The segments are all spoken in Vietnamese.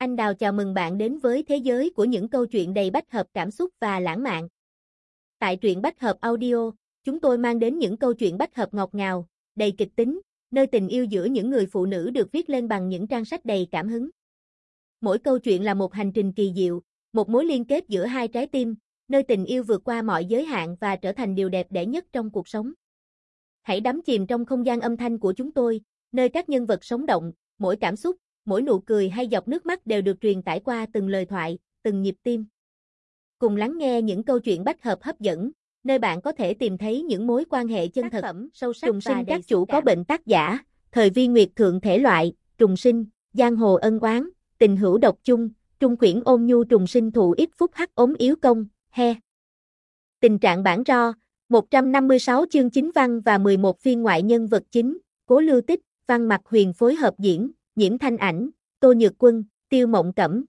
Anh Đào chào mừng bạn đến với thế giới của những câu chuyện đầy bách hợp cảm xúc và lãng mạn. Tại truyện bách hợp audio, chúng tôi mang đến những câu chuyện bách hợp ngọt ngào, đầy kịch tính, nơi tình yêu giữa những người phụ nữ được viết lên bằng những trang sách đầy cảm hứng. Mỗi câu chuyện là một hành trình kỳ diệu, một mối liên kết giữa hai trái tim, nơi tình yêu vượt qua mọi giới hạn và trở thành điều đẹp đẽ nhất trong cuộc sống. Hãy đắm chìm trong không gian âm thanh của chúng tôi, nơi các nhân vật sống động, mỗi cảm xúc, mỗi nụ cười hay giọt nước mắt đều được truyền tải qua từng lời thoại, từng nhịp tim. Cùng lắng nghe những câu chuyện bách hợp hấp dẫn, nơi bạn có thể tìm thấy những mối quan hệ chân thật, sâu sắc Trùng sinh và đầy các chủ xúc có cảm. bệnh tác giả, thời vi nguyệt thượng thể loại, trùng sinh, giang hồ ân oán, tình hữu độc chung, trung quyển ôn nhu trùng sinh thụ ít phúc hắc ốm yếu công, he. Tình trạng bản ro, 156 chương chính văn và 11 phiên ngoại nhân vật chính, Cố Lưu Tích, Văn Mặc Huyền phối hợp diễn, Nhiễm Thanh Ảnh, Tô Nhược Quân, Tiêu Mộng Cẩm.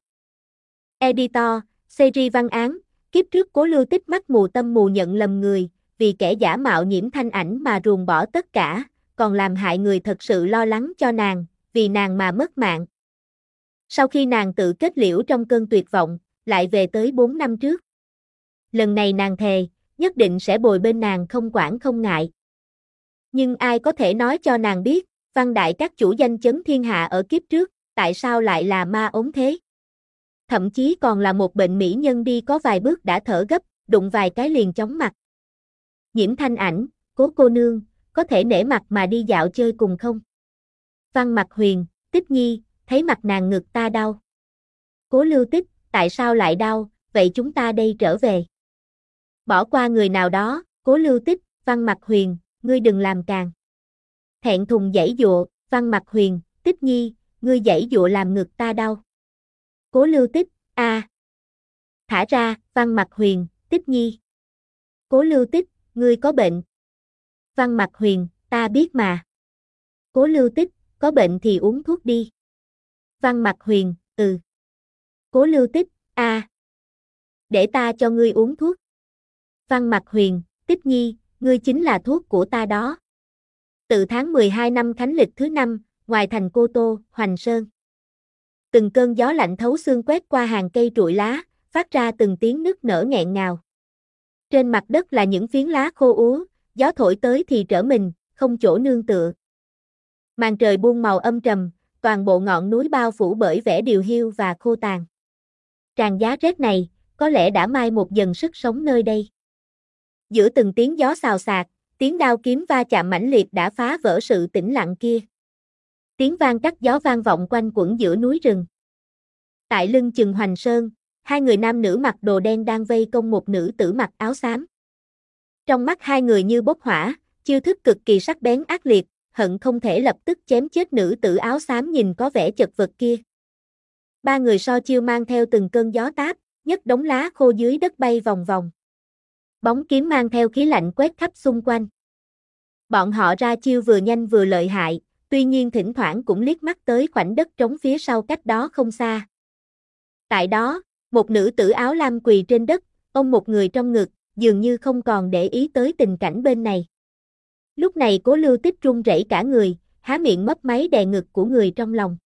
Editor, series văn án, kiếp trước Cố Lưu Tích mắt mù tâm mù nhận lầm người, vì kẻ giả mạo Nhiễm Thanh Ảnh mà ruồng bỏ tất cả, còn làm hại người thật sự lo lắng cho nàng, vì nàng mà mất mạng. Sau khi nàng tự kết liễu trong cơn tuyệt vọng, lại về tới 4 năm trước. Lần này nàng thề, nhất định sẽ bồi bên nàng không quản không ngại. Nhưng ai có thể nói cho nàng biết, Văn Đại các chủ danh chấn thiên hạ ở kiếp trước, tại sao lại là ma ốm thế? Thậm chí còn là một bệnh mỹ nhân đi có vài bước đã thở gấp, đụng vài cái liền chóng mặt. Nhiễm Thanh Ảnh, Cố cô nương, có thể nể mặt mà đi dạo chơi cùng không? Văn Mặc Huyền, Tích Nhi, thấy mặt nàng ngực ta đau. Cố Lưu Tích, tại sao lại đau, vậy chúng ta đây trở về. Bỏ qua người nào đó, Cố Lưu Tích, Văn Mặc Huyền, ngươi đừng làm càng. Thẹn thùng giãy giụa, Văn Mặc Huyền, Tích Nhi, ngươi giãy giụa làm ngực ta đau. Cố Lưu Tích, a. Thả ra, Văn Mặc Huyền, Tích Nhi. Cố Lưu Tích, ngươi có bệnh. Văn Mặc Huyền, ta biết mà. Cố Lưu Tích, có bệnh thì uống thuốc đi. Văn Mặc Huyền, ừ. Cố Lưu Tích, a. Để ta cho ngươi uống thuốc. Văn Mặc Huyền, Tích Nhi, ngươi chính là thuốc của ta đó. Từ tháng 12 năm Khánh lịch thứ 5, ngoài thành Cô Tô, Hoành Sơn. Từng cơn gió lạnh thấu xương quét qua hàng cây trụi lá, phát ra từng tiếng nức nở nghẹn ngào. Trên mặt đất là những phiến lá khô úa, gió thổi tới thì trở mình, không chỗ nương tựa. Màn trời buông màu âm trầm, toàn bộ ngọn núi bao phủ bởi vẻ điều hiu và khô tàn. Tràn giá rét này, có lẽ đã mai một dần sức sống nơi đây. Giữa từng tiếng gió xào xạc, tiếng đao kiếm va chạm mãnh liệt đã phá vỡ sự tĩnh lặng kia. Tiếng vang cắt gió vang vọng quanh quẩn giữa núi rừng. Tại lưng chừng Hoành Sơn, hai người nam nữ mặc đồ đen đang vây công một nữ tử mặc áo xám. Trong mắt hai người như bốc hỏa, chiêu thức cực kỳ sắc bén ác liệt, hận không thể lập tức chém chết nữ tử áo xám nhìn có vẻ chật vật kia. Ba người so chiêu mang theo từng cơn gió táp, nhấc đống lá khô dưới đất bay vòng vòng. Bóng kiếm mang theo khí lạnh quét khắp xung quanh. Bọn họ ra chiêu vừa nhanh vừa lợi hại, tuy nhiên thỉnh thoảng cũng liếc mắt tới khoảnh đất trống phía sau cách đó không xa. Tại đó, một nữ tử áo lam quỳ trên đất, ôm một người trong ngực, dường như không còn để ý tới tình cảnh bên này. Lúc này Cố Lưu Tích run rẩy cả người, há miệng mấp máy đè ngực của người trong lòng.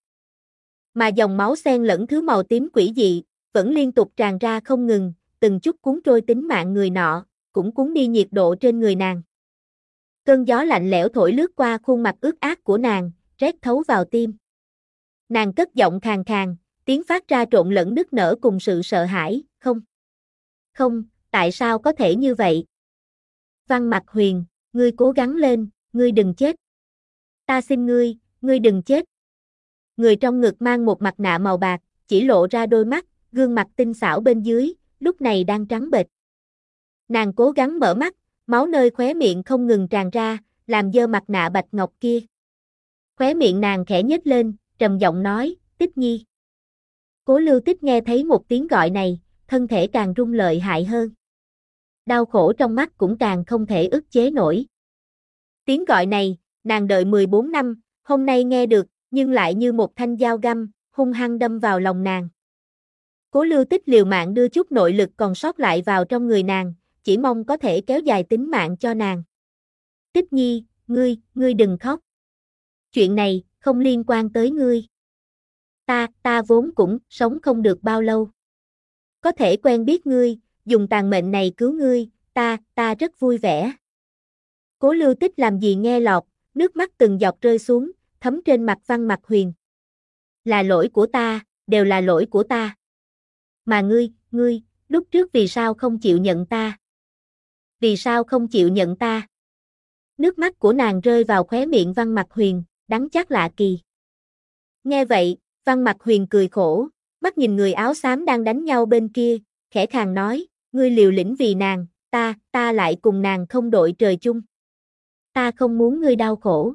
Mà dòng máu xen lẫn thứ màu tím quỷ dị, vẫn liên tục tràn ra không ngừng, từng chút cuốn trôi tính mạng người nọ, cũng cuốn đi nhiệt độ trên người nàng. Cơn gió lạnh lẽo thổi lướt qua khuôn mặt ướt át của nàng, rét thấu vào tim. Nàng cất giọng khàn khàn, tiếng phát ra trộn lẫn nức nở cùng sự sợ hãi, không. Không, tại sao có thể như vậy? Văn Mặc Huyền, ngươi cố gắng lên, ngươi đừng chết. Ta xin ngươi đừng chết. Người trong ngực mang một mặt nạ màu bạc, chỉ lộ ra đôi mắt, gương mặt tinh xảo bên dưới, lúc này đang trắng bệch. Nàng cố gắng mở mắt, máu nơi khóe miệng không ngừng tràn ra, làm dơ mặt nạ bạch ngọc kia. Khóe miệng nàng khẽ nhếch lên, trầm giọng nói, Tích Nhi. Cố Lưu Tích nghe thấy một tiếng gọi này, thân thể càng run lợi hại hơn. Đau khổ trong mắt cũng càng không thể ức chế nổi. Tiếng gọi này, nàng đợi 14 năm, hôm nay nghe được, nhưng lại như một thanh dao găm, hung hăng đâm vào lòng nàng. Cố Lưu Tích liều mạng đưa chút nội lực còn sót lại vào trong người nàng, chỉ mong có thể kéo dài tính mạng cho nàng. Tích Nhi, ngươi đừng khóc. Chuyện này, không liên quan tới ngươi. ta vốn cũng sống không được bao lâu. Có thể quen biết ngươi, dùng tàn mệnh này cứu ngươi, ta rất vui vẻ. Cố Lưu Tích làm gì nghe lọt, nước mắt từng giọt rơi xuống, thấm trên mặt Văn Mặc Huyền. Là lỗi của ta, đều là lỗi của ta. Mà ngươi, lúc trước vì sao không chịu nhận ta? Vì sao không chịu nhận ta? Nước mắt của nàng rơi vào khóe miệng Văn Mặc Huyền, đắng chát lạ kỳ. Nghe vậy, Văn Mặc Huyền cười khổ, mắt nhìn người áo xám đang đánh nhau bên kia, khẽ khàng nói, ngươi liều lĩnh vì nàng, ta lại cùng nàng không đội trời chung. Ta không muốn ngươi đau khổ.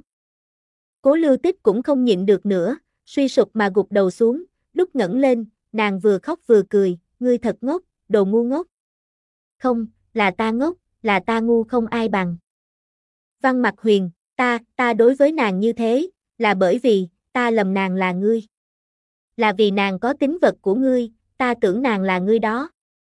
Cố Lưu Tích cũng không nhịn được nữa, suy sụp mà gục đầu xuống, lúc ngẩng lên, nàng vừa khóc vừa cười, ngươi thật ngốc, đồ ngu ngốc. Không, là ta ngốc, là ta ngu không ai bằng. Văn Mặc Huyền, ta đối với nàng như thế, là bởi vì, ta lầm nàng là ngươi. Là vì nàng có tính vật của ngươi, ta tưởng nàng là ngươi đó.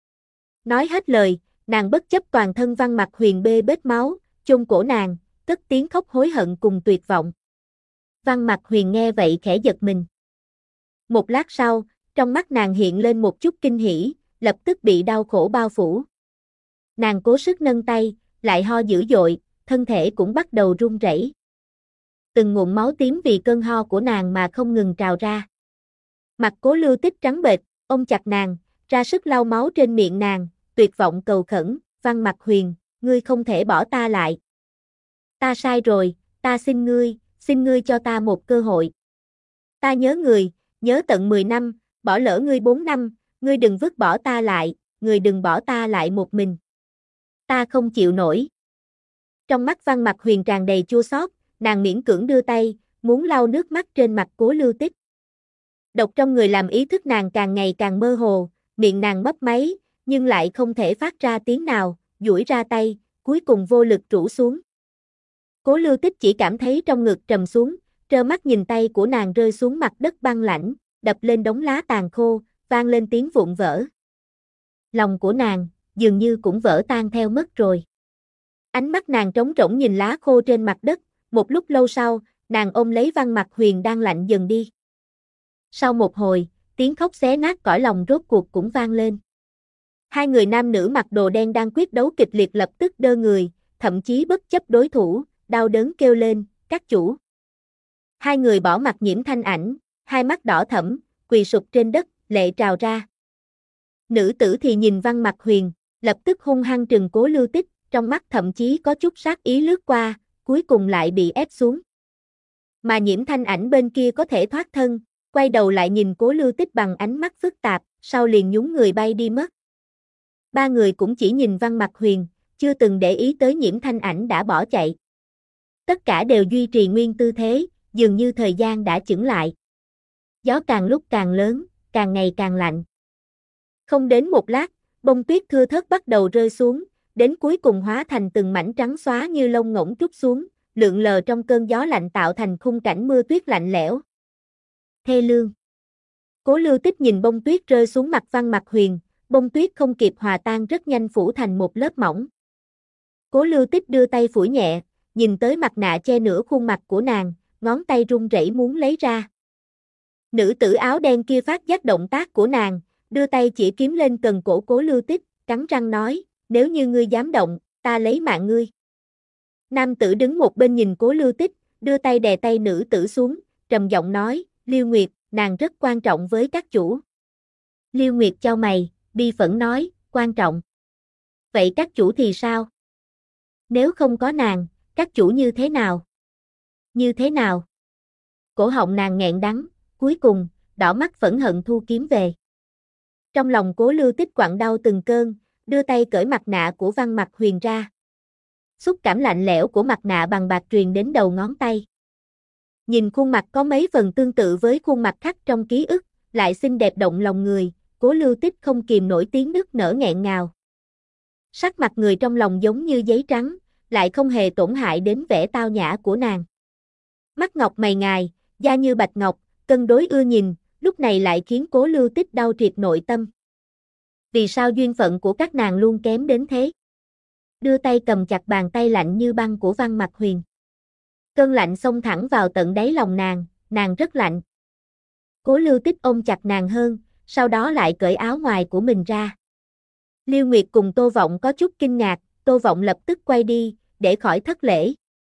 Nói hết lời, nàng bất chấp toàn thân Văn Mặc Huyền bê bết máu, chôn cổ nàng, cất tiếng khóc hối hận cùng tuyệt vọng. Văn Mặc Huyền nghe vậy khẽ giật mình. Một lát sau, trong mắt nàng hiện lên một chút kinh hỉ, lập tức bị đau khổ bao phủ. Nàng cố sức nâng tay, lại ho dữ dội, thân thể cũng bắt đầu run rẩy. Từng ngụm máu tím vì cơn ho của nàng mà không ngừng trào ra. Mặt Cố Lưu Tích trắng bệch, ôm chặt nàng, ra sức lau máu trên miệng nàng, tuyệt vọng cầu khẩn, Văn Mặc Huyền, ngươi không thể bỏ ta lại. Ta sai rồi, ta xin ngươi cho ta một cơ hội. Ta nhớ người, nhớ tận 10 năm, bỏ lỡ ngươi 4 năm, ngươi đừng vứt bỏ ta lại, ngươi đừng bỏ ta lại một mình. Ta không chịu nổi. Trong mắt Văn Mặc Huyền tràn đầy chua xót, nàng miễn cưỡng đưa tay, muốn lau nước mắt trên mặt Cố Lưu Tích. Độc trong người làm ý thức nàng càng ngày càng mơ hồ, miệng nàng mấp máy, nhưng lại không thể phát ra tiếng nào, duỗi ra tay, cuối cùng vô lực rũ xuống. Cố Lưu Tích chỉ cảm thấy trong ngực trầm xuống, trơ mắt nhìn tay của nàng rơi xuống mặt đất băng lãnh, đập lên đống lá tàn khô, vang lên tiếng vụn vỡ. Lòng của nàng, dường như cũng vỡ tan theo mất rồi. Ánh mắt nàng trống rỗng nhìn lá khô trên mặt đất, một lúc lâu sau, nàng ôm lấy Văn Mặc Huyền đang lạnh dần đi. Sau một hồi, tiếng khóc xé nát cõi lòng rốt cuộc cũng vang lên. Hai người nam nữ mặc đồ đen đang quyết đấu kịch liệt lập tức đơ người, thậm chí bất chấp đối thủ, đau đớn kêu lên, các chủ. Hai người bỏ mặt Nhiễm Thanh Ảnh, hai mắt đỏ thẫm, quỳ sụp trên đất, lệ trào ra. Nữ tử thì nhìn Văn Mặc Huyền, lập tức hung hăng trừng Cố Lưu Tích, trong mắt thậm chí có chút sát ý lướt qua, cuối cùng lại bị ép xuống. Mà Nhiễm Thanh Ảnh bên kia có thể thoát thân, quay đầu lại nhìn Cố Lưu Tích bằng ánh mắt phức tạp, sau liền nhún người bay đi mất. Ba người cũng chỉ nhìn Văn Mặc Huyền, chưa từng để ý tới Nhiễm Thanh Ảnh đã bỏ chạy. Tất cả đều duy trì nguyên tư thế, dường như thời gian đã chững lại. Gió càng lúc càng lớn, càng ngày càng lạnh. Không đến một lát, bông tuyết thưa thớt bắt đầu rơi xuống, đến cuối cùng hóa thành từng mảnh trắng xóa như lông ngỗng trút xuống, lượn lờ trong cơn gió lạnh tạo thành khung cảnh mưa tuyết lạnh lẽo. Thê lương. Cố Lưu Tích nhìn bông tuyết rơi xuống mặt Văn Mặc Huyền, bông tuyết không kịp hòa tan rất nhanh phủ thành một lớp mỏng. Cố Lưu Tích đưa tay phủi nhẹ, nhìn tới mặt nạ che nửa khuôn mặt của nàng, ngón tay run rẩy muốn lấy ra. Nữ tử áo đen kia phát giác động tác của nàng, đưa tay chỉ kiếm lên cần cổ Cố Lưu Tích, cắn răng nói, nếu như ngươi dám động, ta lấy mạng ngươi. Nam tử đứng một bên nhìn Cố Lưu Tích, đưa tay đè tay nữ tử xuống, trầm giọng nói, Liêu Nguyệt, nàng rất quan trọng với các chủ. Liêu Nguyệt chau mày, bi phẫn nói, quan trọng. Vậy các chủ thì sao? Nếu không có nàng, các chủ như thế nào? Như thế nào? Cổ họng nàng nghẹn đắng, cuối cùng, đỏ mắt phẫn hận thu kiếm về. Trong lòng Cố Lưu Tích quặn đau từng cơn, đưa tay cởi mặt nạ của Văn Mặc Huyền ra. Xúc cảm lạnh lẽo của mặt nạ bằng bạc truyền đến đầu ngón tay. Nhìn khuôn mặt có mấy phần tương tự với khuôn mặt khác trong ký ức, lại xinh đẹp động lòng người, Cố Lưu Tích không kìm nổi tiếng nức nở nghẹn ngào. Sắc mặt người trong lòng giống như giấy trắng, lại không hề tổn hại đến vẻ tao nhã của nàng. Mắt ngọc mày ngài, da như bạch ngọc, cân đối ưa nhìn, lúc này lại khiến Cố Lưu Tích đau triệt nội tâm. Vì sao duyên phận của các nàng luôn kém đến thế? Đưa tay cầm chặt bàn tay lạnh như băng của Văn Mặc Huyền. Cơn lạnh xông thẳng vào tận đáy lòng nàng rất lạnh. Cố Lưu Tích ôm chặt nàng hơn, sau đó lại cởi áo ngoài của mình ra. Lưu Nguyệt cùng Tô Vọng có chút kinh ngạc, Tô Vọng lập tức quay đi, để khỏi thất lễ.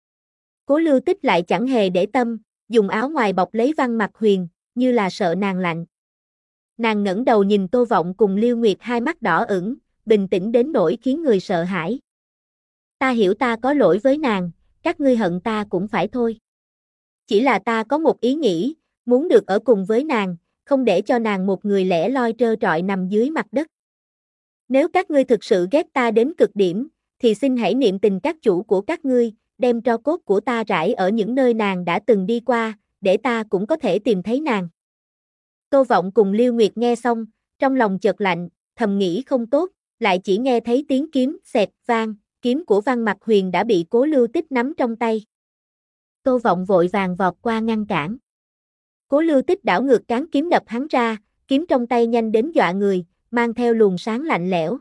Cố Lưu Tích lại chẳng hề để tâm, dùng áo ngoài bọc lấy Văn Mặc Huyền, như là sợ nàng lạnh. Nàng ngẩng đầu nhìn Tô Vọng cùng Lưu Nguyệt hai mắt đỏ ửng, bình tĩnh đến nỗi khiến người sợ hãi. Ta hiểu ta có lỗi với nàng, các ngươi hận ta cũng phải thôi. Chỉ là ta có một ý nghĩ, muốn được ở cùng với nàng, không để cho nàng một người lẻ loi trơ trọi nằm dưới mặt đất. Nếu các ngươi thực sự ghét ta đến cực điểm, thì xin hãy niệm tình các chủ của các ngươi, đem tro cốt của ta rải ở những nơi nàng đã từng đi qua, để ta cũng có thể tìm thấy nàng. Tô Vọng cùng Lưu Nguyệt nghe xong, trong lòng chợt lạnh, thầm nghĩ không tốt, lại chỉ nghe thấy tiếng kiếm xẹt vang, kiếm của Văn Mặc Huyền đã bị Cố Lưu Tích nắm trong tay. Tô Vọng vội vàng vọt qua ngăn cản. Cố Lưu Tích đảo ngược cán kiếm đập hắn ra, kiếm trong tay nhanh đến dọa người, mang theo luồng sáng lạnh lẽo.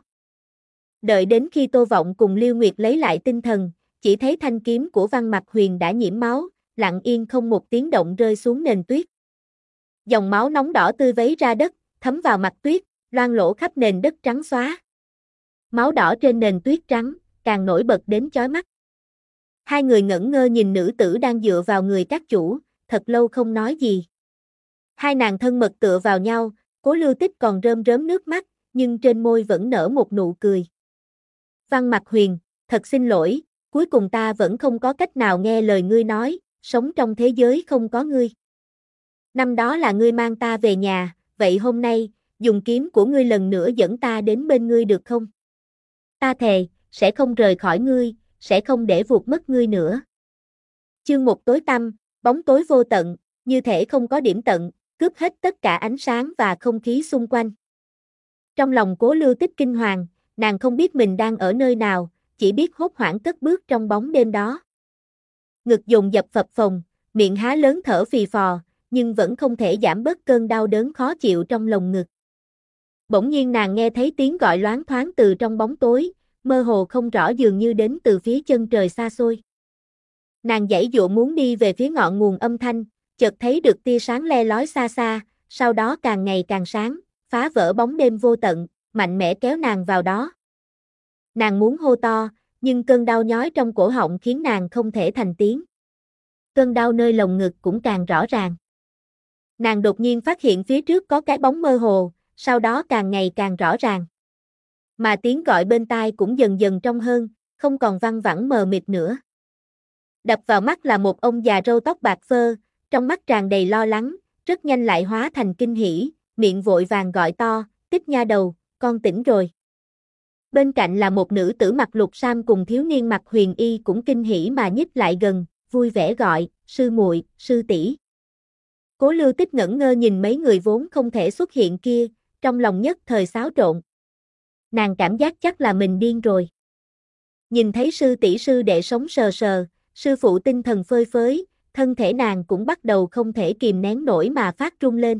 Đợi đến khi Tô Vọng cùng Lưu Nguyệt lấy lại tinh thần, chỉ thấy thanh kiếm của Văn Mặc Huyền đã nhiễm máu, lặng yên không một tiếng động rơi xuống nền tuyết. Dòng máu nóng đỏ tươi vấy ra đất, thấm vào mặt tuyết, loang lổ khắp nền đất trắng xóa. Máu đỏ trên nền tuyết trắng, càng nổi bật đến chói mắt. Hai người ngẩn ngơ nhìn nữ tử đang dựa vào người các chủ, thật lâu không nói gì. Hai nàng thân mật tựa vào nhau, Cố Lưu Tích còn rơm rớm nước mắt, nhưng trên môi vẫn nở một nụ cười. Văn Mặc Huyền, thật xin lỗi, cuối cùng ta vẫn không có cách nào nghe lời ngươi nói, sống trong thế giới không có ngươi. Năm đó là ngươi mang ta về nhà, vậy hôm nay, dùng kiếm của ngươi lần nữa dẫn ta đến bên ngươi được không? Ta thề, sẽ không rời khỏi ngươi, sẽ không để vụt mất ngươi nữa. Chương 1 tối tăm, bóng tối vô tận, như thể không có điểm tận, cướp hết tất cả ánh sáng và không khí xung quanh. Trong lòng Cố Lưu Tích kinh hoàng, nàng không biết mình đang ở nơi nào, chỉ biết hốt hoảng cất bước trong bóng đêm đó. Ngực dồn dập phập phồng, miệng há lớn thở phì phò, nhưng vẫn không thể giảm bớt cơn đau đớn khó chịu trong lồng ngực. Bỗng nhiên nàng nghe thấy tiếng gọi loáng thoáng từ trong bóng tối, mơ hồ không rõ dường như đến từ phía chân trời xa xôi. Nàng giãy giụa muốn đi về phía ngọn nguồn âm thanh, chợt thấy được tia sáng le lói xa xa, sau đó càng ngày càng sáng, phá vỡ bóng đêm vô tận, mạnh mẽ kéo nàng vào đó. Nàng muốn hô to, nhưng cơn đau nhói trong cổ họng khiến nàng không thể thành tiếng. Cơn đau nơi lồng ngực cũng càng rõ ràng. Nàng đột nhiên phát hiện phía trước có cái bóng mơ hồ, sau đó càng ngày càng rõ ràng. Mà tiếng gọi bên tai cũng dần dần trong hơn, không còn văng vẳng mờ mịt nữa. Đập vào mắt là một ông già râu tóc bạc phơ, trong mắt tràn đầy lo lắng, rất nhanh lại hóa thành kinh hỉ, miệng vội vàng gọi to, Tích nha đầu, con tỉnh rồi. Bên cạnh là một nữ tử mặc lục sam cùng thiếu niên mặc huyền y cũng kinh hỉ mà nhích lại gần, vui vẻ gọi, sư muội, sư tỷ. Cố Lưu Tích ngẩn ngơ nhìn mấy người vốn không thể xuất hiện kia, trong lòng nhất thời xáo trộn. Nàng cảm giác chắc là mình điên rồi. Nhìn thấy sư tỷ sư đệ sống sờ sờ, sư phụ tinh thần phơi phới, thân thể nàng cũng bắt đầu không thể kìm nén nổi mà phát run lên.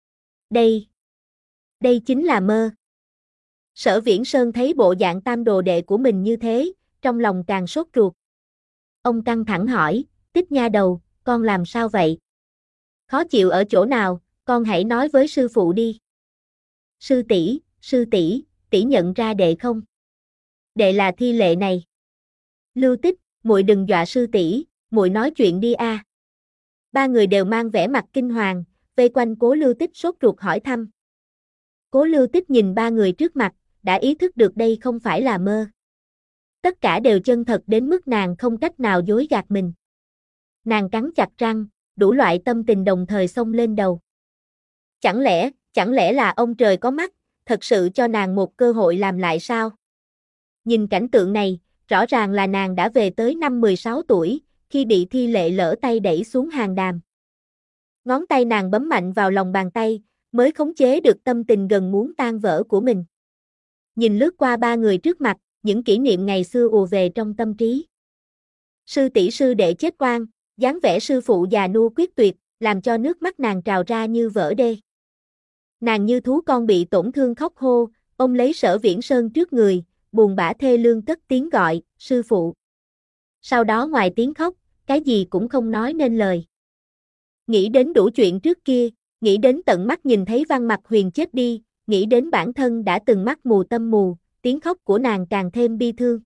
Đây chính là mơ. Sở Viễn Sơn thấy bộ dạng tam đồ đệ của mình như thế, trong lòng càng sốt ruột. Ông căng thẳng hỏi, Tích nha đầu, con làm sao vậy? Khó chịu ở chỗ nào, con hãy nói với sư phụ đi. Sư tỷ, tỷ nhận ra đệ không? Đệ là Thi Lệ này. Lưu Tích, muội đừng dọa sư tỷ, muội nói chuyện đi a. Ba người đều mang vẻ mặt kinh hoàng, vây quanh Cố Lưu Tích sốt ruột hỏi thăm. Cố Lưu Tích nhìn ba người trước mặt, đã ý thức được đây không phải là mơ. Tất cả đều chân thật đến mức nàng không cách nào dối gạt mình. Nàng cắn chặt răng, đủ loại tâm tình đồng thời xông lên đầu. Chẳng lẽ là ông trời có mắt, thật sự cho nàng một cơ hội làm lại sao? Nhìn cảnh tượng này, rõ ràng là nàng đã về tới năm 16 tuổi, khi bị Thi Lệ lỡ tay đẩy xuống hang đàm. Ngón tay nàng bấm mạnh vào lòng bàn tay, mới khống chế được tâm tình gần muốn tan vỡ của mình. Nhìn lướt qua ba người trước mặt, những kỷ niệm ngày xưa ùa về trong tâm trí. Sư tỷ sư đệ chết oan, dáng vẻ sư phụ già nua quyết tuyệt, làm cho nước mắt nàng trào ra như vỡ đê. Nàng như thú con bị tổn thương khóc hô, ôm lấy Sở Viễn Sơn trước người, buồn bã thê lương cất tiếng gọi, sư phụ. Sau đó ngoài tiếng khóc, cái gì cũng không nói nên lời. Nghĩ đến đủ chuyện trước kia, nghĩ đến tận mắt nhìn thấy Văn Mặc Huyền chết đi, nghĩ đến bản thân đã từng mắt mù tâm mù, tiếng khóc của nàng càng thêm bi thương.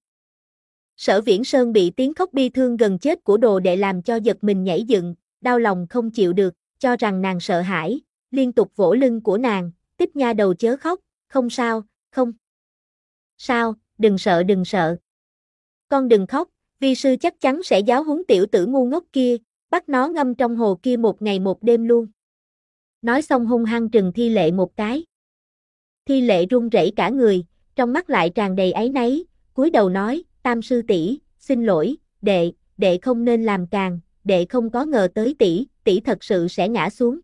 Sở Viễn Sơn bị tiếng khóc bi thương gần chết của đồ đệ làm cho giật mình nhảy dựng, đau lòng không chịu được, cho rằng nàng sợ hãi, liên tục vỗ lưng của nàng, Tích nha đầu chớ khóc, không sao, không sao, đừng sợ đừng sợ. Con đừng khóc, vi sư chắc chắn sẽ giáo huấn tiểu tử ngu ngốc kia, bắt nó ngâm trong hồ kia một ngày một đêm luôn. Nói xong hung hăng trừng Thi Lệ một cái. Thi Lệ run rẩy cả người, trong mắt lại tràn đầy áy náy, cúi đầu nói, Tam sư tỷ, xin lỗi, đệ không nên làm càng, đệ không có ngờ tới tỷ thật sự sẽ ngã xuống.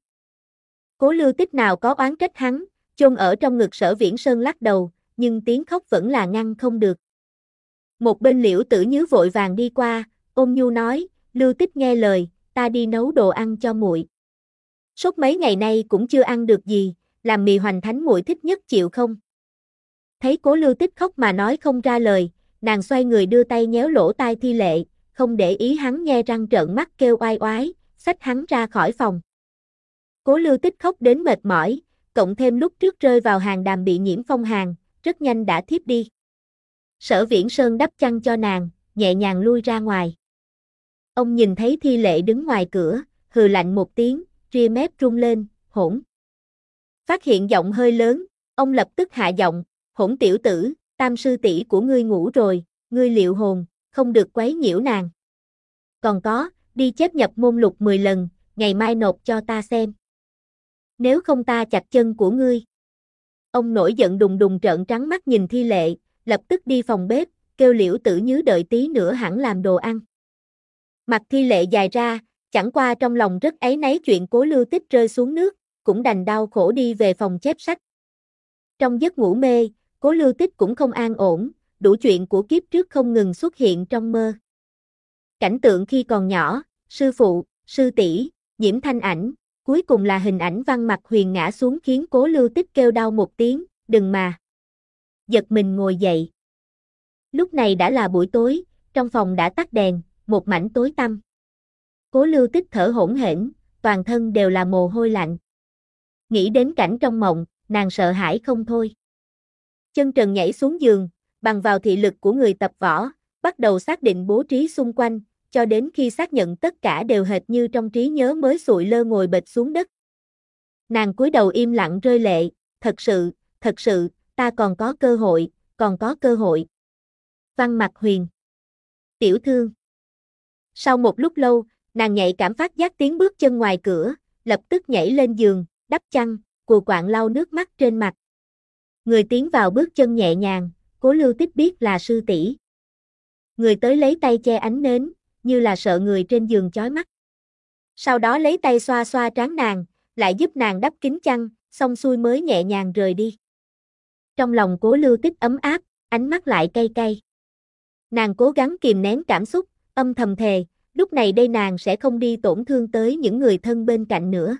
Cố Lưu Tích nào có oán trách hắn, chôn ở trong ngực Sở Viễn Sơn lắc đầu, nhưng tiếng khóc vẫn là ngăn không được. Một bên Liễu Tử Nhứ vội vàng đi qua, ôn nhu nói, Lưu Tích nghe lời, ta đi nấu đồ ăn cho muội. Sốt mấy ngày nay cũng chưa ăn được gì, làm mì hoành thánh muội thích nhất chịu không? Thấy Cố Lưu Tích khóc mà nói không ra lời, nàng xoay người đưa tay nhéo lỗ tai Thi Lệ, không để ý hắn nhe răng trợn mắt kêu oai oái, xách hắn ra khỏi phòng. Cố Lưu Tích khóc đến mệt mỏi, cộng thêm lúc trước rơi vào hàng đàm bị nhiễm phong hàn, rất nhanh đã thiếp đi. Sở Viễn Sơn đắp chăn cho nàng, nhẹ nhàng lui ra ngoài. Ông nhìn thấy Thi Lệ đứng ngoài cửa, hừ lạnh một tiếng, ria mép rung lên, hỗn. Phát hiện giọng hơi lớn, ông lập tức hạ giọng, hỗn tiểu tử, Tam sư tỷ của ngươi ngủ rồi, ngươi liệu hồn, không được quấy nhiễu nàng. Còn có, đi chép nhập môn lục 10 lần, ngày mai nộp cho ta xem. Nếu không ta chặt chân của ngươi. Ông nổi giận đùng đùng trợn trắng mắt nhìn Thi Lệ, lập tức đi phòng bếp, kêu Liễu Tử Nhứ đợi tí nữa hẳn làm đồ ăn. Mặt Thi Lệ dài ra, chẳng qua trong lòng rất áy náy chuyện Cố Lưu Tích rơi xuống nước, cũng đành đau khổ đi về phòng chép sách. Trong giấc ngủ mê, Cố Lưu Tích cũng không an ổn, đủ chuyện của kiếp trước không ngừng xuất hiện trong mơ. Cảnh tượng khi còn nhỏ, sư phụ, sư tỷ, Nhiễm Thanh Ảnh, cuối cùng là hình ảnh Văn Mặc Huyền ngã xuống khiến Cố Lưu Tích kêu đau một tiếng, đừng mà. Giật mình ngồi dậy. Lúc này đã là buổi tối, trong phòng đã tắt đèn, một mảnh tối tăm. Cố Lưu Tích thở hổn hển, toàn thân đều là mồ hôi lạnh. Nghĩ đến cảnh trong mộng, nàng sợ hãi không thôi. Chân trần nhảy xuống giường, bằng vào thị lực của người tập võ, bắt đầu xác định bố trí xung quanh, cho đến khi xác nhận tất cả đều hệt như trong trí nhớ mới sụi lơ ngồi bệt xuống đất. Nàng cúi đầu im lặng rơi lệ, thật sự, ta còn có cơ hội, còn có cơ hội. Văn Mặc Huyền. Tiểu thư. Sau một lúc lâu, nàng nhạy cảm phát giác tiếng bước chân ngoài cửa, lập tức nhảy lên giường, đắp chăn, cù quạng lau nước mắt trên mặt. Người tiến vào bước chân nhẹ nhàng, Cố Lưu Tích biết là sư tỷ. Người tới lấy tay che ánh nến, như là sợ người trên giường chói mắt. Sau đó lấy tay xoa xoa trán nàng, lại giúp nàng đắp kín chăn, xong xuôi mới nhẹ nhàng rời đi. Trong lòng Cố Lưu Tích ấm áp, ánh mắt lại cay cay. Nàng cố gắng kìm nén cảm xúc, âm thầm thề, lúc này đây nàng sẽ không đi tổn thương tới những người thân bên cạnh nữa.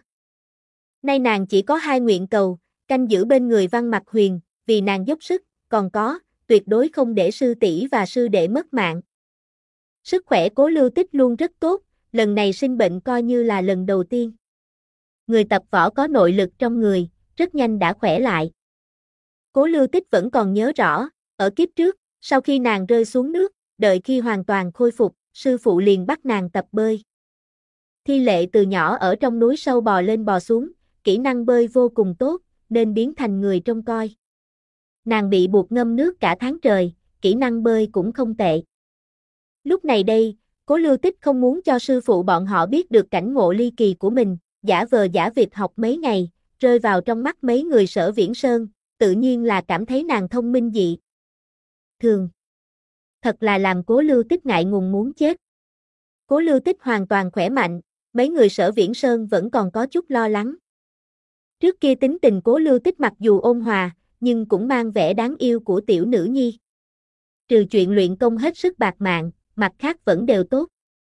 Nay nàng chỉ có hai nguyện cầu, canh giữ bên người Văn Mặc Huyền, vì nàng dốc sức, còn có, tuyệt đối không để sư tỷ và sư đệ mất mạng. Sức khỏe Cố Lưu Tích luôn rất tốt, lần này sinh bệnh coi như là lần đầu tiên. Người tập võ có nội lực trong người, rất nhanh đã khỏe lại. Cố Lưu Tích vẫn còn nhớ rõ, ở kiếp trước, sau khi nàng rơi xuống nước, đợi khi hoàn toàn khôi phục, sư phụ liền bắt nàng tập bơi. Thi Lệ từ nhỏ ở trong núi sâu bò lên bò xuống, kỹ năng bơi vô cùng tốt, nên biến thành người trông coi. Nàng bị buộc ngâm nước cả tháng trời, kỹ năng bơi cũng không tệ. Lúc này đây, Cố Lưu Tích không muốn cho sư phụ bọn họ biết được cảnh ngộ ly kỳ của mình, giả vờ giả vịt học mấy ngày, rơi vào trong mắt mấy người Sở Viễn Sơn, tự nhiên là cảm thấy nàng thông minh dị thường. Thật là làm Cố Lưu Tích ngại ngùng muốn chết. Cố Lưu Tích hoàn toàn khỏe mạnh, mấy người Sở Viễn Sơn vẫn còn có chút lo lắng. Trước kia tính tình Cố Lưu Tích mặc dù ôn hòa, nhưng cũng mang vẻ đáng yêu của tiểu nữ nhi. Trừ chuyện luyện công hết sức bạt mạng, mặt khác vẫn đều tốt.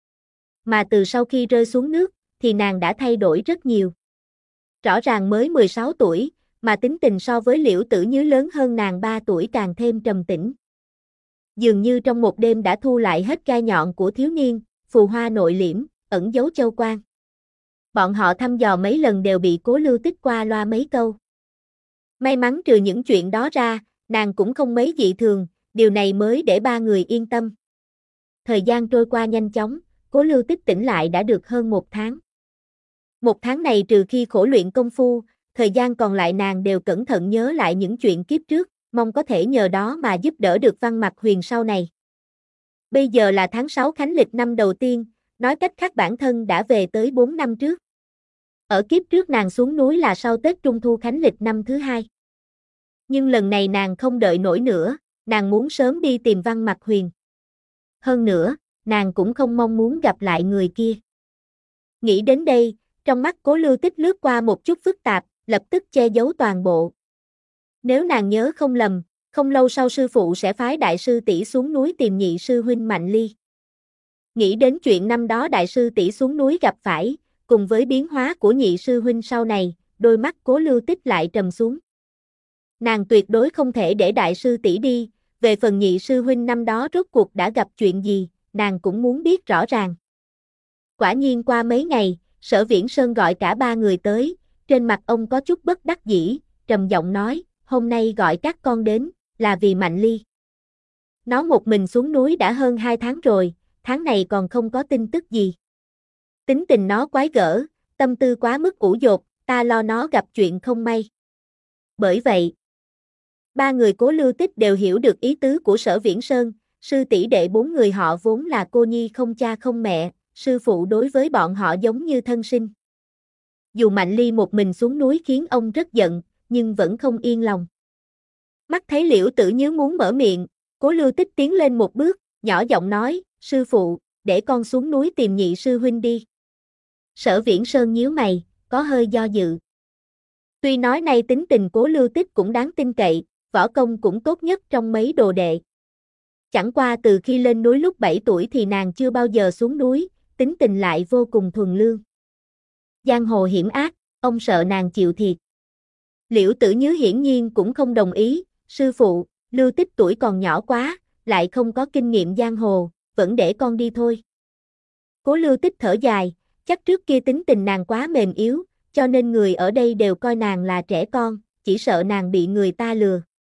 Mà từ sau khi rơi xuống nước, thì nàng đã thay đổi rất nhiều. Rõ ràng mới 16 tuổi, mà tính tình so với Liễu Tử Nhứ lớn hơn nàng 3 tuổi càng thêm trầm tĩnh. Dường như trong một đêm đã thu lại hết gai nhọn của thiếu niên, phù hoa nội liễm, ẩn giấu châu quan. Bọn họ thăm dò mấy lần đều bị Cố Lưu Tích qua loa mấy câu. May mắn trừ những chuyện đó ra, nàng cũng không mấy dị thường, điều này mới để ba người yên tâm. Thời gian trôi qua nhanh chóng, Cố Lưu Tích tỉnh lại đã được hơn 1 tháng. 1 tháng này trừ khi khổ luyện công phu, thời gian còn lại nàng đều cẩn thận nhớ lại những chuyện kiếp trước, mong có thể nhờ đó mà giúp đỡ được Văn Mặc Huyền sau này. Bây giờ là tháng 6 Khánh Lịch năm đầu tiên, nói cách khác bản thân đã về tới 4 năm trước. Ở kiếp trước nàng xuống núi là sau Tết Trung Thu Khánh Lịch năm thứ 2. Nhưng lần này nàng không đợi nổi nữa, nàng muốn sớm đi tìm Văn Mặc Huyền. Hơn nữa, nàng cũng không mong muốn gặp lại người kia. Nghĩ đến đây, trong mắt Cố Lưu Tích lướt qua một chút phức tạp, lập tức che giấu toàn bộ. Nếu nàng nhớ không lầm, không lâu sau sư phụ sẽ phái đại sư tỷ xuống núi tìm nhị sư huynh Mạnh Ly. Nghĩ đến chuyện năm đó đại sư tỷ xuống núi gặp phải, cùng với biến hóa của nhị sư huynh sau này, đôi mắt Cố Lưu Tích lại trầm xuống. Nàng tuyệt đối không thể để đại sư tỷ đi, về phần nhị sư huynh năm đó rốt cuộc đã gặp chuyện gì, nàng cũng muốn biết rõ ràng. Quả nhiên qua mấy ngày, Sở Viễn Sơn gọi cả ba người tới, trên mặt ông có chút bất đắc dĩ, trầm giọng nói, hôm nay gọi các con đến, là vì Mạnh Ly. Nó một mình xuống núi đã hơn 2 tháng rồi, tháng này còn không có tin tức gì. Tính tình nó quái gở, tâm tư quá mức ủ dột, ta lo nó gặp chuyện không may. Bởi vậy, ba người Cố Lưu Tích đều hiểu được ý tứ của Sở Viễn Sơn, sư tỷ đệ 4 người họ vốn là cô nhi không cha không mẹ, sư phụ đối với bọn họ giống như thân sinh. Dù Mạnh Ly một mình xuống núi khiến ông rất giận, nhưng vẫn không yên lòng. Mắt thấy Liễu Tử Nhứ muốn mở miệng, Cố Lưu Tích tiến lên một bước, nhỏ giọng nói, sư phụ, để con xuống núi tìm nhị sư huynh đi. Sở Viễn Sơn nhíu mày, có hơi do dự. Tuy nói nay tính tình Cố Lưu Tích cũng đáng tin cậy, võ công cũng tốt nhất trong mấy đồ đệ. Chẳng qua từ khi lên núi lúc 7 tuổi thì nàng chưa bao giờ xuống núi, tính tình lại vô cùng thuần lương. Giang hồ hiểm ác, ông sợ nàng chịu thiệt. Liễu Tử Nhứ hiển nhiên cũng không đồng ý, sư phụ, Lưu Tích tuổi còn nhỏ quá, lại không có kinh nghiệm giang hồ, vẫn để con đi thôi. Cố Lưu Tích thở dài, chắc trước kia tính tình nàng quá mềm yếu, cho nên người ở đây đều coi nàng là trẻ con, chỉ sợ nàng bị người ta lừa.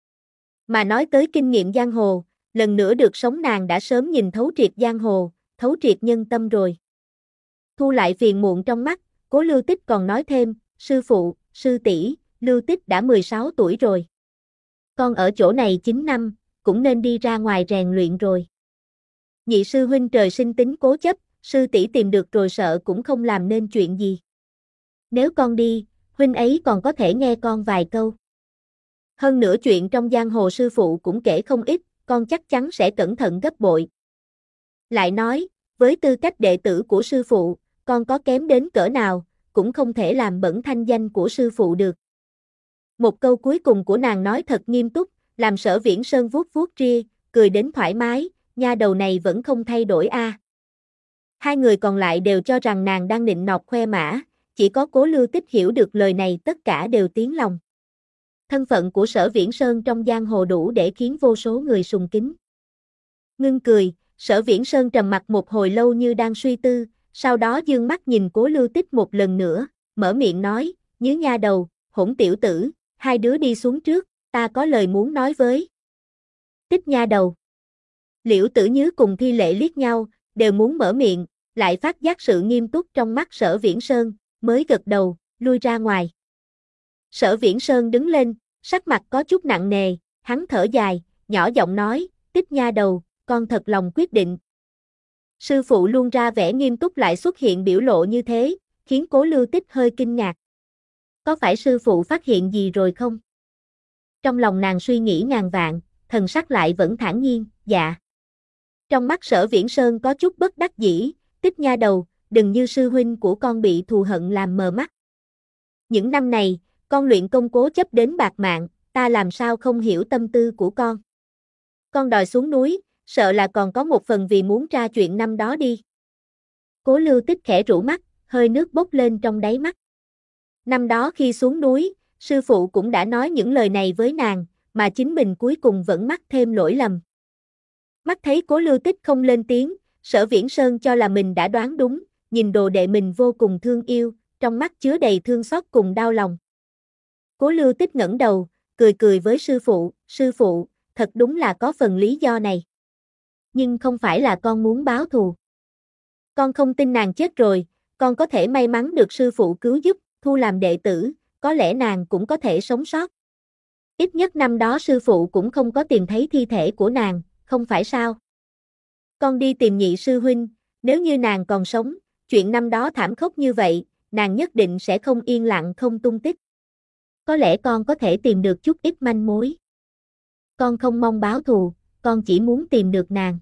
Mà nói tới kinh nghiệm giang hồ, lần nữa được sống nàng đã sớm nhìn thấu triệt giang hồ, thấu triệt nhân tâm rồi. Thu lại phiền muộn trong mắt, Cố Lưu Tích còn nói thêm, sư phụ, sư tỷ, Lưu Tích đã 16 tuổi rồi. Con ở chỗ này 9 năm, cũng nên đi ra ngoài rèn luyện rồi. Nhị sư huynh trời sinh tính cố chấp, sư tỷ tìm được rồi sợ cũng không làm nên chuyện gì. Nếu con đi, huynh ấy còn có thể nghe con vài câu. Hơn nữa chuyện trong giang hồ sư phụ cũng kể không ít, con chắc chắn sẽ cẩn thận gấp bội. Lại nói, với tư cách đệ tử của sư phụ, con có kém đến cỡ nào, cũng không thể làm bẩn thanh danh của sư phụ được. Một câu cuối cùng của nàng nói thật nghiêm túc, làm Sở Viễn Sơn vuốt vuốt ria, cười đến thoải mái, nha đầu này vẫn không thay đổi a. Hai người còn lại đều cho rằng nàng đang nịnh nọt khoe mã, chỉ có Cố Lưu Tích hiểu được lời này tất cả đều tiếng lòng. Thân phận của Sở Viễn Sơn trong giang hồ đủ để khiến vô số người sùng kính. Ngưng cười, Sở Viễn Sơn trầm mặc một hồi lâu như đang suy tư, sau đó dương mắt nhìn Cố Lưu Tích một lần nữa, mở miệng nói, Nhứ nha đầu, hỗn tiểu tử, hai đứa đi xuống trước, ta có lời muốn nói với. Tích nha đầu. Liễu Tử Nhứ cùng Thi Lệ liếc nhau, đều muốn mở miệng, lại phát giác sự nghiêm túc trong mắt Sở Viễn Sơn, mới gật đầu, lui ra ngoài. Sở Viễn Sơn đứng lên, sắc mặt có chút nặng nề, hắn thở dài, nhỏ giọng nói, Tích nha đầu, con thật lòng quyết định. Sư phụ luôn ra vẻ nghiêm túc lại xuất hiện biểu lộ như thế, khiến Cố Lưu Tích hơi kinh ngạc. Có phải sư phụ phát hiện gì rồi không? Trong lòng nàng suy nghĩ ngàn vạn, thần sắc lại vẫn thản nhiên, dạ. Trong mắt Sở Viễn Sơn có chút bất đắc dĩ, Tích nha đầu, đừng như sư huynh của con bị thù hận làm mờ mắt. Những năm này, con luyện công cố chấp đến bạc mạng, ta làm sao không hiểu tâm tư của con. Con đòi xuống núi, sợ là còn có một phần vì muốn tra chuyện năm đó đi. Cố Lưu Tích khẽ rũ mắt, hơi nước bốc lên trong đáy mắt. Năm đó khi xuống núi, sư phụ cũng đã nói những lời này với nàng, mà chính mình cuối cùng vẫn mắc thêm lỗi lầm. Mắt thấy Cố Lưu Tích không lên tiếng, Sở Viễn Sơn cho là mình đã đoán đúng, nhìn đồ đệ mình vô cùng thương yêu, trong mắt chứa đầy thương xót cùng đau lòng. Cố Lưu Tích ngẩng đầu, cười cười với sư phụ, thật đúng là có phần lý do này. Nhưng không phải là con muốn báo thù. Con không tin nàng chết rồi, con có thể may mắn được sư phụ cứu giúp, thu làm đệ tử, có lẽ nàng cũng có thể sống sót. Ít nhất năm đó sư phụ cũng không có tìm thấy thi thể của nàng, không phải sao? Con đi tìm nhị sư huynh, nếu như nàng còn sống, chuyện năm đó thảm khốc như vậy, nàng nhất định sẽ không yên lặng không tung tích. Có lẽ con có thể tìm được chút ít manh mối. Con không mong báo thù, con chỉ muốn tìm được nàng.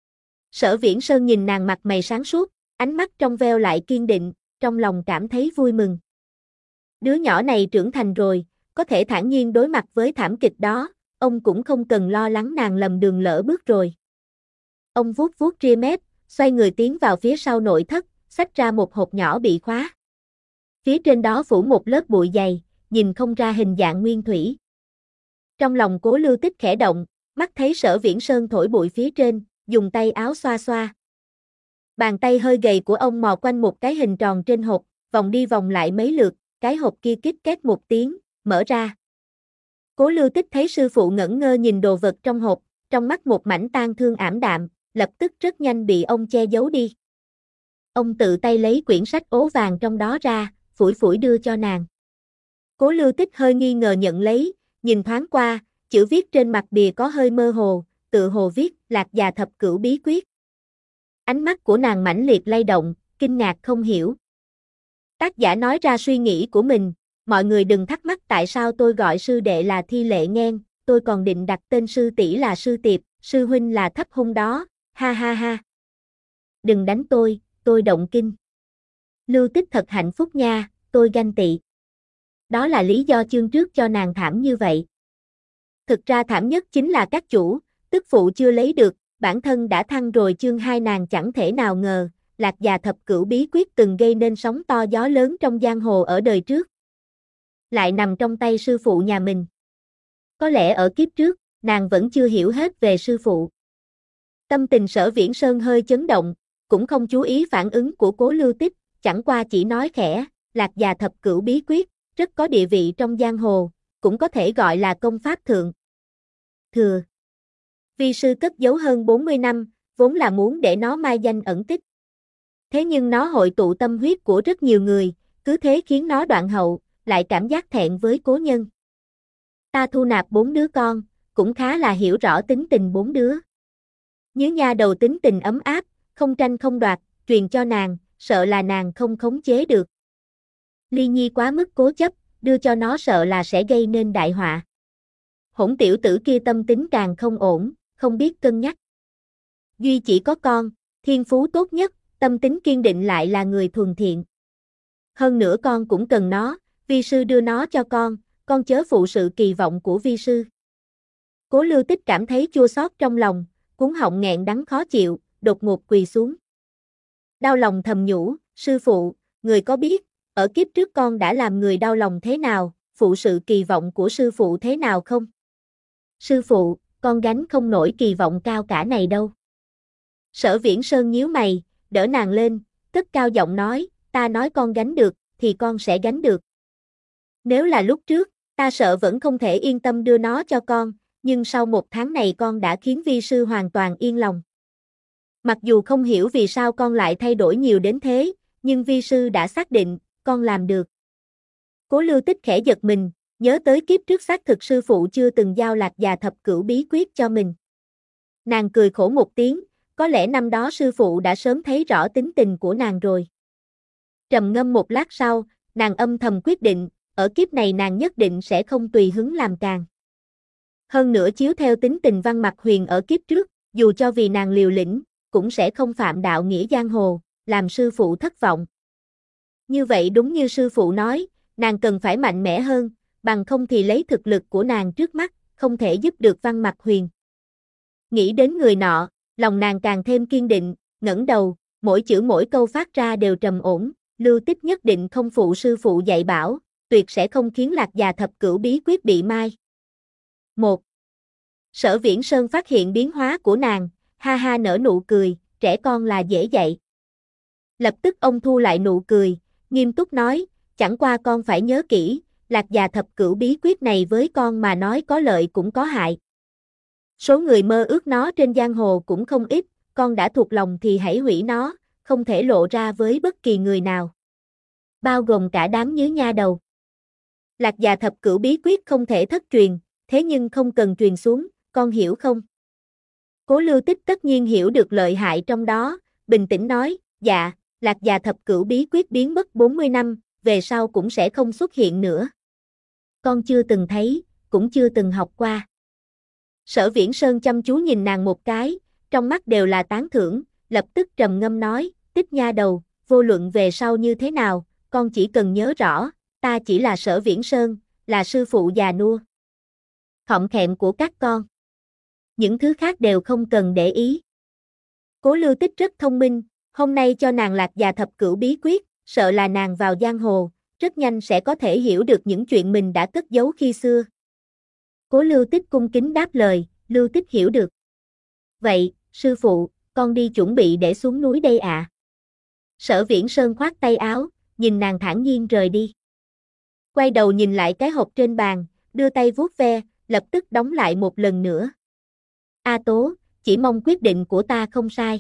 Sở Viễn Sơn nhìn nàng mặt mày sáng suốt, ánh mắt trong veo lại kiên định, trong lòng cảm thấy vui mừng. Đứa nhỏ này trưởng thành rồi, có thể thản nhiên đối mặt với thảm kịch đó, ông cũng không cần lo lắng nàng lầm đường lỡ bước rồi. Ông vuốt vuốt ria mép, xoay người tiến vào phía sau nội thất, xách ra một hộp nhỏ bị khóa. Phía trên đó phủ một lớp bụi dày, nhìn không ra hình dạng nguyên thủy. Trong lòng Cố Lưu Tích khẽ động, mắt thấy Sở Viễn Sơn thổi bụi phía trên, dùng tay áo xoa xoa. Bàn tay hơi gầy của ông mò quanh một cái hình tròn trên hộp, vòng đi vòng lại mấy lượt, cái hộp kia kít két một tiếng, mở ra. Cố Lưu Tích thấy sư phụ ngẩn ngơ nhìn đồ vật trong hộp, trong mắt một mảnh tang thương ảm đạm, lập tức rất nhanh bị ông che giấu đi. Ông tự tay lấy quyển sách ố vàng trong đó ra, phủi phủi đưa cho nàng. Cố Lưu Tích hơi nghi ngờ nhận lấy, nhìn thoáng qua, chữ viết trên mặt bìa có hơi mơ hồ, tự hồ viết Lạc Già Thập Cửu Bí Quyết. Ánh mắt của nàng mãnh liệt lay động, kinh ngạc không hiểu. Tác giả nói ra suy nghĩ của mình, mọi người đừng thắc mắc tại sao tôi gọi sư đệ là Thi Lệ Ngen, tôi còn định đặt tên sư tỷ là Sư Tiệp, sư huynh là Thấp Hung đó, ha ha ha. Đừng đánh tôi động kinh. Lưu Tích thật hạnh phúc nha, tôi ganh tị. Đó là lý do chương trước cho nàng thảm như vậy. Thực ra thảm nhất chính là các chủ, tức phụ chưa lấy được, bản thân đã thăng rồi chương 2 nàng chẳng thể nào ngờ, Lạc Già Thập Cửu Bí Quyết từng gây nên sóng to gió lớn trong giang hồ ở đời trước. Lại nằm trong tay sư phụ nhà mình. Có lẽ ở kiếp trước, nàng vẫn chưa hiểu hết về sư phụ. Tâm tình Sở Viễn Sơn hơi chấn động, cũng không chú ý phản ứng của Cố Lưu Tích, chẳng qua chỉ nói khẽ, Lạc Già Thập Cửu Bí Quyết, rất có địa vị trong giang hồ, cũng có thể gọi là công pháp thượng thừa. Vi sư cất giấu hơn 40 năm, vốn là muốn để nó mai danh ẩn tích. Thế nhưng nó hội tụ tâm huyết của rất nhiều người, cứ thế khiến nó đoạn hậu, lại cảm giác thẹn với cố nhân. Ta thu nạp 4 đứa con, cũng khá là hiểu rõ tính tình 4 đứa. Nhớ nha đầu tính tình ấm áp, không tranh không đoạt, truyền cho nàng, sợ là nàng không khống chế được. Ly Nhi quá mức cố chấp, đưa cho nó sợ là sẽ gây nên đại họa. Hỗn tiểu tử kia tâm tính càng không ổn, không biết cân nhắc. Duy chỉ có con, thiên phú tốt nhất, tâm tính kiên định lại là người thuần thiện. Hơn nữa con cũng cần nó, vi sư đưa nó cho con chớ phụ sự kỳ vọng của vi sư. Cố Lưu Tích cảm thấy chua xót trong lòng, cuống họng nghẹn đắng khó chịu, đột ngột quỳ xuống. Đau lòng thầm nhủ, sư phụ, người có biết, ở kiếp trước con đã làm người đau lòng thế nào, phụ sự kỳ vọng của sư phụ thế nào không? Sư phụ, con gánh không nổi kỳ vọng cao cả này đâu. Sở Viễn Sơn nhíu mày, đỡ nàng lên, cất cao giọng nói, ta nói con gánh được, thì con sẽ gánh được. Nếu là lúc trước, ta sợ vẫn không thể yên tâm đưa nó cho con, nhưng sau 1 tháng này con đã khiến vi sư hoàn toàn yên lòng. Mặc dù không hiểu vì sao con lại thay đổi nhiều đến thế, nhưng vi sư đã xác định, con làm được. Cố Lưu Tích khẽ giật mình, nhớ tới kiếp trước xác thực sư phụ chưa từng giao Lạc Già Thập Cửu Bí Quyết cho mình. Nàng cười khổ một tiếng, có lẽ năm đó sư phụ đã sớm thấy rõ tính tình của nàng rồi. Trầm ngâm một lát sau, nàng âm thầm quyết định, ở kiếp này nàng nhất định sẽ không tùy hứng làm càng. Hơn nữa chiếu theo tính tình Văn Mặc Huyền ở kiếp trước, dù cho vì nàng liều lĩnh, cũng sẽ không phạm đạo nghĩa giang hồ, làm sư phụ thất vọng. Như vậy đúng như sư phụ nói, nàng cần phải mạnh mẽ hơn, bằng không thì lấy thực lực của nàng trước mắt, không thể giúp được Văn Mặc Huyền. Nghĩ đến người nọ, lòng nàng càng thêm kiên định, ngẩng đầu, mỗi chữ mỗi câu phát ra đều trầm ổn, Lưu Tích nhất định không phụ sư phụ dạy bảo, tuyệt sẽ không khiến Lạc Già Thập Cửu Bí Quyết bị mai. 1. Sở Viễn Sơn phát hiện biến hóa của nàng, ha ha nở nụ cười, trẻ con là dễ dạy. Lập tức ông thu lại nụ cười, nghiêm túc nói, chẳng qua con phải nhớ kỹ, Lạc Già Thập Cửu bí quyết này với con mà nói có lợi cũng có hại. Số người mơ ước nó trên giang hồ cũng không ít, con đã thuộc lòng thì hãy hủy nó, không thể lộ ra với bất kỳ người nào. Bao gồm cả đám nhứ nha đầu. Lạc Già Thập Cửu bí quyết không thể thất truyền, thế nhưng không cần truyền xuống, con hiểu không? Cố Lưu Tích tất nhiên hiểu được lợi hại trong đó, bình tĩnh nói, dạ, Lạc Già Thập Cửu bí quyết biến mất 40 năm, về sau cũng sẽ không xuất hiện nữa. Con chưa từng thấy, cũng chưa từng học qua. Sở Viễn Sơn chăm chú nhìn nàng một cái, trong mắt đều là tán thưởng, lập tức trầm ngâm nói, Tích nha đầu, vô luận về sau như thế nào, con chỉ cần nhớ rõ, ta chỉ là Sở Viễn Sơn, là sư phụ già nua. Khọm khẹm của các con. Những thứ khác đều không cần để ý. Cố Lưu Tích rất thông minh, hôm nay cho nàng Lạc Già Thập Cửu bí quyết, sợ là nàng vào giang hồ, rất nhanh sẽ có thể hiểu được những chuyện mình đã cất giấu khi xưa. Cố Lưu Tích cung kính đáp lời, Lưu Tích hiểu được. Vậy, sư phụ, con đi chuẩn bị để xuống núi đây ạ. Sở Viễn Sơn khoát tay áo, nhìn nàng thản nhiên rời đi. Quay đầu nhìn lại cái hộp trên bàn, đưa tay vuốt ve, lập tức đóng lại một lần nữa. A Tố, chỉ mong quyết định của ta không sai.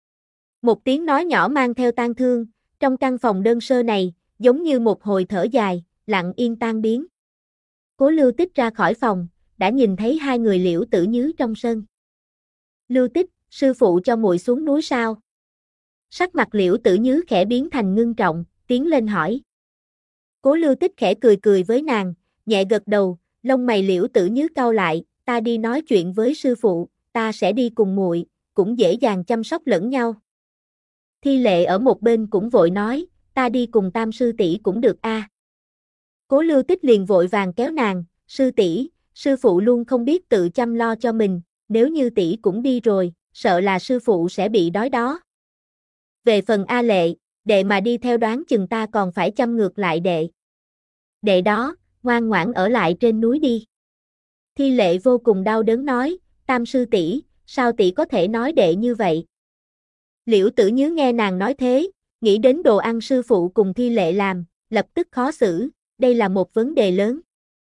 Một tiếng nói nhỏ mang theo tang thương, trong căn phòng đơn sơ này, giống như một hồi thở dài, lặng yên tan biến. Cố Lưu Tích ra khỏi phòng, đã nhìn thấy hai người Liễu Tử Nhứ trong sân. Lưu Tích, sư phụ cho muội xuống núi sao? Sắc mặt Liễu Tử Nhứ khẽ biến thành ngưng trọng, tiến lên hỏi. Cố Lưu Tích khẽ cười cười với nàng, nhẹ gật đầu, lông mày Liễu Tử Nhứ cau lại, ta đi nói chuyện với sư phụ, ta sẽ đi cùng muội, cũng dễ dàng chăm sóc lẫn nhau. Thi Lệ ở một bên cũng vội nói, ta đi cùng Tam sư tỷ cũng được a. Cố Lưu Tích liền vội vàng kéo nàng, sư tỷ, sư phụ luôn không biết tự chăm lo cho mình, nếu như tỷ cũng đi rồi, sợ là sư phụ sẽ bị đói đó. Về phần A Lệ, đệ mà đi theo đoán chừng ta còn phải chăm ngược lại đệ. Đệ đó, ngoan ngoãn ở lại trên núi đi. Thi Lệ vô cùng đau đớn nói, Tam sư tỷ, sao tỷ có thể nói đệ như vậy? Liễu Tử Nhứ nghe nàng nói thế, nghĩ đến đồ ăn sư phụ cùng Thi Lệ làm, lập tức khó xử, đây là một vấn đề lớn.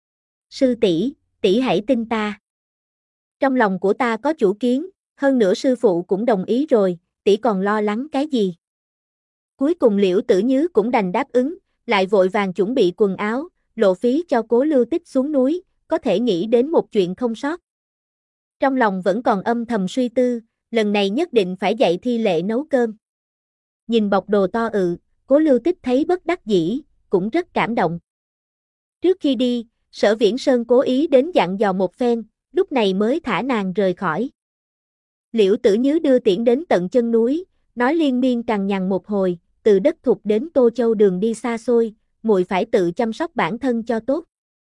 Sư tỷ, tỷ hãy tin ta. Trong lòng của ta có chủ kiến, hơn nữa sư phụ cũng đồng ý rồi, tỷ còn lo lắng cái gì? Cuối cùng Liễu Tử Nhứ cũng đành đáp ứng, lại vội vàng chuẩn bị quần áo, lộ phí cho Cố Lưu Tích xuống núi, có thể nghĩ đến một chuyện không sót. Trong lòng vẫn còn âm thầm suy tư, lần này nhất định phải dạy Thi Lệ nấu cơm. Nhìn bọc đồ to Cố Lưu Tích thấy bất đắc dĩ, cũng rất cảm động. Trước khi đi, Sở Viễn Sơn cố ý đến dặn dò một phen, lúc này mới thả nàng rời khỏi. Liễu Tử Nhứ đưa tiễn đến tận chân núi, nói liên miên cằn nhằn một hồi, từ đất thục đến Tô Châu đường đi xa xôi, muội phải tự chăm sóc bản thân cho tốt.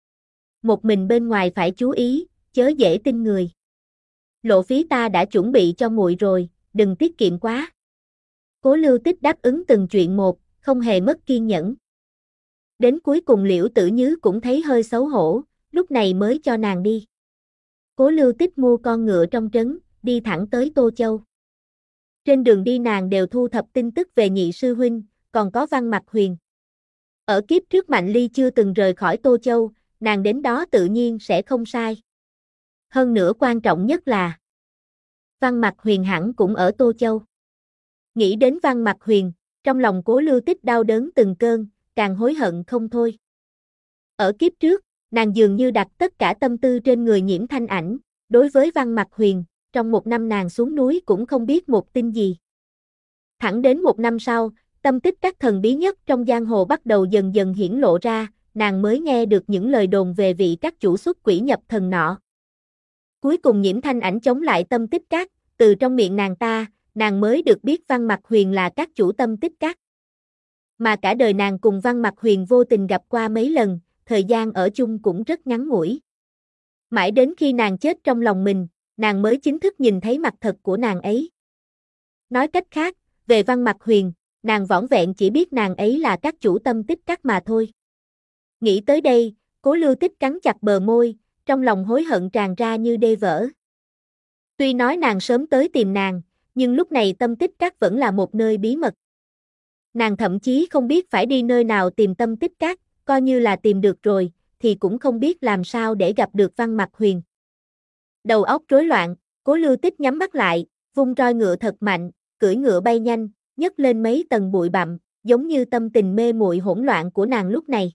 Một mình bên ngoài phải chú ý, chớ dễ tin người. Lộ phí ta đã chuẩn bị cho muội rồi, đừng tiết kiệm quá. Cố Lưu Tích đáp ứng từng chuyện một, không hề mất kiên nhẫn. Đến cuối cùng Liễu Tử Nhứ cũng thấy hơi xấu hổ, lúc này mới cho nàng đi. Cố Lưu Tích mua con ngựa trong trấn, đi thẳng tới Tô Châu. Trên đường đi nàng đều thu thập tin tức về nhị sư huynh, còn có Văn Mặc Huyền. Ở kiếp trước Mạnh Ly chưa từng rời khỏi Tô Châu, nàng đến đó tự nhiên sẽ không sai. Hơn nữa quan trọng nhất là Văn Mặc Huyền hẳn cũng ở Tô Châu. Nghĩ đến Văn Mặc Huyền, trong lòng Cố Lưu Tích đau đớn từng cơn, càng hối hận không thôi. Ở kiếp trước, nàng dường như đặt tất cả tâm tư trên người Nhiễm Thanh Ảnh, đối với Văn Mặc Huyền, trong một năm nàng xuống núi cũng không biết một tin gì. Thẳng đến một năm sau, tâm tích các thần bí nhất trong giang hồ bắt đầu dần dần hiển lộ ra, nàng mới nghe được những lời đồn về vị các chủ xuất quỷ nhập thần nọ. Cuối cùng Nhiễm Thanh Ảnh chống lại tâm tích các, từ trong miệng nàng ta, nàng mới được biết Văn Mặc Huyền là các chủ tâm tích các. Mà cả đời nàng cùng Văn Mặc Huyền vô tình gặp qua mấy lần, thời gian ở chung cũng rất ngắn ngủi. Mãi đến khi nàng chết trong lòng mình, nàng mới chính thức nhìn thấy mặt thật của nàng ấy. Nói cách khác, về Văn Mặc Huyền, nàng vỏn vẹn chỉ biết nàng ấy là các chủ tâm tích các mà thôi. Nghĩ tới đây, Cố Lưu Tích cắn chặt bờ môi, trong lòng hối hận tràn ra như đê vỡ. Tuy nói nàng sớm tới tìm nàng, nhưng lúc này tâm tích các vẫn là một nơi bí mật. Nàng thậm chí không biết phải đi nơi nào tìm Tâm Tích Các, coi như là tìm được rồi, thì cũng không biết làm sao để gặp được Văn Mặc Huyền. Đầu óc rối loạn, Cố Lưu Tích nhắm mắt lại, vung roi ngựa thật mạnh, cưỡi ngựa bay nhanh, nhấc lên mấy tầng bụi bặm, giống như tâm tình mê muội hỗn loạn của nàng lúc này.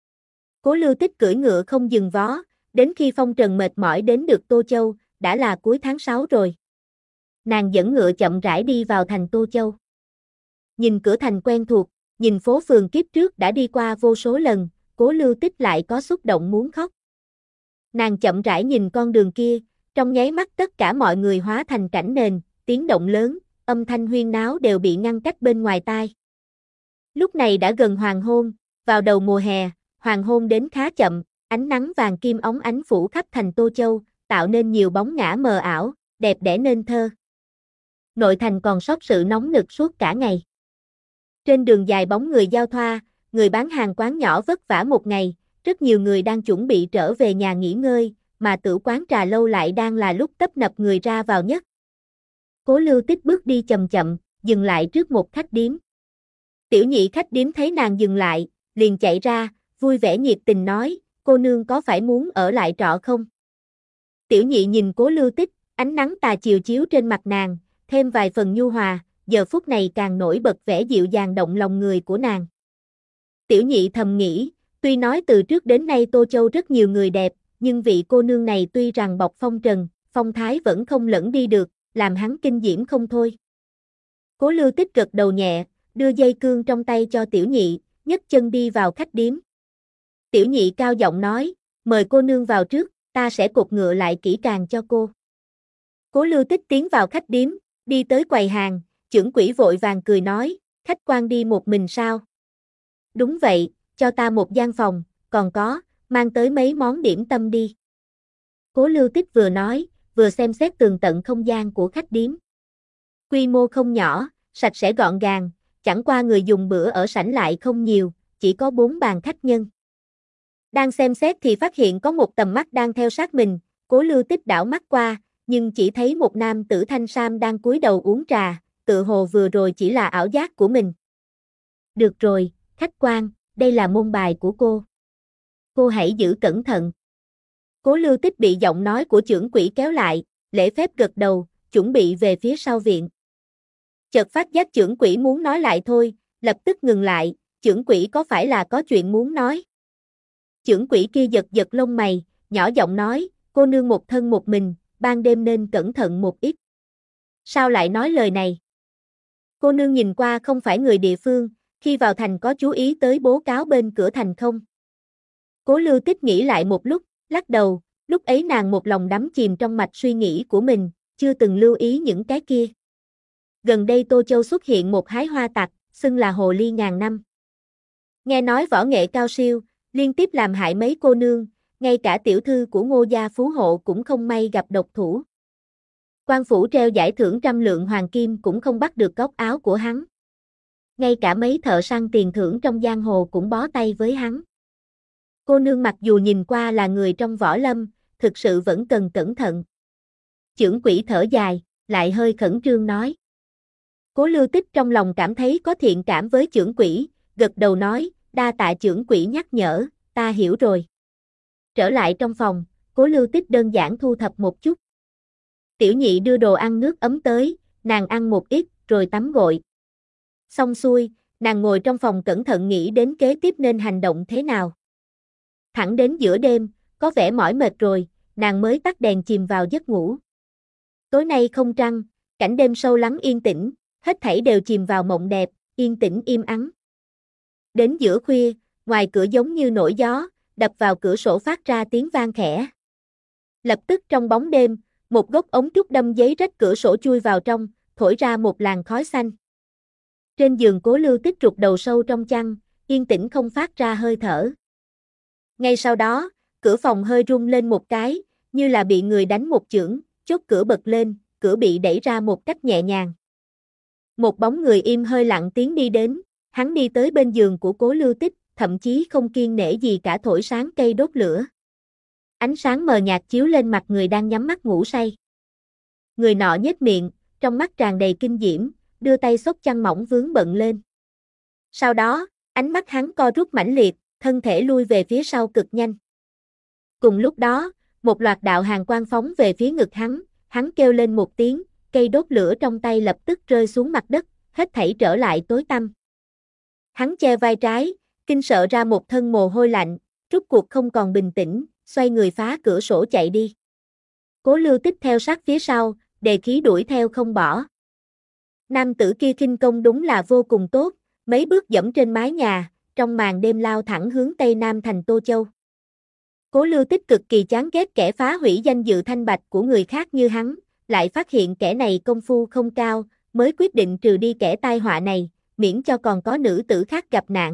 Cố Lưu Tích cưỡi ngựa không dừng vó, đến khi phong trần mệt mỏi đến được Tô Châu, đã là cuối tháng 6 rồi. Nàng dẫn ngựa chậm rãi đi vào thành Tô Châu. Nhìn cửa thành quen thuộc, nhìn phố phường kiếp trước đã đi qua vô số lần, Cố Lưu Tích lại có xúc động muốn khóc. Nàng chậm rãi nhìn con đường kia, trong nháy mắt tất cả mọi người hóa thành cảnh nền, tiếng động lớn, âm thanh huyên náo đều bị ngăn cách bên ngoài tai. Lúc này đã gần hoàng hôn, vào đầu mùa hè, hoàng hôn đến khá chậm, ánh nắng vàng kim óng ánh phủ khắp thành Tô Châu, tạo nên nhiều bóng ngã mờ ảo, đẹp đẽ nên thơ. Nội thành còn sót sự nóng nực suốt cả ngày. Trên đường dài bóng người giao thoa, người bán hàng quán nhỏ vất vả một ngày, rất nhiều người đang chuẩn bị trở về nhà nghỉ ngơi, mà tử quán trà lâu lại đang là lúc tấp nập người ra vào nhất. Cố Lưu Tích bước đi chậm chậm, dừng lại trước một khách điếm. Tiểu nhị khách điếm thấy nàng dừng lại, liền chạy ra, vui vẻ nhiệt tình nói, cô nương có phải muốn ở lại trọ không? Tiểu nhị nhìn Cố Lưu Tích, ánh nắng tà chiều chiếu trên mặt nàng, thêm vài phần nhu hòa, giờ phút này càng nổi bật vẻ dịu dàng động lòng người của nàng. Tiểu nhị thầm nghĩ, tuy nói từ trước đến nay Tô Châu rất nhiều người đẹp, nhưng vị cô nương này tuy rằng bọc phong trần, phong thái vẫn không lẫn đi được, làm hắn kinh diễm không thôi. Cố Lưu Tích gật đầu nhẹ, đưa dây cương trong tay cho tiểu nhị, nhấc chân đi vào khách điếm. Tiểu nhị cao giọng nói, mời cô nương vào trước, ta sẽ cột ngựa lại kỹ càng cho cô. Cố Lưu Tích tiến vào khách điếm, đi tới quầy hàng, chưởng quỹ vội vàng cười nói, khách quan đi một mình sao? Đúng vậy, cho ta một gian phòng, còn có, mang tới mấy món điểm tâm đi. Cố Lưu Tích vừa nói, vừa xem xét tường tận không gian của khách điếm. Quy mô không nhỏ, sạch sẽ gọn gàng, chẳng qua người dùng bữa ở sảnh lại không nhiều, chỉ có 4 bàn khách nhân. Đang xem xét thì phát hiện có một tầm mắt đang theo sát mình, Cố Lưu Tích đảo mắt qua, nhưng chỉ thấy một nam tử thanh sam đang cúi đầu uống trà, tự hồ vừa rồi chỉ là ảo giác của mình. Được rồi, khách quan, đây là môn bài của cô. Cô hãy giữ cẩn thận. Cố Lưu Tích bị giọng nói của chưởng quỹ kéo lại, lễ phép gật đầu, chuẩn bị về phía sau viện. Chợt phát giác chưởng quỹ muốn nói lại thôi, lập tức ngừng lại, chưởng quỹ có phải là có chuyện muốn nói? Chưởng quỹ kia giật giật lông mày, nhỏ giọng nói, cô nương một thân một mình, ban đêm nên cẩn thận một ít. Sao lại nói lời này? Cô nương nhìn qua không phải người địa phương, khi vào thành có chú ý tới bố cáo bên cửa thành không? Cố Lưu Tích nghĩ lại một lúc, lắc đầu, lúc ấy nàng một lòng đắm chìm trong mạch suy nghĩ của mình, chưa từng lưu ý những cái kia. Gần đây Tô Châu xuất hiện một hái hoa tặc, xưng là hồ ly ngàn năm. Nghe nói võ nghệ cao siêu, liên tiếp làm hại mấy cô nương, ngay cả tiểu thư của Ngô gia phú hộ cũng không may gặp độc thủ. Quan phủ treo giải thưởng 100 lượng hoàng kim cũng không bắt được góc áo của hắn. Ngay cả mấy thợ săn tiền thưởng trong giang hồ cũng bó tay với hắn. Cô nương mặc dù nhìn qua là người trong võ lâm, thực sự vẫn cần cẩn thận. Chưởng quỹ thở dài, lại hơi khẩn trương nói. Cố Lưu Tích trong lòng cảm thấy có thiện cảm với chưởng quỹ, gật đầu nói, đa tạ chưởng quỹ nhắc nhở, ta hiểu rồi. Trở lại trong phòng, Cố Lưu Tích đơn giản thu thập một chút. Tiểu nhị đưa đồ ăn nước ấm tới, nàng ăn một ít, rồi tắm gội. Xong xuôi, nàng ngồi trong phòng cẩn thận nghĩ đến kế tiếp nên hành động thế nào. Thẳng đến giữa đêm, có vẻ mỏi mệt rồi, nàng mới tắt đèn chìm vào giấc ngủ. Tối nay không trăng, cảnh đêm sâu lắng yên tĩnh, hết thảy đều chìm vào mộng đẹp, yên tĩnh im ắng. Đến giữa khuya, ngoài cửa giống như nổi gió, đập vào cửa sổ phát ra tiếng vang khẽ. Lập tức trong bóng đêm, một gốc ống trúc đâm giấy rách cửa sổ chui vào trong, thổi ra một làn khói xanh. Trên giường Cố Lưu Tích rụt đầu sâu trong chăn, yên tĩnh không phát ra hơi thở. Ngay sau đó, cửa phòng hơi rung lên một cái, như là bị người đánh một chưởng, chốt cửa bật lên, cửa bị đẩy ra một cách nhẹ nhàng. Một bóng người im hơi lặng tiến đi đến, hắn đi tới bên giường của Cố Lưu Tích, thậm chí không kiêng nể gì cả thổi sáng cây đốt lửa. Ánh sáng mờ nhạt chiếu lên mặt người đang nhắm mắt ngủ say. Người nọ nhếch miệng, trong mắt tràn đầy kinh diễm, đưa tay xốc chăn mỏng vướng bận lên. Sau đó, ánh mắt hắn co rút mãnh liệt, thân thể lui về phía sau cực nhanh. Cùng lúc đó, một loạt đạo hàn quang phóng về phía ngực hắn kêu lên một tiếng, cây đốt lửa trong tay lập tức rơi xuống mặt đất, hết thảy trở lại tối tăm. Hắn che vai trái, kinh sợ ra một thân mồ hôi lạnh, rút cuộc không còn bình tĩnh, xoay người phá cửa sổ chạy đi. Cố Lưu Tích theo sát phía sau, đề khí đuổi theo không bỏ. Nam tử kia khinh công đúng là vô cùng tốt, mấy bước dẫm trên mái nhà, trong màn đêm lao thẳng hướng Tây Nam thành Tô Châu. Cố Lưu Tích cực kỳ chán ghét kẻ phá hủy danh dự thanh bạch của người khác như hắn, lại phát hiện kẻ này công phu không cao, mới quyết định trừ đi kẻ tai họa này, miễn cho còn có nữ tử khác gặp nạn.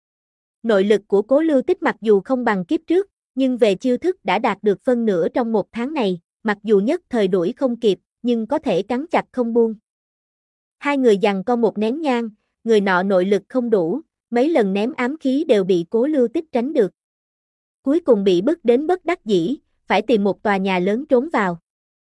Nội lực của Cố Lưu Tích mặc dù không bằng kiếp trước, nhưng về chiêu thức đã đạt được phân nửa trong một tháng này, mặc dù nhất thời đuổi không kịp, nhưng có thể cắn chặt không buông. Hai người giằng co một nén nhang, người nọ nội lực không đủ, mấy lần ném ám khí đều bị Cố Lưu Tích tránh được. Cuối cùng bị bức đến bất đắc dĩ, phải tìm một tòa nhà lớn trốn vào.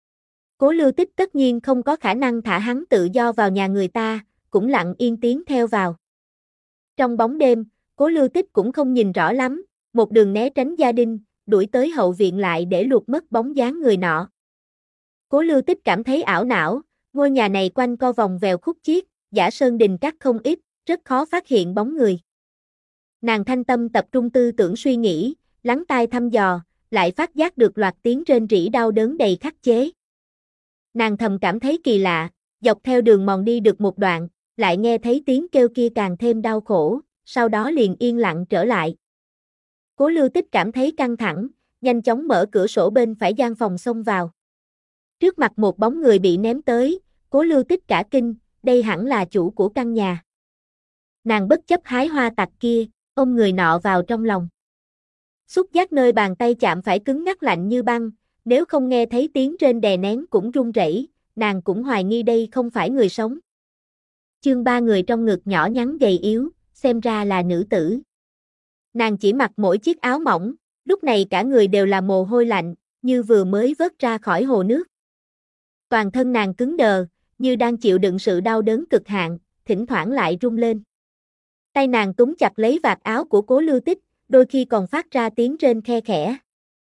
Cố Lưu Tích tất nhiên không có khả năng thả hắn tự do vào nhà người ta, cũng lặng yên tiến theo vào. Trong bóng đêm, Cố Lưu Tích cũng không nhìn rõ lắm, một đường né tránh gia đình, đuổi tới hậu viện lại để lụt mất bóng dáng người nọ. Cố Lưu Tích cảm thấy ảo não, ngôi nhà này quanh co vòng vèo khúc chiết, giả sơn đình cát không ít, rất khó phát hiện bóng người. Nàng thanh tâm tập trung tư tưởng suy nghĩ, lắng tai thăm dò, lại phát giác được loạt tiếng rên rỉ đau đớn đầy khắc chế. Nàng thầm cảm thấy kỳ lạ, dọc theo đường mòn đi được một đoạn, lại nghe thấy tiếng kêu kia càng thêm đau khổ, sau đó liền yên lặng trở lại. Cố Lưu Tích cảm thấy căng thẳng, nhanh chóng mở cửa sổ bên phải gian phòng xông vào. Trước mặt một bóng người bị ném tới, Cố Lưu Tích cả kinh, đây hẳn là chủ của căn nhà. Nàng bất chấp hái hoa tặc kia, ôm người nọ vào trong lòng. Xúc giác nơi bàn tay chạm phải cứng ngắc lạnh như băng, nếu không nghe thấy tiếng rên đè nén cũng run rẩy, nàng cũng hoài nghi đây không phải người sống. Chương 3 người trong ngực nhỏ nhắn gầy yếu, xem ra là nữ tử. Nàng chỉ mặc mỗi chiếc áo mỏng, lúc này cả người đều là mồ hôi lạnh, như vừa mới vớt ra khỏi hồ nước. Toàn thân nàng cứng đờ, như đang chịu đựng sự đau đớn cực hạn, thỉnh thoảng lại rung lên. Tay nàng túm chặt lấy vạt áo của Cố Lưu Tích, đôi khi còn phát ra tiếng rên khe khẽ.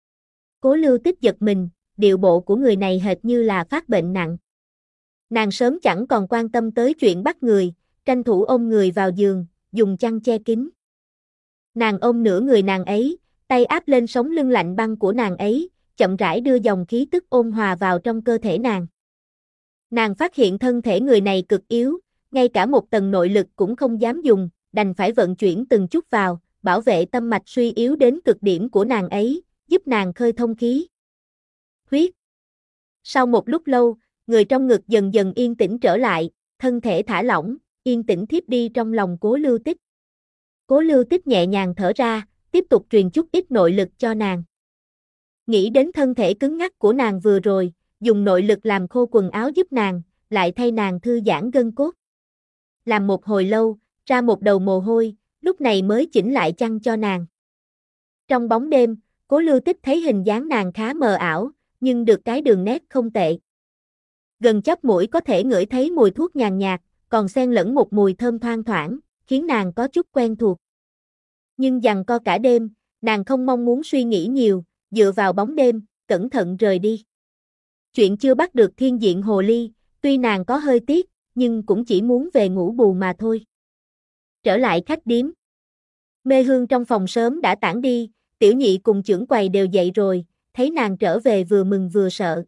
Cố Lưu Tích giật mình, điệu bộ của người này hệt như là phát bệnh nặng. Nàng sớm chẳng còn quan tâm tới chuyện bắt người, tranh thủ ôm người vào giường, dùng chăn che kín. Nàng ôm nửa người nàng ấy, tay áp lên sống lưng lạnh băng của nàng ấy, chậm rãi đưa dòng khí tức ôn hòa vào trong cơ thể nàng. Nàng phát hiện thân thể người này cực yếu, ngay cả một tầng nội lực cũng không dám dùng, đành phải vận chuyển từng chút vào, bảo vệ tâm mạch suy yếu đến cực điểm của nàng ấy, giúp nàng khơi thông khí. Huyết. Sau một lúc lâu, người trong ngực dần dần yên tĩnh trở lại, thân thể thả lỏng, yên tĩnh thiếp đi trong lòng Cố Lưu Tích. Cố Lưu Tích nhẹ nhàng thở ra, tiếp tục truyền chút ít nội lực cho nàng. Nghĩ đến thân thể cứng ngắc của nàng vừa rồi, dùng nội lực làm khô quần áo giúp nàng, lại thay nàng thư giãn gân cốt. Làm một hồi lâu, ra một đầu mồ hôi, lúc này mới chỉnh lại chăn cho nàng. Trong bóng đêm, Cố Lưu Tích thấy hình dáng nàng khá mờ ảo, nhưng được cái đường nét không tệ. Gần chóp mũi có thể ngửi thấy mùi thuốc nhàn nhạt, còn xen lẫn một mùi thơm thoang thoảng, khiến nàng có chút quen thuộc. Nhưng giằng co cả đêm, nàng không mong muốn suy nghĩ nhiều, dựa vào bóng đêm, cẩn thận rời đi. Chuyện chưa bắt được thiên diện hồ ly, tuy nàng có hơi tiếc, nhưng cũng chỉ muốn về ngủ bù mà thôi. Trở lại khách điếm. Mê hương trong phòng sớm đã tản đi, tiểu nhị cùng chưởng quầy đều dậy rồi, thấy nàng trở về vừa mừng vừa sợ.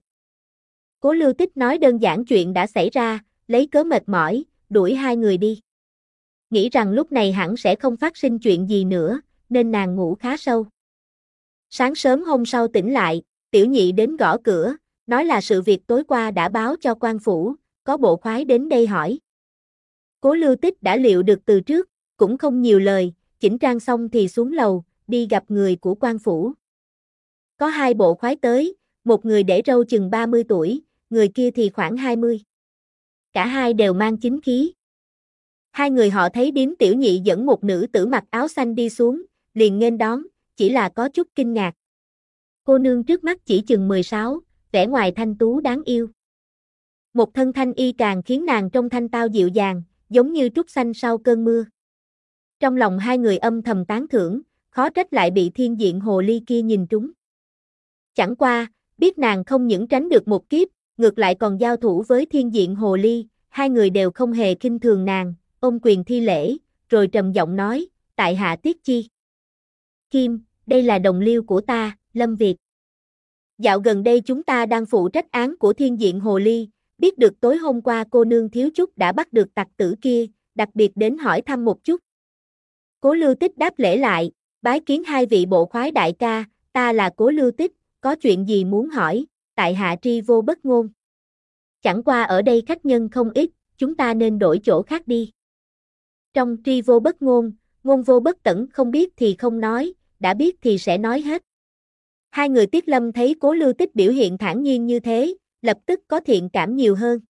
Cố Lưu Tích nói đơn giản chuyện đã xảy ra, lấy cớ mệt mỏi, đuổi hai người đi. Nghĩ rằng lúc này hẳn sẽ không phát sinh chuyện gì nữa, nên nàng ngủ khá sâu. Sáng sớm hôm sau tỉnh lại, tiểu nhị đến gõ cửa, nói là sự việc tối qua đã báo cho quan phủ, có bộ khoái đến đây hỏi. Cố Lưu Tích đã liệu được từ trước, cũng không nhiều lời, chỉnh trang xong thì xuống lầu, đi gặp người của quan phủ. Có hai bộ khoái tới, một người để râu chừng 30 tuổi, người kia thì khoảng 20. Cả hai đều mang chính khí. Hai người họ thấy điếm tiểu nhị dẫn một nữ tử mặc áo xanh đi xuống, liền nghênh đón, chỉ là có chút kinh ngạc. Cô nương trước mắt chỉ chừng 16, vẻ ngoài thanh tú đáng yêu. Một thân thanh y càng khiến nàng trông thanh tao dịu dàng, giống như trúc xanh sau cơn mưa. Trong lòng hai người âm thầm tán thưởng, khó trách lại bị thiên diện hồ ly kia nhìn trúng. Chẳng qua, biết nàng không những tránh được một kiếp, ngược lại còn giao thủ với thiên diện hồ ly, hai người đều không hề khinh thường nàng, ôm quyền thi lễ, rồi trầm giọng nói, tại hạ Tiết Chi Kim, đây là đồng liêu của ta, Lâm Việt. Dạo gần đây chúng ta đang phụ trách án của thiên diện hồ ly, biết được tối hôm qua cô nương thiếu chút đã bắt được tặc tử kia, đặc biệt đến hỏi thăm một chút. Cố Lưu Tích đáp lễ lại, bái kiến hai vị bộ khoái đại ca, ta là Cố Lưu Tích, có chuyện gì muốn hỏi, tại hạ tri vô bất ngôn. Chẳng qua ở đây khách nhân không ít, chúng ta nên đổi chỗ khác đi. Trong tri vô bất ngôn, ngôn vô bất tẩn, không biết thì không nói, đã biết thì sẽ nói hết. Hai người Tiết Lâm thấy Cố Lưu Tích biểu hiện thản nhiên như thế, lập tức có thiện cảm nhiều hơn.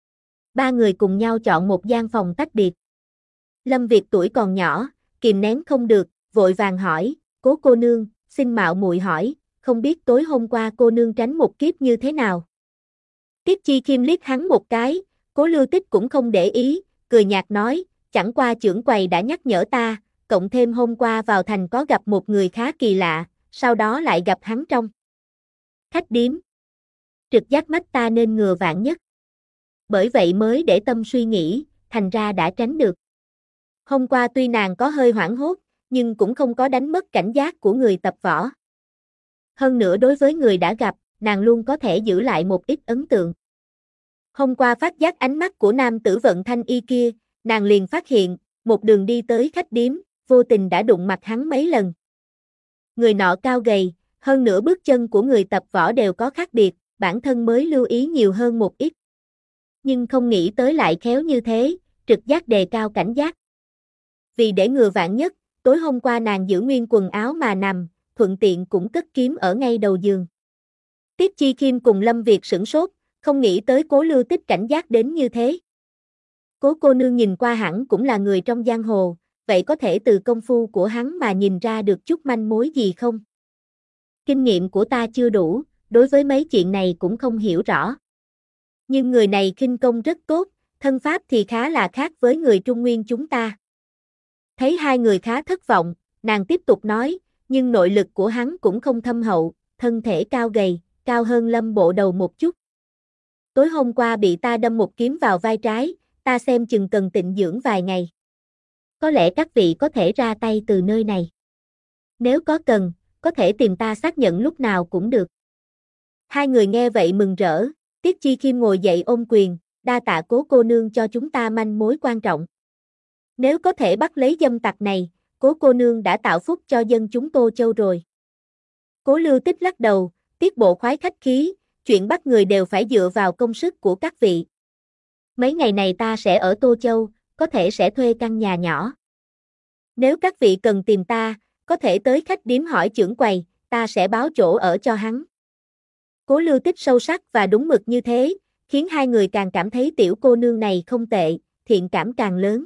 Ba người cùng nhau chọn một gian phòng tách biệt. Lâm Việt tuổi còn nhỏ, kìm nén không được, vội vàng hỏi, Cố cô nương, xin mạo muội hỏi, không biết tối hôm qua cô nương tránh một kiếp như thế nào? Tiết Chi Kim liếc hắn một cái, Cố Lưu Tích cũng không để ý, cười nhạt nói, chẳng qua trưởng quầy đã nhắc nhở ta, cộng thêm hôm qua vào thành có gặp một người khá kỳ lạ, sau đó lại gặp hắn trong khách điếm. Trực giác mách ta nên ngừa vạn nhất. Bởi vậy mới để tâm suy nghĩ, thành ra đã tránh được. Hôm qua tuy nàng có hơi hoảng hốt, nhưng cũng không có đánh mất cảnh giác của người tập võ. Hơn nữa đối với người đã gặp, nàng luôn có thể giữ lại một ít ấn tượng. Hôm qua phát giác ánh mắt của nam tử vận thanh y kia, nàng liền phát hiện, một đường đi tới khách điếm, vô tình đã đụng mặt hắn mấy lần. Người nọ cao gầy, hơn nữa bước chân của người tập võ đều có khác biệt, bản thân mới lưu ý nhiều hơn một ít. Nhưng không nghĩ tới lại khéo như thế, trực giác đề cao cảnh giác. Vì để ngừa vạn nhất, tối hôm qua nàng giữ nguyên quần áo mà nằm, thuận tiện cũng cất kiếm ở ngay đầu giường. Tiết Chi Kim cùng Lâm Việt sửng sốt, không nghĩ tới Cố Lưu Tích cảnh giác đến như thế. Cố cô nương nhìn qua hẳn cũng là người trong giang hồ, vậy có thể từ công phu của hắn mà nhìn ra được chút manh mối gì không? Kinh nghiệm của ta chưa đủ, đối với mấy chuyện này cũng không hiểu rõ. Nhưng người này khinh công rất tốt, thân pháp thì khá là khác với người Trung Nguyên chúng ta. Thấy hai người khá thất vọng, nàng tiếp tục nói, nhưng nội lực của hắn cũng không thâm hậu, thân thể cao gầy, cao hơn Lâm Bộ Đầu một chút. Tối hôm qua bị ta đâm một kiếm vào vai trái, ta xem chừng cần tịnh dưỡng vài ngày. Có lẽ các vị có thể ra tay từ nơi này. Nếu có cần, có thể tìm ta xác nhận lúc nào cũng được. Hai người nghe vậy mừng rỡ, Tiết Chi Kim ngồi dậy ôm quyền, đa tạ Cố cô nương cho chúng ta manh mối quan trọng. Nếu có thể bắt lấy dâm tặc này, Cố cô nương đã tạo phúc cho dân chúng Tô Châu rồi. Cố Lưu Tích lắc đầu, Tiết bộ khoái khách khí, chuyện bắt người đều phải dựa vào công sức của các vị. Mấy ngày này ta sẽ ở Tô Châu, có thể sẽ thuê căn nhà nhỏ. Nếu các vị cần tìm ta, có thể tới khách điếm hỏi trưởng quầy, ta sẽ báo chỗ ở cho hắn. Cố Lưu Tích sâu sắc và đúng mực như thế, khiến hai người càng cảm thấy tiểu cô nương này không tệ, thiện cảm càng lớn.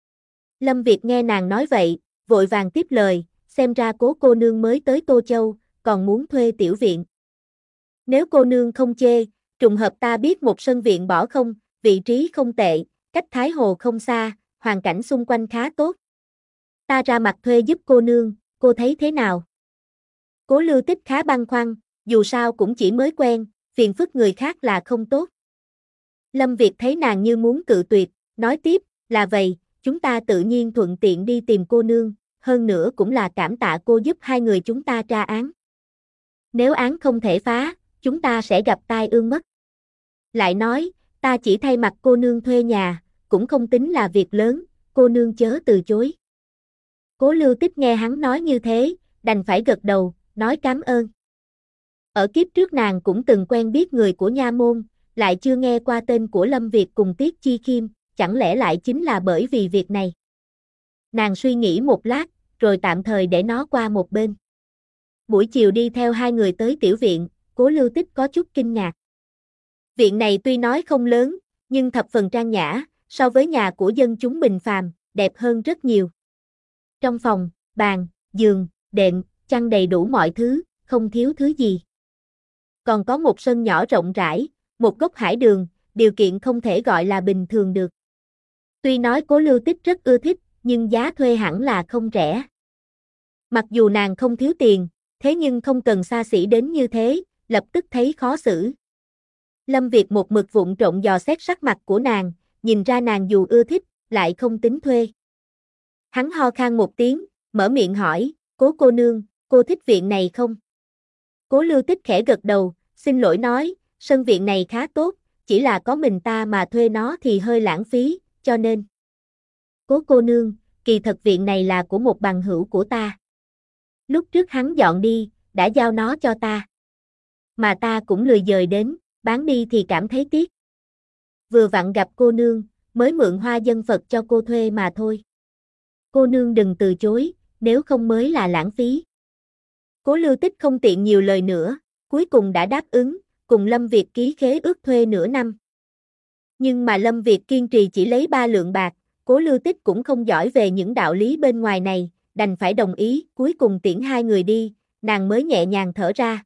Lâm Việt nghe nàng nói vậy, vội vàng tiếp lời, xem ra Cố cô nương mới tới Tô Châu, còn muốn thuê tiểu viện. Nếu cô nương không chê, trùng hợp ta biết một sân viện bỏ không, vị trí không tệ, cách Thái Hồ không xa, hoàn cảnh xung quanh khá tốt. Ta ra mặt thuê giúp cô nương, cô thấy thế nào? Cố Lưu Tích khá băn khoăn, dù sao cũng chỉ mới quen, phiền phức người khác là không tốt. Lâm Việt thấy nàng như muốn cự tuyệt, nói tiếp, là vậy, chúng ta tự nhiên thuận tiện đi tìm cô nương, hơn nữa cũng là cảm tạ cô giúp hai người chúng ta tra án. Nếu án không thể phá, chúng ta sẽ gặp tai ương mất. Lại nói, ta chỉ thay mặt cô nương thuê nhà, cũng không tính là việc lớn, cô nương chớ từ chối. Cố Lưu Tích nghe hắn nói như thế, đành phải gật đầu, nói cảm ơn. Ở kiếp trước nàng cũng từng quen biết người của nha môn, lại chưa nghe qua tên của Lâm Việt cùng Tiết Chi Kim, chẳng lẽ lại chính là bởi vì việc này. Nàng suy nghĩ một lát, rồi tạm thời để nó qua một bên. Buổi chiều đi theo hai người tới tiểu viện, Cố Lưu Tích có chút kinh ngạc. Viện này tuy nói không lớn, nhưng thập phần trang nhã, so với nhà của dân chúng bình phàm, đẹp hơn rất nhiều. Trong phòng, bàn, giường, đệm, chăn đầy đủ mọi thứ, không thiếu thứ gì. Còn có một sân nhỏ rộng rãi, một gốc hải đường, điều kiện không thể gọi là bình thường được. Tuy nói Cố Lưu Tích rất ưa thích, nhưng giá thuê hẳn là không rẻ. Mặc dù nàng không thiếu tiền, thế nhưng không cần xa xỉ đến như thế, lập tức thấy khó xử. Lâm Việt một mực vụng trộm dò xét sắc mặt của nàng, nhìn ra nàng dù ưa thích, lại không tính thuê. Hắn ho khan một tiếng, mở miệng hỏi, Cố cô nương, cô thích viện này không? Cố Lưu Tích khẽ gật đầu, xin lỗi nói, sân viện này khá tốt, chỉ là có mình ta mà thuê nó thì hơi lãng phí, cho nên. Cố cô nương, kỳ thật viện này là của một bằng hữu của ta. Lúc trước hắn dọn đi, đã giao nó cho ta. Mà ta cũng lười dời đến, bán đi thì cảm thấy tiếc. Vừa vặn gặp cô nương, mới mượn hoa dân Phật cho cô thuê mà thôi. Cô nương đừng từ chối, nếu không mới là lãng phí. Cố Lưu Tích không tiện nhiều lời nữa, cuối cùng đã đáp ứng, cùng Lâm Việt ký khế ước thuê nửa năm. Nhưng mà Lâm Việt kiên trì chỉ lấy 3 lượng bạc, Cố Lưu Tích cũng không giỏi về những đạo lý bên ngoài này, đành phải đồng ý, cuối cùng tiễn hai người đi, nàng mới nhẹ nhàng thở ra.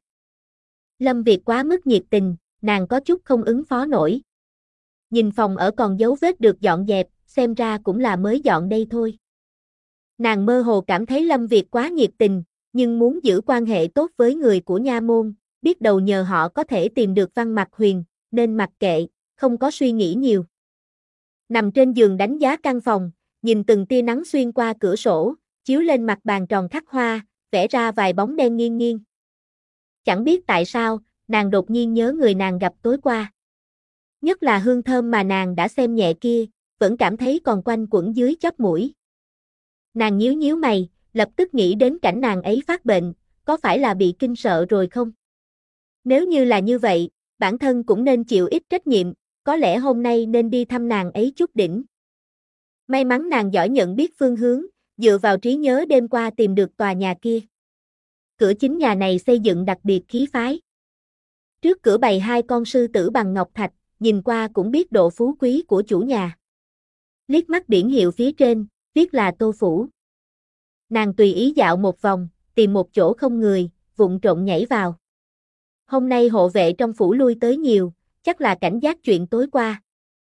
Lâm Việt quá mức nhiệt tình, nàng có chút không ứng phó nổi. Nhìn phòng ở còn dấu vết được dọn dẹp, xem ra cũng là mới dọn đây thôi. Nàng mơ hồ cảm thấy Lâm Việt quá nhiệt tình, nhưng muốn giữ quan hệ tốt với người của nha môn, biết đầu nhờ họ có thể tìm được Văn Mặc Huyền, nên mặc kệ, không có suy nghĩ nhiều. Nằm trên giường đánh giá căn phòng, nhìn từng tia nắng xuyên qua cửa sổ, chiếu lên mặt bàn tròn khắc hoa, vẽ ra vài bóng đen nghiêng nghiêng. Chẳng biết tại sao, nàng đột nhiên nhớ người nàng gặp tối qua. Nhất là hương thơm mà nàng đã xem nhẹ kia, vẫn cảm thấy còn quanh quẩn dưới chóp mũi. Nàng nhíu nhíu mày, lập tức nghĩ đến cảnh nàng ấy phát bệnh, có phải là bị kinh sợ rồi không? Nếu như là như vậy, bản thân cũng nên chịu ít trách nhiệm, có lẽ hôm nay nên đi thăm nàng ấy chút đỉnh. May mắn nàng giỏi nhận biết phương hướng, dựa vào trí nhớ đêm qua tìm được tòa nhà kia. Cửa chính nhà này xây dựng đặc biệt khí phái. Trước cửa bày 2 con sư tử bằng ngọc thạch, nhìn qua cũng biết độ phú quý của chủ nhà. Liếc mắt biển hiệu phía trên, viết là Tô Phủ. Nàng tùy ý dạo một vòng, tìm một chỗ không người, vụng trộm nhảy vào. Hôm nay hộ vệ trong phủ lui tới nhiều, chắc là cảnh giác chuyện tối qua.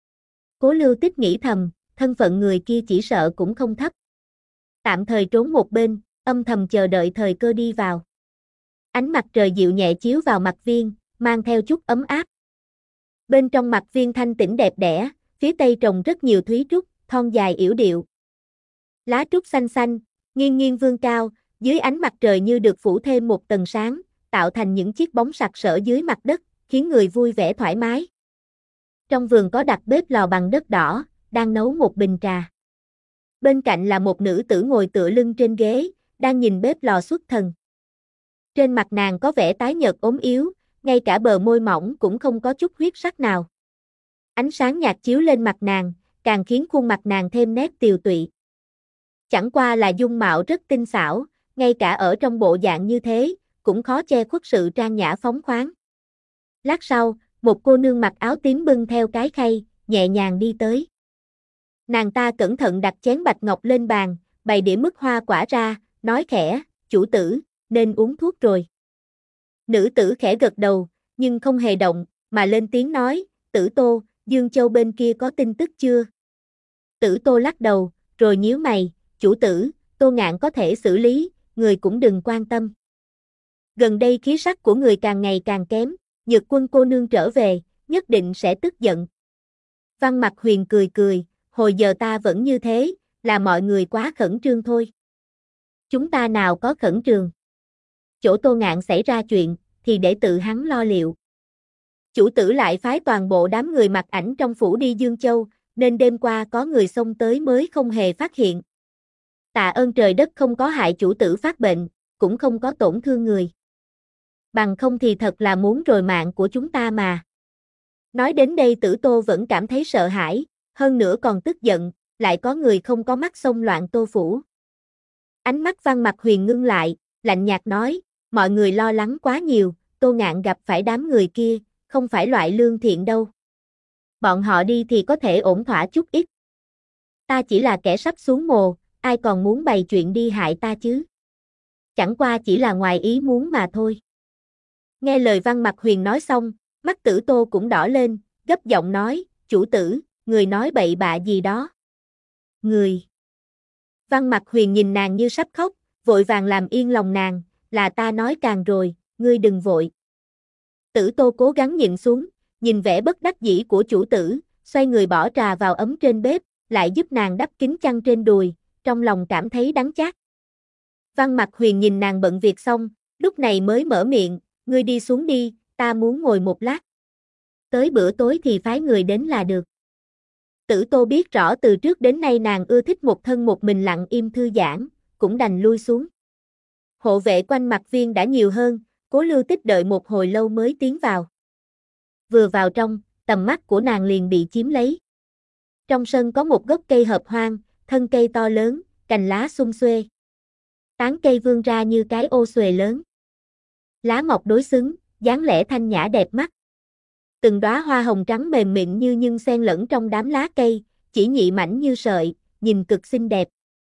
Cố Lưu Tích nghĩ thầm, thân phận người kia chỉ sợ cũng không thấp. Tạm thời trốn một bên, âm thầm chờ đợi thời cơ đi vào. Ánh mặt trời dịu nhẹ chiếu vào mặt viên, mang theo chút ấm áp. Bên trong mặt viên thanh tĩnh đẹp đẽ, phía tây trồng rất nhiều thúy trúc, thon dài yểu điệu. Lá trúc xanh xanh, nghiêng nghiêng vươn cao, dưới ánh mặt trời như được phủ thêm một tầng sáng, tạo thành những chiếc bóng sặc sỡ dưới mặt đất, khiến người vui vẻ thoải mái. Trong vườn có đặt bếp lò bằng đất đỏ, đang nấu một bình trà. Bên cạnh là một nữ tử ngồi tựa lưng trên ghế, đang nhìn bếp lò xuất thần. Trên mặt nàng có vẻ tái nhợt ốm yếu, ngay cả bờ môi mỏng cũng không có chút huyết sắc nào. Ánh sáng nhạt chiếu lên mặt nàng, càng khiến khuôn mặt nàng thêm nét tiều tụy. Chẳng qua là dung mạo rất tinh xảo, ngay cả ở trong bộ dạng như thế, cũng khó che khuất sự trang nhã phóng khoáng. Lát sau, một cô nương mặc áo tím bưng theo cái khay, nhẹ nhàng đi tới. Nàng ta cẩn thận đặt chén bạch ngọc lên bàn, bày đĩa mứt hoa quả ra, nói khẽ, chủ tử, nên uống thuốc rồi. Nữ tử khẽ gật đầu, nhưng không hề động, mà lên tiếng nói, Tử Tô, Dương Châu bên kia có tin tức chưa? Tử Tô lắc đầu, rồi nhíu mày, chủ tử, Tô Ngạn có thể xử lý, người cũng đừng quan tâm. Gần đây khí sắc của người càng ngày càng kém, Nhược Quân cô nương trở về, nhất định sẽ tức giận. Văn Mặc Huyền cười cười, hồi giờ ta vẫn như thế, là mọi người quá khẩn trương thôi. Chúng ta nào có khẩn trương. Chỗ Tô Ngạn xảy ra chuyện, thì để tự hắn lo liệu. Chủ tử lại phái toàn bộ đám người mặc ảnh trong phủ đi Dương Châu, nên đêm qua có người xông tới mới không hề phát hiện. Tạ ơn trời đất không có hại chủ tử phát bệnh, cũng không có tổn thương người. Bằng không thì thật là muốn rồi mạng của chúng ta mà. Nói đến đây Tử Tô vẫn cảm thấy sợ hãi, hơn nữa còn tức giận, lại có người không có mắt xông loạn Tô phủ. Ánh mắt Văn Mặc Huyền ngưng lại, lạnh nhạt nói, mọi người lo lắng quá nhiều, Tô Ngạn gặp phải đám người kia, không phải loại lương thiện đâu. Bọn họ đi thì có thể ổn thỏa chút ít. Ta chỉ là kẻ sắp xuống mồ, ai còn muốn bày chuyện đi hại ta chứ? Chẳng qua chỉ là ngoài ý muốn mà thôi. Nghe lời Văn Mặc Huyền nói xong, mắt Tử Tô cũng đỏ lên, gấp giọng nói, chủ tử, người nói bậy bạ gì đó. Người. Văn Mặc Huyền nhìn nàng như sắp khóc, vội vàng làm yên lòng nàng, là ta nói càng rồi, ngươi đừng vội. Tử Tô cố gắng nhịn xuống, nhìn vẻ bất đắc dĩ của chủ tử, xoay người bỏ trà vào ấm trên bếp, lại giúp nàng đắp kín chăn trên đùi, trong lòng cảm thấy đắng chát. Văn Mặc Huyền nhìn nàng bận việc xong, lúc này mới mở miệng, ngươi đi xuống đi, ta muốn ngồi một lát. Tới bữa tối thì phái người đến là được. Tử Tô biết rõ từ trước đến nay nàng ưa thích một thân một mình lặng im thư giãn, cũng đành lui xuống. Hộ vệ quanh Mặc Viên đã nhiều hơn, Cố Lưu Tích đợi một hồi lâu mới tiến vào. Vừa vào trong, tầm mắt của nàng liền bị chiếm lấy. Trong sân có một gốc cây hợp hoang, thân cây to lớn, cành lá sum xuê. Tán cây vươn ra như cái ô xuề lớn. Lá mọc đối xứng, dáng vẻ thanh nhã đẹp mắt. Từng đóa hoa hồng trắng mềm mịn như nhưng xen lẫn trong đám lá cây, chỉ nhị mảnh như sợi, nhìn cực xinh đẹp.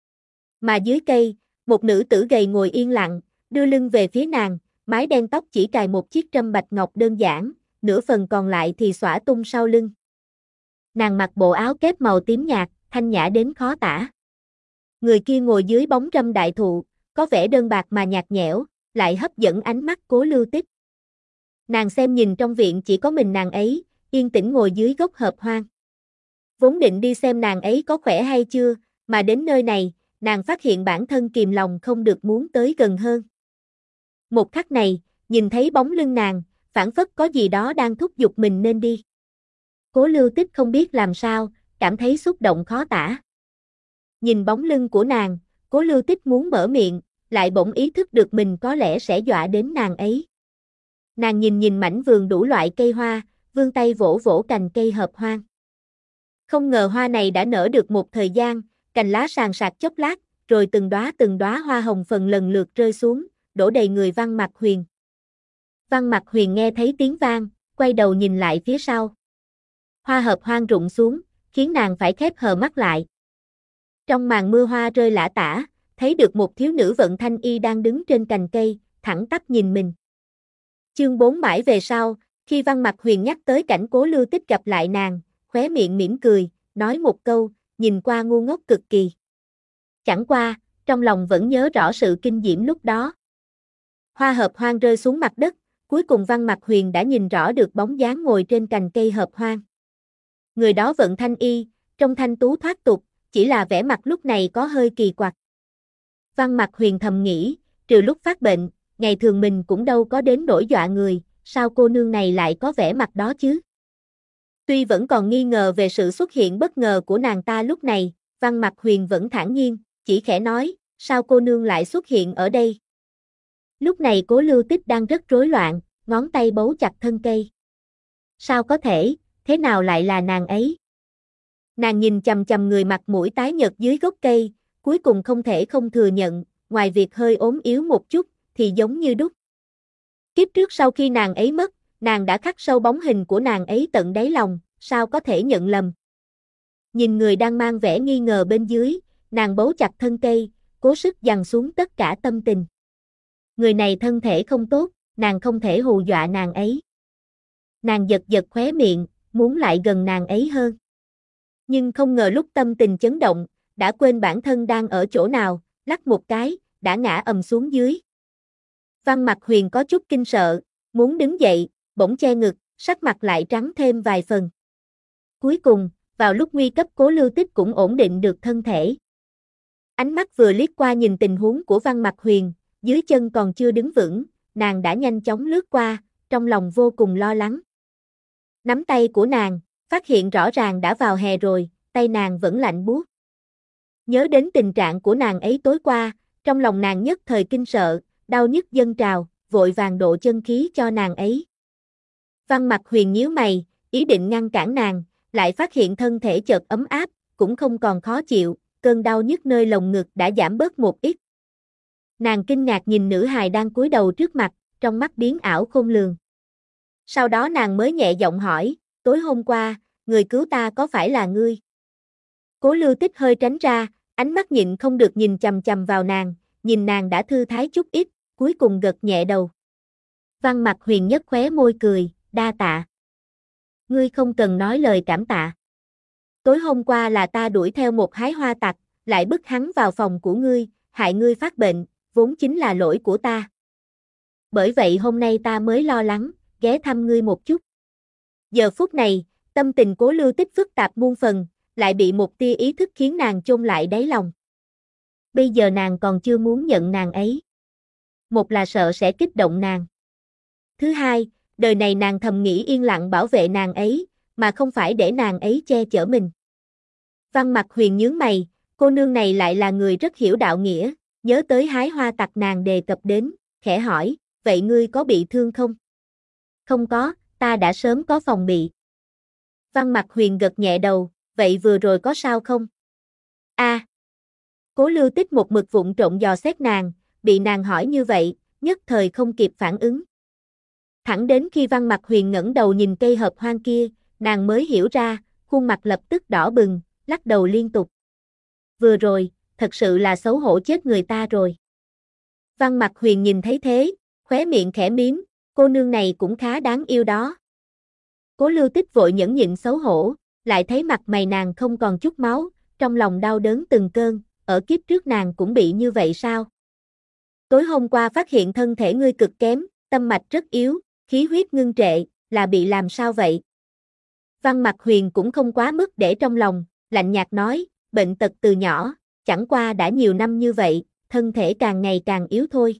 Mà dưới cây, một nữ tử gầy ngồi yên lặng, đưa lưng về phía nàng, mái đen tóc chỉ cài một chiếc trâm bạch ngọc đơn giản, nửa phần còn lại thì xõa tung sau lưng. Nàng mặc bộ áo kép màu tím nhạt, thanh nhã đến khó tả. Người kia ngồi dưới bóng râm đại thụ, có vẻ đơn bạc mà nhạt nhẽo, lại hấp dẫn ánh mắt Cố Lưu Tích. Nàng xem nhìn trong viện chỉ có mình nàng ấy, yên tĩnh ngồi dưới gốc hợp hoang. Vốn định đi xem nàng ấy có khỏe hay chưa, mà đến nơi này, nàng phát hiện bản thân kìm lòng không được muốn tới gần hơn. Một khắc này, nhìn thấy bóng lưng nàng, phảng phất có gì đó đang thúc giục mình nên đi. Cố Lưu Tích không biết làm sao, cảm thấy xúc động khó tả. Nhìn bóng lưng của nàng, Cố Lưu Tích muốn mở miệng, lại bỗng ý thức được mình có lẽ sẽ dọa đến nàng ấy. Nàng nhìn nhìn mảnh vườn đủ loại cây hoa, vươn tay vỗ vỗ cành cây hợp hoang. Không ngờ hoa này đã nở được một thời gian, cành lá sàn sạc chốc lát, rồi từng đóa hoa hồng phần lần lượt rơi xuống, đổ đầy người Văn Mặc Huyền. Văn Mặc Huyền nghe thấy tiếng vang, quay đầu nhìn lại phía sau. Hoa hợp hoang rụng xuống, khiến nàng phải khép hờ mắt lại. Trong màn mưa hoa rơi lả tả, thấy được một thiếu nữ vận thanh y đang đứng trên cành cây, thẳng tắp nhìn mình. Chương 4 mãi về sau, khi Văn Mặc Huyền nhắc tới cảnh Cố Lưu Tích gặp lại nàng, khóe miệng mỉm cười, nói một câu, nhìn qua ngu ngốc cực kỳ. Chẳng qua, trong lòng vẫn nhớ rõ sự kinh diễm lúc đó. Hoa hợp hoang rơi xuống mặt đất, cuối cùng Văn Mặc Huyền đã nhìn rõ được bóng dáng ngồi trên cành cây hợp hoang. Người đó vận thanh y, trông thanh tú thoát tục, chỉ là vẻ mặt lúc này có hơi kỳ quặc. Văn Mặc Huyền thầm nghĩ, trừ lúc phát bệnh, ngày thường mình cũng đâu có đến nỗi dọa người, sao cô nương này lại có vẻ mặt đó chứ? Tuy vẫn còn nghi ngờ về sự xuất hiện bất ngờ của nàng ta lúc này, Văn Mặc Huyền vẫn thản nhiên, chỉ khẽ nói, sao cô nương lại xuất hiện ở đây? Lúc này Cố Lưu Tích đang rất rối loạn, ngón tay bấu chặt thân cây. Sao có thể, thế nào lại là nàng ấy? Nàng nhìn chằm chằm người mặt mũi tái nhợt dưới gốc cây, cuối cùng không thể không thừa nhận, ngoài việc hơi ốm yếu một chút, thì giống như đúc. Kiếp trước sau khi nàng ấy mất, nàng đã khắc sâu bóng hình của nàng ấy tận đáy lòng, sao có thể nhận lầm. Nhìn người đang mang vẻ nghi ngờ bên dưới, nàng bấu chặt thân cây, cố sức dằn xuống tất cả tâm tình. Người này thân thể không tốt, nàng không thể hù dọa nàng ấy. Nàng giật giật khóe miệng, muốn lại gần nàng ấy hơn. Nhưng không ngờ lúc tâm tình chấn động, đã quên bản thân đang ở chỗ nào, lắc một cái, đã ngã ầm xuống dưới. Văn Mặc Huyền có chút kinh sợ, muốn đứng dậy, bỗng che ngực, sắc mặt lại trắng thêm vài phần. Cuối cùng, vào lúc nguy cấp Cố Lưu Tích cũng ổn định được thân thể. Ánh mắt vừa liếc qua nhìn tình huống của Văn Mặc Huyền, dưới chân còn chưa đứng vững, nàng đã nhanh chóng lướt qua, trong lòng vô cùng lo lắng. Nắm tay của nàng, phát hiện rõ ràng đã vào hè rồi, tay nàng vẫn lạnh buốt. Nhớ đến tình trạng của nàng ấy tối qua, trong lòng nàng nhất thời kinh sợ, đau nhức dâng trào, vội vàng độ chân khí cho nàng ấy. Văn Mặc Huyền nhíu mày, ý định ngăn cản nàng, lại phát hiện thân thể chợt ấm áp, cũng không còn khó chịu, cơn đau nhức nơi lồng ngực đã giảm bớt một ít. Nàng kinh ngạc nhìn nữ hài đang cúi đầu trước mặt, trong mắt biến ảo khôn lường. Sau đó nàng mới nhẹ giọng hỏi, tối hôm qua, người cứu ta có phải là ngươi? Cố Lưu Tích hơi tránh ra, ánh mắt nhịn không được nhìn chằm chằm vào nàng, nhìn nàng đã thư thái chút ít, cuối cùng gật nhẹ đầu. Văn Mặc Huyền nhếch khóe môi cười, đa tạ. Ngươi không cần nói lời cảm tạ. Tối hôm qua là ta đuổi theo một hái hoa tặc, lại bức hắn vào phòng của ngươi, hại ngươi phát bệnh, vốn chính là lỗi của ta. Bởi vậy hôm nay ta mới lo lắng, ghé thăm ngươi một chút. Giờ phút này, tâm tình Cố Lưu Tích phức tạp muôn phần, lại bị một tia ý thức khiến nàng chôn lại đáy lòng. Bây giờ nàng còn chưa muốn nhận nàng ấy. Một là sợ sẽ kích động nàng. Thứ hai, đời này nàng thầm nghĩ yên lặng bảo vệ nàng ấy, mà không phải để nàng ấy che chở mình. Văn Mặc Huyền nhướng mày, cô nương này lại là người rất hiểu đạo nghĩa, nhớ tới hái hoa tặc nàng đề cập đến, khẽ hỏi, vậy ngươi có bị thương không? Không có, ta đã sớm có phòng bị. Văn Mặc Huyền gật nhẹ đầu, vậy vừa rồi có sao không? Cố Lưu Tích một mực vụng trộn dò xét nàng, bị nàng hỏi như vậy, nhất thời không kịp phản ứng. Thẳng đến khi Văn Mặc Huyền ngẩng đầu nhìn cây hợp hoang kia, nàng mới hiểu ra, khuôn mặt lập tức đỏ bừng, lắc đầu liên tục. Vừa rồi, thật sự là xấu hổ chết người ta rồi. Văn Mặc Huyền nhìn thấy thế, khóe miệng khẽ miếm, cô nương này cũng khá đáng yêu đó. Cố Lưu Tích vội nhẫn nhịn xấu hổ, lại thấy mặt mày nàng không còn chút máu, trong lòng đau đớn từng cơn, ở kiếp trước nàng cũng bị như vậy sao? Tối hôm qua phát hiện thân thể ngươi cực kém, tâm mạch rất yếu, khí huyết ngưng trệ, là bị làm sao vậy? Văn Mặc Huyền cũng không quá mức để trong lòng, lạnh nhạt nói, bệnh tật từ nhỏ, chẳng qua đã nhiều năm như vậy, thân thể càng ngày càng yếu thôi.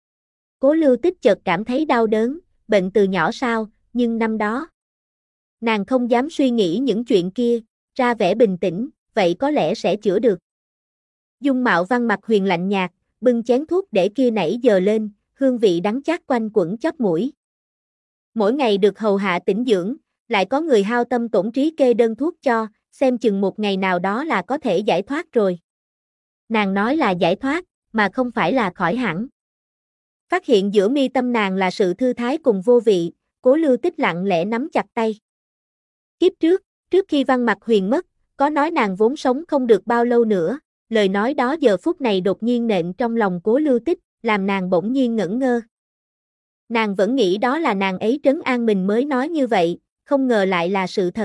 Cố Lưu Tích chợt cảm thấy đau đớn, bệnh từ nhỏ sao, nhưng năm đó. Nàng không dám suy nghĩ những chuyện kia, ra vẻ bình tĩnh, vậy có lẽ sẽ chữa được. Dung mạo Văn Mặc Huyền lạnh nhạt, bưng chén thuốc để kia nãy giờ lên, hương vị đắng chát quanh quẩn chóp mũi. Mỗi ngày được hầu hạ tĩnh dưỡng, lại có người hao tâm tổn trí kê đơn thuốc cho, xem chừng một ngày nào đó là có thể giải thoát rồi. Nàng nói là giải thoát, mà không phải là khỏi hẳn. Phát hiện giữa mi tâm nàng là sự thư thái cùng vô vị, Cố Lưu Tích lặng lẽ nắm chặt tay. Kiếp trước khi Văn Mặc Huyền mất, có nói nàng vốn sống không được bao lâu nữa, lời nói đó giờ phút này đột nhiên nện trong lòng Cố Lưu Tích, làm nàng bỗng nhiên ngẩn ngơ. Nàng vẫn nghĩ đó là nàng ấy trấn an mình mới nói như vậy, không ngờ lại là sự thật.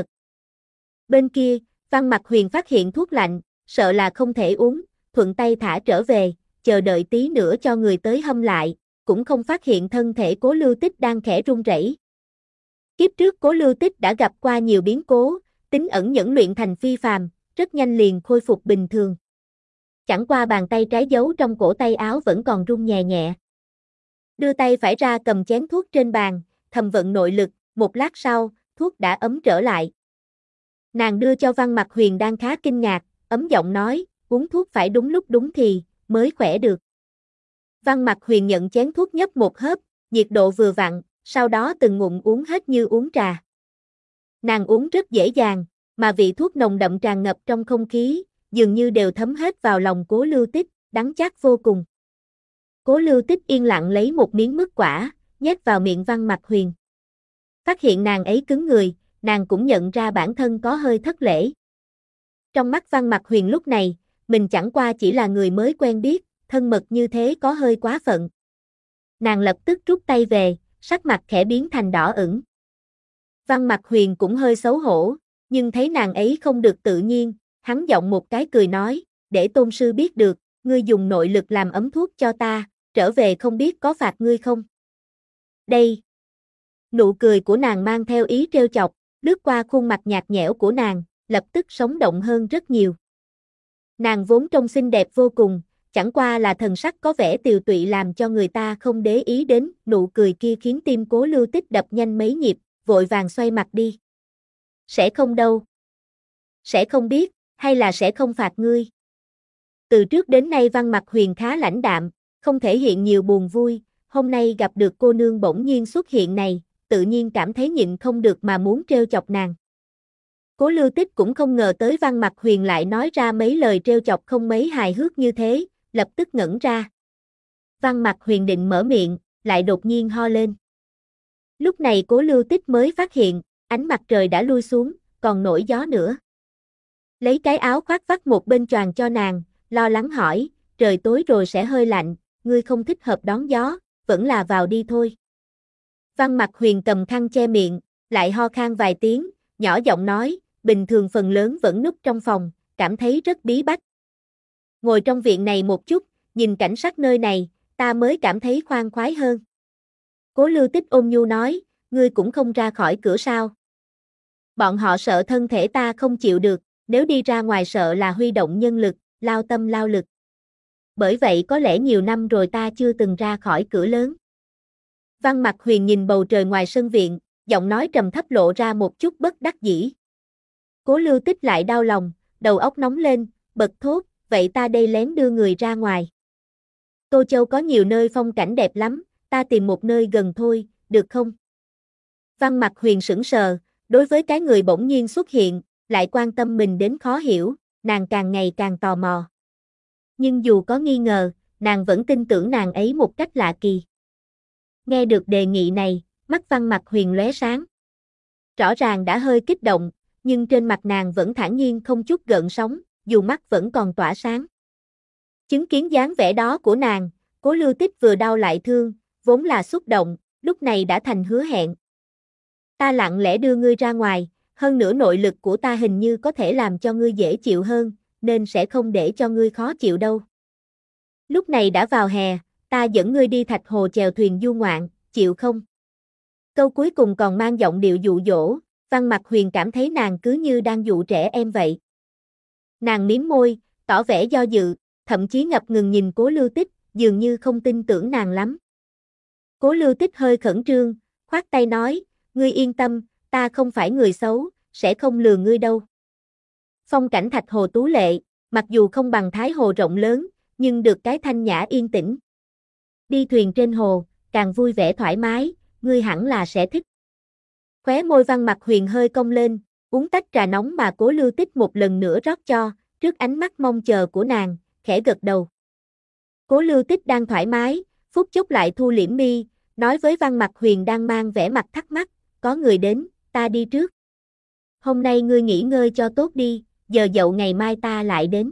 Bên kia, Văn Mặc Huyền phát hiện thuốc lạnh, sợ là không thể uống, thuận tay thả trở về, chờ đợi tí nữa cho người tới hâm lại, cũng không phát hiện thân thể Cố Lưu Tích đang khẽ run rẩy. Kiếp trước Cố Lưu Tích đã gặp qua nhiều biến cố, tính ẩn nhẫn luyện thành phi phàm, rất nhanh liền khôi phục bình thường. Chẳng qua bàn tay trái giấu trong cổ tay áo vẫn còn run nhẹ nhẹ. Đưa tay phải ra cầm chén thuốc trên bàn, thầm vận nội lực, một lát sau, thuốc đã ấm trở lại. Nàng đưa cho Văn Mặc Huyền đang khá kinh ngạc, ấm giọng nói, uống thuốc phải đúng lúc đúng thì, mới khỏe được. Văn Mặc Huyền nhận chén thuốc nhấp một hớp, nhiệt độ vừa vặn, sau đó từng ngụm uống hết như uống trà. Nàng uống rất dễ dàng, mà vị thuốc nồng đậm tràn ngập trong không khí, dường như đều thấm hết vào lòng Cố Lưu Tích, đắng chát vô cùng. Cố Lưu Tích yên lặng lấy một miếng mứt quả, nhét vào miệng Văn Mặc Huyền. Phát hiện nàng ấy cứng người, nàng cũng nhận ra bản thân có hơi thất lễ. Trong mắt Văn Mặc Huyền lúc này, mình chẳng qua chỉ là người mới quen biết, thân mật như thế có hơi quá phận. Nàng lập tức rút tay về, sắc mặt khẽ biến thành đỏ ửng. Văn Mặc Huyền cũng hơi xấu hổ, nhưng thấy nàng ấy không được tự nhiên, hắn giọng một cái cười nói, để tôn sư biết được, ngươi dùng nội lực làm ấm thuốc cho ta, trở về không biết có phạt ngươi không? Đây. Nụ cười của nàng mang theo ý trêu chọc, lướt qua khuôn mặt nhạt nhẽo của nàng, lập tức sống động hơn rất nhiều. Nàng vốn trông xinh đẹp vô cùng, chẳng qua là thần sắc có vẻ tiều tụy làm cho người ta không để ý đến, nụ cười kia khiến tim Cố Lưu Tích đập nhanh mấy nhịp, vội vàng xoay mặt đi. Sẽ không đâu. Sẽ không biết, hay là sẽ không phạt ngươi. Từ trước đến nay Văn Mặc Huyền khá lãnh đạm, không thể hiện nhiều buồn vui, hôm nay gặp được cô nương bỗng nhiên xuất hiện này, tự nhiên cảm thấy nhịn không được mà muốn trêu chọc nàng. Cố Lưu Tích cũng không ngờ tới Văn Mặc Huyền lại nói ra mấy lời trêu chọc không mấy hài hước như thế, lập tức ngẩn ra. Văn Mặc Huyền định mở miệng, lại đột nhiên ho lên. Lúc này Cố Lưu Tích mới phát hiện, ánh mặt trời đã lui xuống, còn nổi gió nữa. Lấy cái áo khoác vắt một bên choàng cho nàng, lo lắng hỏi, trời tối rồi sẽ hơi lạnh, ngươi không thích hợp đón gió, vẫn là vào đi thôi. Văn Mặc Huyền cầm khăn che miệng, lại ho khan vài tiếng, nhỏ giọng nói, bình thường phần lớn vẫn núp trong phòng, cảm thấy rất bí bách. ngồi trong viện này một chút, nhìn cảnh sắc nơi này, ta mới cảm thấy khoan khoái hơn. Cố Lưu Tích ôn nhu nói, ngươi cũng không ra khỏi cửa sao? Bọn họ sợ thân thể ta không chịu được, nếu đi ra ngoài sợ là huy động nhân lực, lao tâm lao lực. Bởi vậy có lẽ nhiều năm rồi ta chưa từng ra khỏi cửa lớn. Văn Mặc Huyền nhìn bầu trời ngoài sân viện, giọng nói trầm thấp lộ ra một chút bất đắc dĩ. Cố Lưu Tích lại đau lòng, đầu óc nóng lên, bật thốt, vậy ta đây lén đưa người ra ngoài. Tô Châu có nhiều nơi phong cảnh đẹp lắm, ta tìm một nơi gần thôi, được không? Văn Mặc Huyền sững sờ, đối với cái người bỗng nhiên xuất hiện, lại quan tâm mình đến khó hiểu, nàng càng ngày càng tò mò. Nhưng dù có nghi ngờ, nàng vẫn tin tưởng nàng ấy một cách lạ kỳ. Nghe được đề nghị này, mắt Văn Mặc Huyền lóe sáng. Rõ ràng đã hơi kích động, nhưng trên mặt nàng vẫn thản nhiên không chút gợn sóng, dù mắt vẫn còn tỏa sáng. Chứng kiến dáng vẻ đó của nàng, Cố Lưu Tích vừa đau lại thương, vốn là xúc động, lúc này đã thành hứa hẹn. Ta lặng lẽ đưa ngươi ra ngoài, hơn nữa nội lực của ta hình như có thể làm cho ngươi dễ chịu hơn, nên sẽ không để cho ngươi khó chịu đâu. Lúc này đã vào hè, ta dẫn ngươi đi Thạch Hồ chèo thuyền du ngoạn, chịu không? Câu cuối cùng còn mang giọng điệu dụ dỗ, Văn Mặc Huyền cảm thấy nàng cứ như đang dụ trẻ em vậy. Nàng mím môi, tỏ vẻ do dự, thậm chí ngập ngừng nhìn Cố Lưu Tích, dường như không tin tưởng nàng lắm. Cố Lưu Tích hơi khẩn trương, khoát tay nói, ngươi yên tâm, ta không phải người xấu, sẽ không lừa ngươi đâu. Phong cảnh Thạch Hồ tú lệ, mặc dù không bằng Thái Hồ rộng lớn, nhưng được cái thanh nhã yên tĩnh. Đi thuyền trên hồ, càng vui vẻ thoải mái, ngươi hẳn là sẽ thích. Khóe môi Văn Mặc Huyền hơi cong lên, uống tách trà nóng mà Cố Lưu Tích một lần nữa rót cho, trước ánh mắt mong chờ của nàng, khẽ gật đầu. Cố Lưu Tích đang thoải mái, phút chốc lại thu liễm mi, nói với Văn Mặc Huyền đang mang vẻ mặt thắc mắc, có người đến, ta đi trước. Hôm nay ngươi nghỉ ngơi cho tốt đi, giờ dậu ngày mai ta lại đến.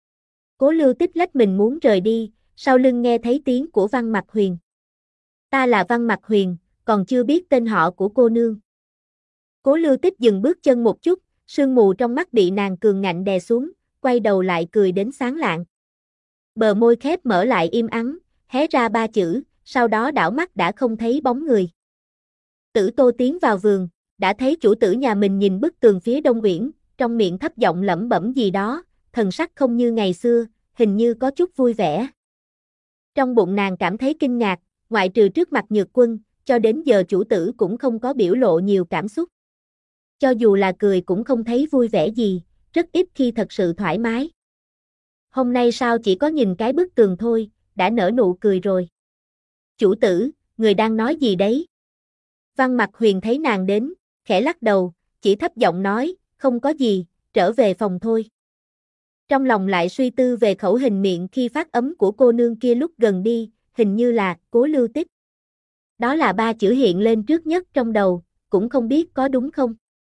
Cố Lưu Tích lách mình muốn rời đi, sau lưng nghe thấy tiếng của Văn Mặc Huyền. Ta là Văn Mặc Huyền, còn chưa biết tên họ của cô nương. Cố Lưu Tích dừng bước chân một chút, sương mù trong mắt bị nàng cường ngạnh đè xuống, quay đầu lại cười đến sáng lạng. Bờ môi khép mở lại im ắng, hé ra ba chữ, sau đó đảo mắt đã không thấy bóng người. Tử Tô tiến vào vườn, đã thấy chủ tử nhà mình nhìn bức tường phía đông uyển, trong miệng thấp giọng lẩm bẩm gì đó, thần sắc không như ngày xưa, hình như có chút vui vẻ. Trong bụng nàng cảm thấy kinh ngạc, ngoại trừ trước mặt Nhược Quân, cho đến giờ chủ tử cũng không có biểu lộ nhiều cảm xúc. Cho dù là cười cũng không thấy vui vẻ gì, rất ít khi thật sự thoải mái. Hôm nay sao chỉ có nhìn cái bức tường thôi, đã nở nụ cười rồi. Chủ tử, người đang nói gì đấy? Văn Mặc Huyền thấy nàng đến, khẽ lắc đầu, chỉ thấp giọng nói, không có gì, trở về phòng thôi. Trong lòng lại suy tư về khẩu hình miệng khi phát ấm của cô nương kia lúc gần đi, hình như là Cố Lưu Tích. Đó là ba chữ hiện lên trước nhất trong đầu, cũng không biết có đúng không.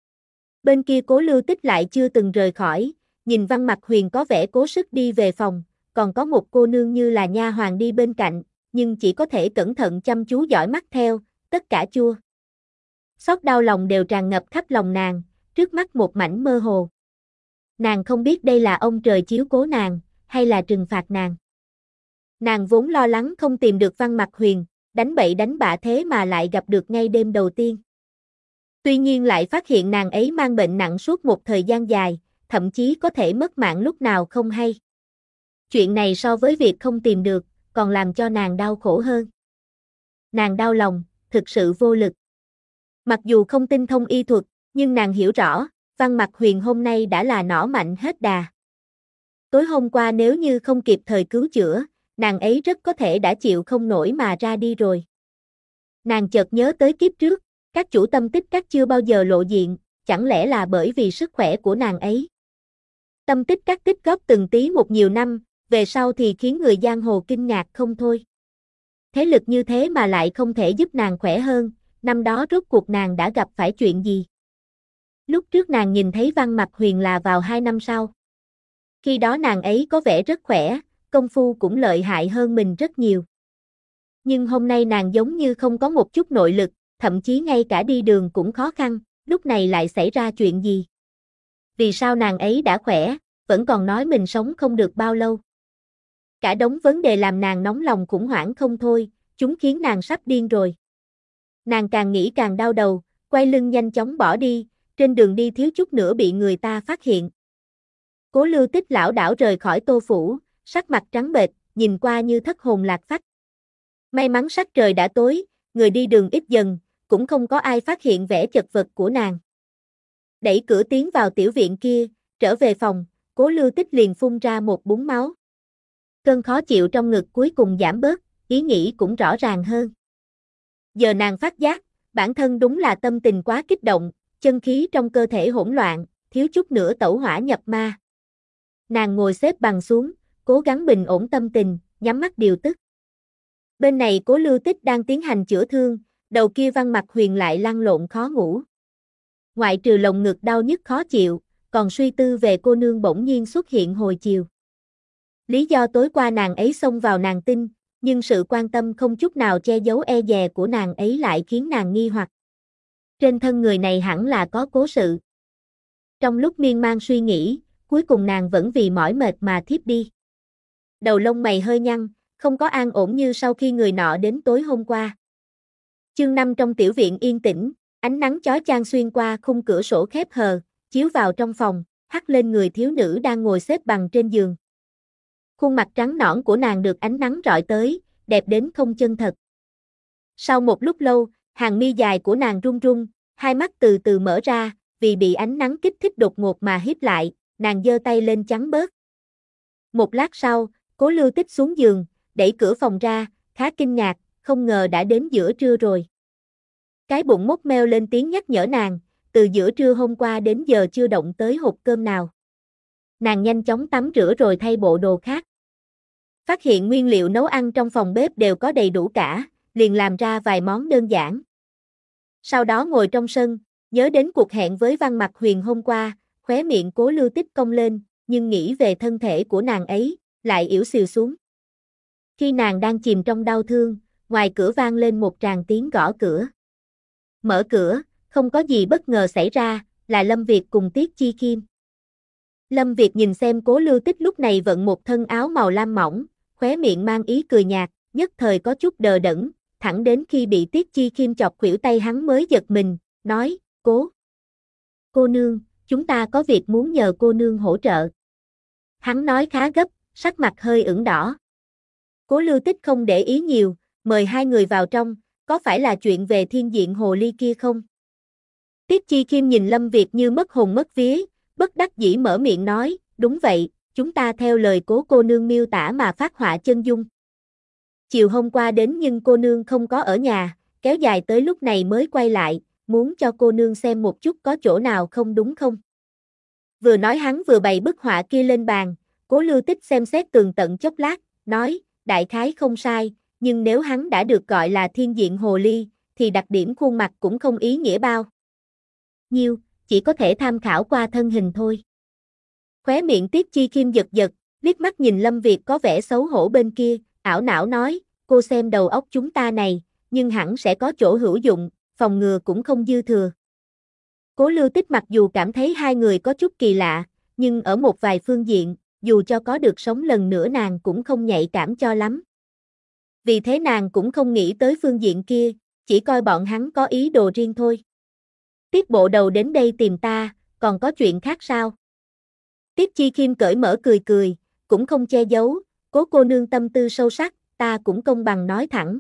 Bên kia Cố Lưu Tích lại chưa từng rời khỏi, nhìn Văn Mặc Huyền có vẻ cố sức đi về phòng, còn có một cô nương như là nha hoàn đi bên cạnh, nhưng chỉ có thể cẩn thận chăm chú dõi mắt theo, tất cả chua xót đau lòng đều tràn ngập khắp lòng nàng, trước mắt một mảnh mơ hồ. Nàng không biết đây là ông trời chiếu cố nàng, hay là trừng phạt nàng. Nàng vốn lo lắng không tìm được Văn Mặc Huyền, đánh bậy đánh bạ thế mà lại gặp được ngay đêm đầu tiên. Tuy nhiên lại phát hiện nàng ấy mang bệnh nặng suốt một thời gian dài, thậm chí có thể mất mạng lúc nào không hay. Chuyện này so với việc không tìm được, còn làm cho nàng đau khổ hơn. Nàng đau lòng, thực sự vô lực. Mặc dù không tinh thông y thuật, nhưng nàng hiểu rõ, Văn Mặc Huyền hôm nay đã là nỏ mạnh hết đà. Tối hôm qua nếu như không kịp thời cứu chữa, nàng ấy rất có thể đã chịu không nổi mà ra đi rồi. Nàng chợt nhớ tới kiếp trước, các chủ tâm tích các chưa bao giờ lộ diện, chẳng lẽ là bởi vì sức khỏe của nàng ấy. Tâm tích các tích góp từng tí một nhiều năm, về sau thì khiến người giang hồ kinh ngạc không thôi. Thế lực như thế mà lại không thể giúp nàng khỏe hơn, năm đó rốt cuộc nàng đã gặp phải chuyện gì? Lúc trước nàng nhìn thấy Văn Mặc Huyền là vào 2 năm sau. Khi đó nàng ấy có vẻ rất khỏe, công phu cũng lợi hại hơn mình rất nhiều. Nhưng hôm nay nàng giống như không có một chút nội lực, thậm chí ngay cả đi đường cũng khó khăn, lúc này lại xảy ra chuyện gì? Vì sao nàng ấy đã khỏe, vẫn còn nói mình sống không được bao lâu? Cả đống vấn đề làm nàng nóng lòng khủng hoảng không thôi, chúng khiến nàng sắp điên rồi. Nàng càng nghĩ càng đau đầu, quay lưng nhanh chóng bỏ đi, trên đường đi thiếu chút nữa bị người ta phát hiện. Cố Lưu Tích lảo đảo rời khỏi Tô phủ, sắc mặt trắng bệch, nhìn qua như thất hồn lạc phách. May mắn sắc trời đã tối, người đi đường ít dần, cũng không có ai phát hiện vẻ chật vật của nàng. Đẩy cửa tiến vào tiểu viện kia, trở về phòng, Cố Lưu Tích liền phun ra một búng máu. Cơn khó chịu trong ngực cuối cùng giảm bớt, ý nghĩ cũng rõ ràng hơn. Giờ nàng phát giác, bản thân đúng là tâm tình quá kích động, chân khí trong cơ thể hỗn loạn, thiếu chút nữa tẩu hỏa nhập ma. Nàng ngồi xếp bằng xuống, cố gắng bình ổn tâm tình, nhắm mắt điều tức. Bên này Cố Lưu Tích đang tiến hành chữa thương, đầu kia Văn Mặc Huyền lại lăn lộn khó ngủ. Ngoại trừ lồng ngực đau nhức khó chịu, còn suy tư về cô nương bỗng nhiên xuất hiện hồi chiều. Lý do tối qua nàng ấy xông vào nàng tin, nhưng sự quan tâm không chút nào che giấu e dè của nàng ấy lại khiến nàng nghi hoặc. Trên thân người này hẳn là có cố sự. Trong lúc miên man suy nghĩ, cuối cùng nàng vẫn vì mỏi mệt mà thiếp đi. Đầu lông mày hơi nhăn, không có an ổn như sau khi người nọ đến tối hôm qua. Chương 5 trong tiểu viện yên tĩnh, ánh nắng chói chang xuyên qua khung cửa sổ khép hờ, chiếu vào trong phòng, hắt lên người thiếu nữ đang ngồi xếp bằng trên giường. Khuôn mặt trắng nõn của nàng được ánh nắng rọi tới, đẹp đến không chân thật. Sau một lúc lâu, hàng mi dài của nàng run run, hai mắt từ từ mở ra, vì bị ánh nắng kích thích đột ngột mà híp lại, nàng giơ tay lên chắn bớt. Một lát sau, Cố Lưu Tích xuống giường, đẩy cửa phòng ra, khá kinh ngạc, không ngờ đã đến giữa trưa rồi. Cái bụng mốc meo lên tiếng nhắc nhở nàng, từ giữa trưa hôm qua đến giờ chưa động tới hộp cơm nào. Nàng nhanh chóng tắm rửa rồi thay bộ đồ khác. Phát hiện nguyên liệu nấu ăn trong phòng bếp đều có đầy đủ cả, liền làm ra vài món đơn giản. Sau đó ngồi trong sân, nhớ đến cuộc hẹn với Văn Mặc Huyền hôm qua, khóe miệng Cố Lưu Tích cong lên, nhưng nghĩ về thân thể của nàng ấy, lại ỉu xìu xuống. Khi nàng đang chìm trong đau thương, ngoài cửa vang lên một tràng tiếng gõ cửa. Mở cửa, không có gì bất ngờ xảy ra, là Lâm Việt cùng Tiết Chi Kim. Lâm Việt nhìn xem Cố Lưu Tích lúc này vận một thân áo màu lam mỏng, khóe miệng mang ý cười nhạt, nhất thời có chút đờ đẫn, thẳng đến khi bị Tiết Chi Kim chọc khuỷu tay hắn mới giật mình, nói, cô nương, chúng ta có việc muốn nhờ cô nương hỗ trợ. Hắn nói khá gấp, sắc mặt hơi ửng đỏ. Cố Lưu Tích không để ý nhiều, mời hai người vào trong, có phải là chuyện về thiên diện hồ ly kia không? Tiết Chi Kim nhìn Lâm Việt như mất hồn mất vía, bất đắc dĩ mở miệng nói, đúng vậy, chúng ta theo lời Cố cô nương miêu tả mà phát họa chân dung. Chiều hôm qua đến nhưng cô nương không có ở nhà, kéo dài tới lúc này mới quay lại, muốn cho cô nương xem một chút có chỗ nào không đúng không? Vừa nói hắn vừa bày bức họa kia lên bàn, Cố Lưu Tích xem xét tường tận chốc lát, nói, đại khái không sai, nhưng nếu hắn đã được gọi là thiên diện hồ ly, thì đặc điểm khuôn mặt cũng không ý nghĩa bao nhiêu, chỉ có thể tham khảo qua thân hình thôi. Khóe miệng Tiết Chi Kim giật giật, liếc mắt nhìn Lâm Việt có vẻ xấu hổ bên kia, ảo não nói, cô xem đầu óc chúng ta này, nhưng hẳn sẽ có chỗ hữu dụng, phòng ngừa cũng không dư thừa. Cố Lưu Tích mặc dù cảm thấy hai người có chút kỳ lạ, nhưng ở một vài phương diện, dù cho có được sống lần nữa nàng cũng không nhạy cảm cho lắm. Vì thế nàng cũng không nghĩ tới phương diện kia, chỉ coi bọn hắn có ý đồ riêng thôi. Tiết bộ đầu đến đây tìm ta, còn có chuyện khác sao? Tiết Chi Kim cởi mở cười cười, cũng không che giấu, Cố cô nương tâm tư sâu sắc, ta cũng công bằng nói thẳng.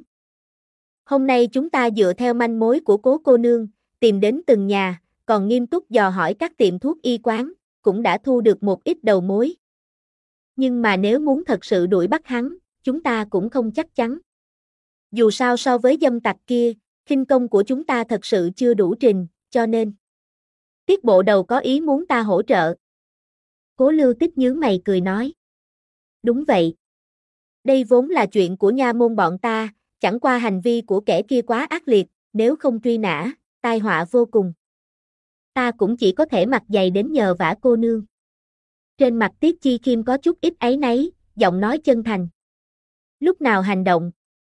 Hôm nay chúng ta dựa theo manh mối của Cố cô nương, tìm đến từng nhà, còn nghiêm túc dò hỏi các tiệm thuốc y quán, cũng đã thu được một ít đầu mối. Nhưng mà nếu muốn thật sự đuổi bắt hắn, chúng ta cũng không chắc chắn. Dù sao so với dâm tặc kia, khinh công của chúng ta thật sự chưa đủ trình, cho nên Tiết bộ đầu có ý muốn ta hỗ trợ. Cố Lưu Tích nhướng mày cười nói. Đúng vậy. Đây vốn là chuyện của nha môn bọn ta, chẳng qua hành vi của kẻ kia quá ác liệt, nếu không truy nã, tai họa vô cùng. Ta cũng chỉ có thể mặt dày đến nhờ vả cô nương. Trên mặt Tiết Chi Kim có chút ít áy náy, giọng nói chân thành. Lúc nào hành động?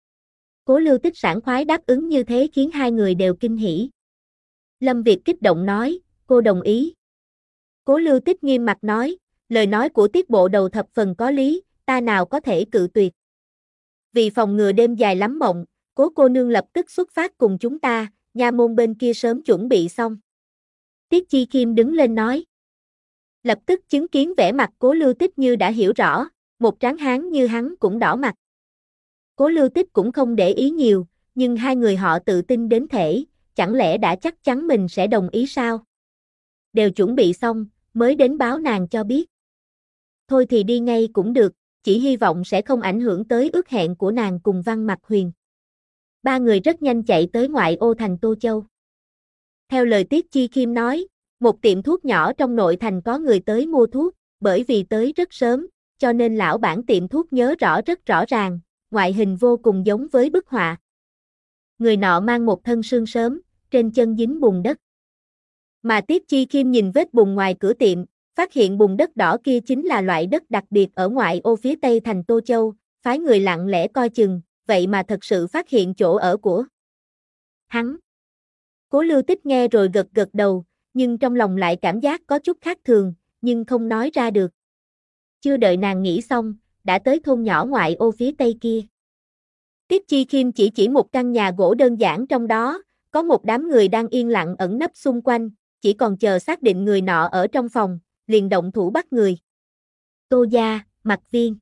Cố Lưu Tích sảng khoái đáp ứng như thế khiến hai người đều kinh hỉ. Lâm Việt kích động nói, cô đồng ý. Cố Lưu Tích nghiêm mặt nói, lời nói của Tiết bộ đầu thập phần có lý, ta nào có thể cự tuyệt. Vì phòng ngừa đêm dài lắm mộng, Cố cô nương lập tức xuất phát cùng chúng ta, nha môn bên kia sớm chuẩn bị xong. Tiết Chi Kim đứng lên nói. Lập tức chứng kiến vẻ mặt Cố Lưu Tích như đã hiểu rõ, một tráng hán như hắn cũng đỏ mặt. Cố Lưu Tích cũng không để ý nhiều, nhưng hai người họ tự tin đến thể, chẳng lẽ đã chắc chắn mình sẽ đồng ý sao? Đều chuẩn bị xong, mới đến báo nàng cho biết. Thôi thì đi ngay cũng được, chỉ hy vọng sẽ không ảnh hưởng tới ước hẹn của nàng cùng Văn Mặc Huyền. Ba người rất nhanh chạy tới ngoại ô thành Tô Châu. Theo lời Tiết Chi Kim nói, một tiệm thuốc nhỏ trong nội thành có người tới mua thuốc, bởi vì tới rất sớm, cho nên lão bản tiệm thuốc nhớ rất rõ ràng, ngoại hình vô cùng giống với bức họa. Người nọ mang một thân xương sớm, trên chân dính bùn đất. Mà Tiết Chi Kim nhìn vết bùn ngoài cửa tiệm, phát hiện bùn đất đỏ kia chính là loại đất đặc biệt ở ngoại ô phía tây thành Tô Châu, phái người lặng lẽ coi chừng, vậy mà thật sự phát hiện chỗ ở của hắn. Cố Lưu Tích nghe rồi gật đầu, nhưng trong lòng lại cảm giác có chút khác thường, nhưng không nói ra được. Chưa đợi nàng nghĩ xong, đã tới thôn nhỏ ngoại ô phía tây kia. Tiết Chi Kim chỉ một căn nhà gỗ đơn giản trong đó, có một đám người đang yên lặng ẩn nấp xung quanh, chỉ còn chờ xác định người nọ ở trong phòng, liền động thủ bắt người. Tô gia, Mặc Viên.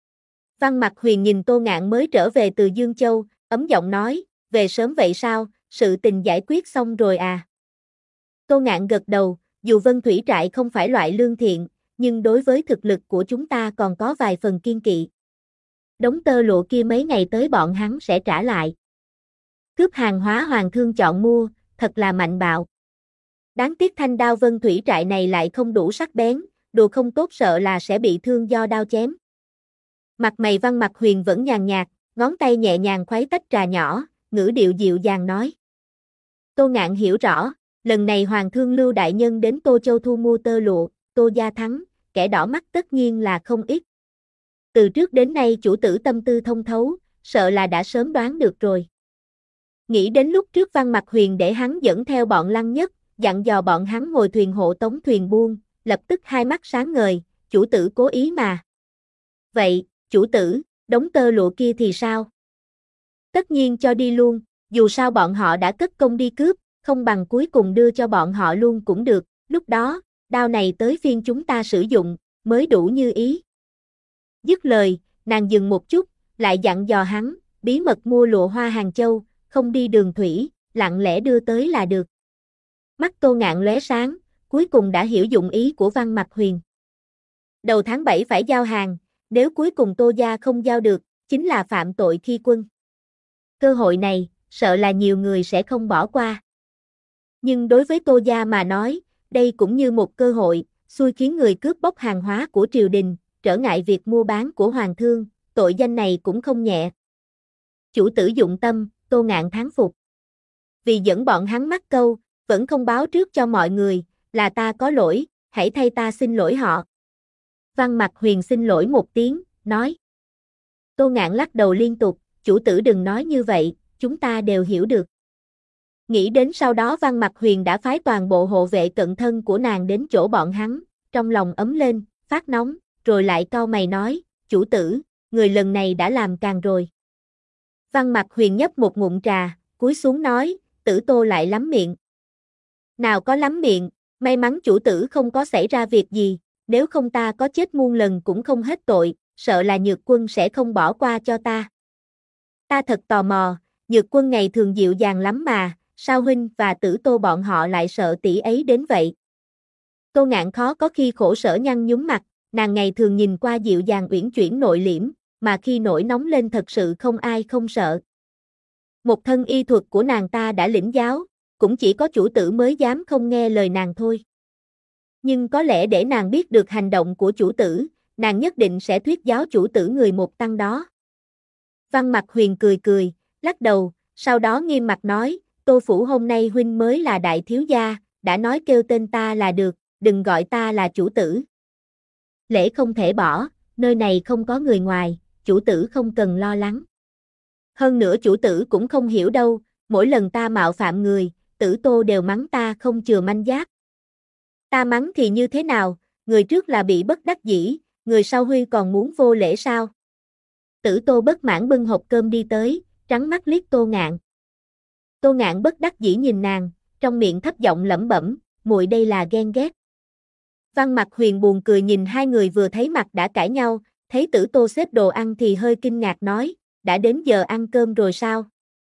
Văn Mặc Huyền nhìn Tô Ngạn mới trở về từ Dương Châu, ấm giọng nói, về sớm vậy sao, sự tình giải quyết xong rồi à? Tô Ngạn gật đầu, dù Vân Thủy Trại không phải loại lương thiện, nhưng đối với thực lực của chúng ta còn có vài phần kiên kỵ. Đống tơ lụa kia mấy ngày tới bọn hắn sẽ trả lại. Cướp hàng hóa hoàng thương chọn mua, thật là mạnh bạo. Đáng tiếc thanh đao Vân Thủy Trại này lại không đủ sắc bén, đồ không tốt sợ là sẽ bị thương do đao chém. Mặt mày Văn Mặc Huyền vẫn nhàn nhạt, ngón tay nhẹ nhàng khuấy tách trà nhỏ, ngữ điệu dịu dàng nói. Tô Ngạn hiểu rõ, lần này Hoàng Thương Lưu đại nhân đến Tô Châu thu mua tơ lụa, Tô gia thắng, kẻ đỏ mắt tất nhiên là không ít. Từ trước đến nay chủ tử tâm tư thông thấu, sợ là đã sớm đoán được rồi. Nghĩ đến lúc trước Văn Mặc Huyền để hắn dẫn theo bọn Lăng Nhất, dặn dò bọn hắn ngồi thuyền hộ tống thuyền buôn, lập tức hai mắt sáng ngời, chủ tử cố ý mà. Vậy, chủ tử, đống tơ lụa kia thì sao? Tất nhiên cho đi luôn, dù sao bọn họ đã cất công đi cướp, không bằng cuối cùng đưa cho bọn họ luôn cũng được, lúc đó, đao này tới phiên chúng ta sử dụng, mới đủ như ý. Dứt lời, nàng dừng một chút, lại dặn dò hắn, bí mật mua lụa hoa Hàng Châu, không đi đường thủy, lặng lẽ đưa tới là được. Mắt Tô Ngạn lóe sáng, cuối cùng đã hiểu dụng ý của Văn Mặc Huyền. Đầu tháng 7 phải giao hàng, nếu cuối cùng Tô gia không giao được, chính là phạm tội khi quân. Cơ hội này, sợ là nhiều người sẽ không bỏ qua. Nhưng đối với Tô gia mà nói, đây cũng như một cơ hội, xui khiến người cướp bóc hàng hóa của triều đình, trở ngại việc mua bán của hoàng thương, tội danh này cũng không nhẹ. Chủ tử dụng tâm, Tô Ngạn thán phục. Vì dẫn bọn hắn mắc câu, vẫn không báo trước cho mọi người, là ta có lỗi, hãy thay ta xin lỗi họ. Văn Mặc Huyền xin lỗi một tiếng, nói. Tô Ngạn lắc đầu liên tục, chủ tử đừng nói như vậy, chúng ta đều hiểu được. Nghĩ đến sau đó Văn Mặc Huyền đã phái toàn bộ hộ vệ cận thân của nàng đến chỗ bọn hắn, trong lòng ấm lên, phát nóng, rồi lại cau mày nói, chủ tử, người lần này đã làm càng rồi. Văn Mặc Huyền nhấp một ngụm trà, cúi xuống nói, tử Tô lại lắm miệng. Nào có lắm miệng, may mắn chủ tử không có xảy ra việc gì, nếu không ta có chết muôn lần cũng không hết tội, sợ là Nhược Quân sẽ không bỏ qua cho ta. Ta thật tò mò, Nhược Quân ngày thường dịu dàng lắm mà, sao huynh và tử Tô bọn họ lại sợ tỷ ấy đến vậy? Tô Ngạn khó có khi khổ sở nhăn nhúm mặt, nàng ngày thường nhìn qua dịu dàng uyển chuyển nội liễm, mà khi nổi nóng lên thật sự không ai không sợ. Một thân y thuật của nàng ta đã lĩnh giáo, cũng chỉ có chủ tử mới dám không nghe lời nàng thôi. Nhưng có lẽ để nàng biết được hành động của chủ tử, nàng nhất định sẽ thuyết giáo chủ tử người một tăng đó. Văn Mặc Huyền cười, lắc đầu, sau đó nghiêm mặt nói, Tô Phủ hôm nay huynh mới là đại thiếu gia, đã nói kêu tên ta là được, đừng gọi ta là chủ tử. Lễ không thể bỏ, nơi này không có người ngoài, chủ tử không cần lo lắng. Hơn nữa chủ tử cũng không hiểu đâu, mỗi lần ta mạo phạm người, tử Tô đều mắng ta không chừa manh giáp. Ta mắng thì như thế nào, người trước là bị bất đắc dĩ, người sau Huy còn muốn vô lễ sao? Tử Tô bất mãn bưng hộp cơm đi tới, trắng mắt liếc Tô Ngạn. Tô Ngạn bất đắc dĩ nhìn nàng, trong miệng thấp giọng lẩm bẩm, muội đây là ghen ghét. Văn Mặc Huyền buồn cười nhìn hai người vừa thấy mặt đã cãi nhau, thấy Tử Tô xếp đồ ăn thì hơi kinh ngạc nói, đã đến giờ ăn cơm rồi sao?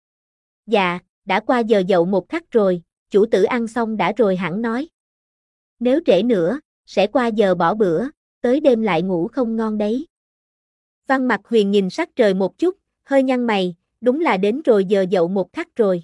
Dạ, đã qua giờ dậu một khắc rồi, chủ tử ăn xong đã rồi hẳn nói. Nếu trễ nữa, sẽ qua giờ bỏ bữa, tới đêm lại ngủ không ngon đấy. Văn Mặc Huyền nhìn sắc trời một chút, hơi nhăn mày, đúng là đến rồi giờ dậu một khắc rồi.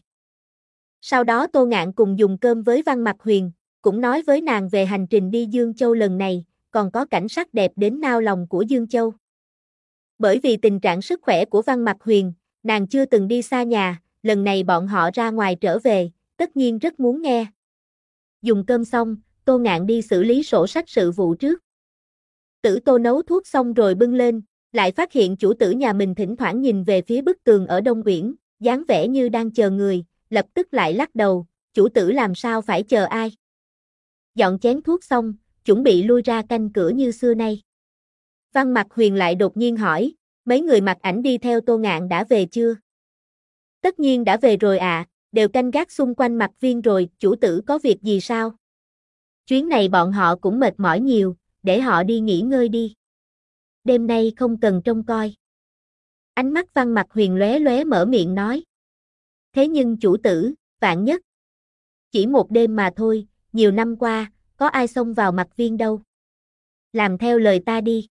Sau đó Tô Ngạn cùng dùng cơm với Văn Mặc Huyền, cũng nói với nàng về hành trình đi Dương Châu lần này, còn có cảnh sắc đẹp đến nao lòng của Dương Châu. Bởi vì tình trạng sức khỏe của Văn Mặc Huyền, nàng chưa từng đi xa nhà, lần này bọn họ ra ngoài trở về, tất nhiên rất muốn nghe. Dùng cơm xong, Tô Ngạn đi xử lý sổ sách sự vụ trước. Tử Tô nấu thuốc xong rồi bưng lên, lại phát hiện chủ tử nhà mình thỉnh thoảng nhìn về phía bức tường ở Đông Uyển, dáng vẻ như đang chờ người, lập tức lại lắc đầu, chủ tử làm sao phải chờ ai. Dọn chén thuốc xong, chuẩn bị lui ra canh cửa như xưa nay. Văn Mặc Huyền lại đột nhiên hỏi, mấy người mặc ảnh đi theo Tô Ngạn đã về chưa? Tất nhiên đã về rồi ạ, đều canh gác xung quanh Mặc Viên rồi, chủ tử có việc gì sao? Chuyến này bọn họ cũng mệt mỏi nhiều, để họ đi nghỉ ngơi đi. Đêm nay không cần trông coi. Ánh mắt Văn Mặc Huyền lóe lóe mở miệng nói. Thế nhưng chủ tử, vạn nhất. Chỉ một đêm mà thôi, nhiều năm qua, có ai xông vào Mặc Viên đâu. Làm theo lời ta đi.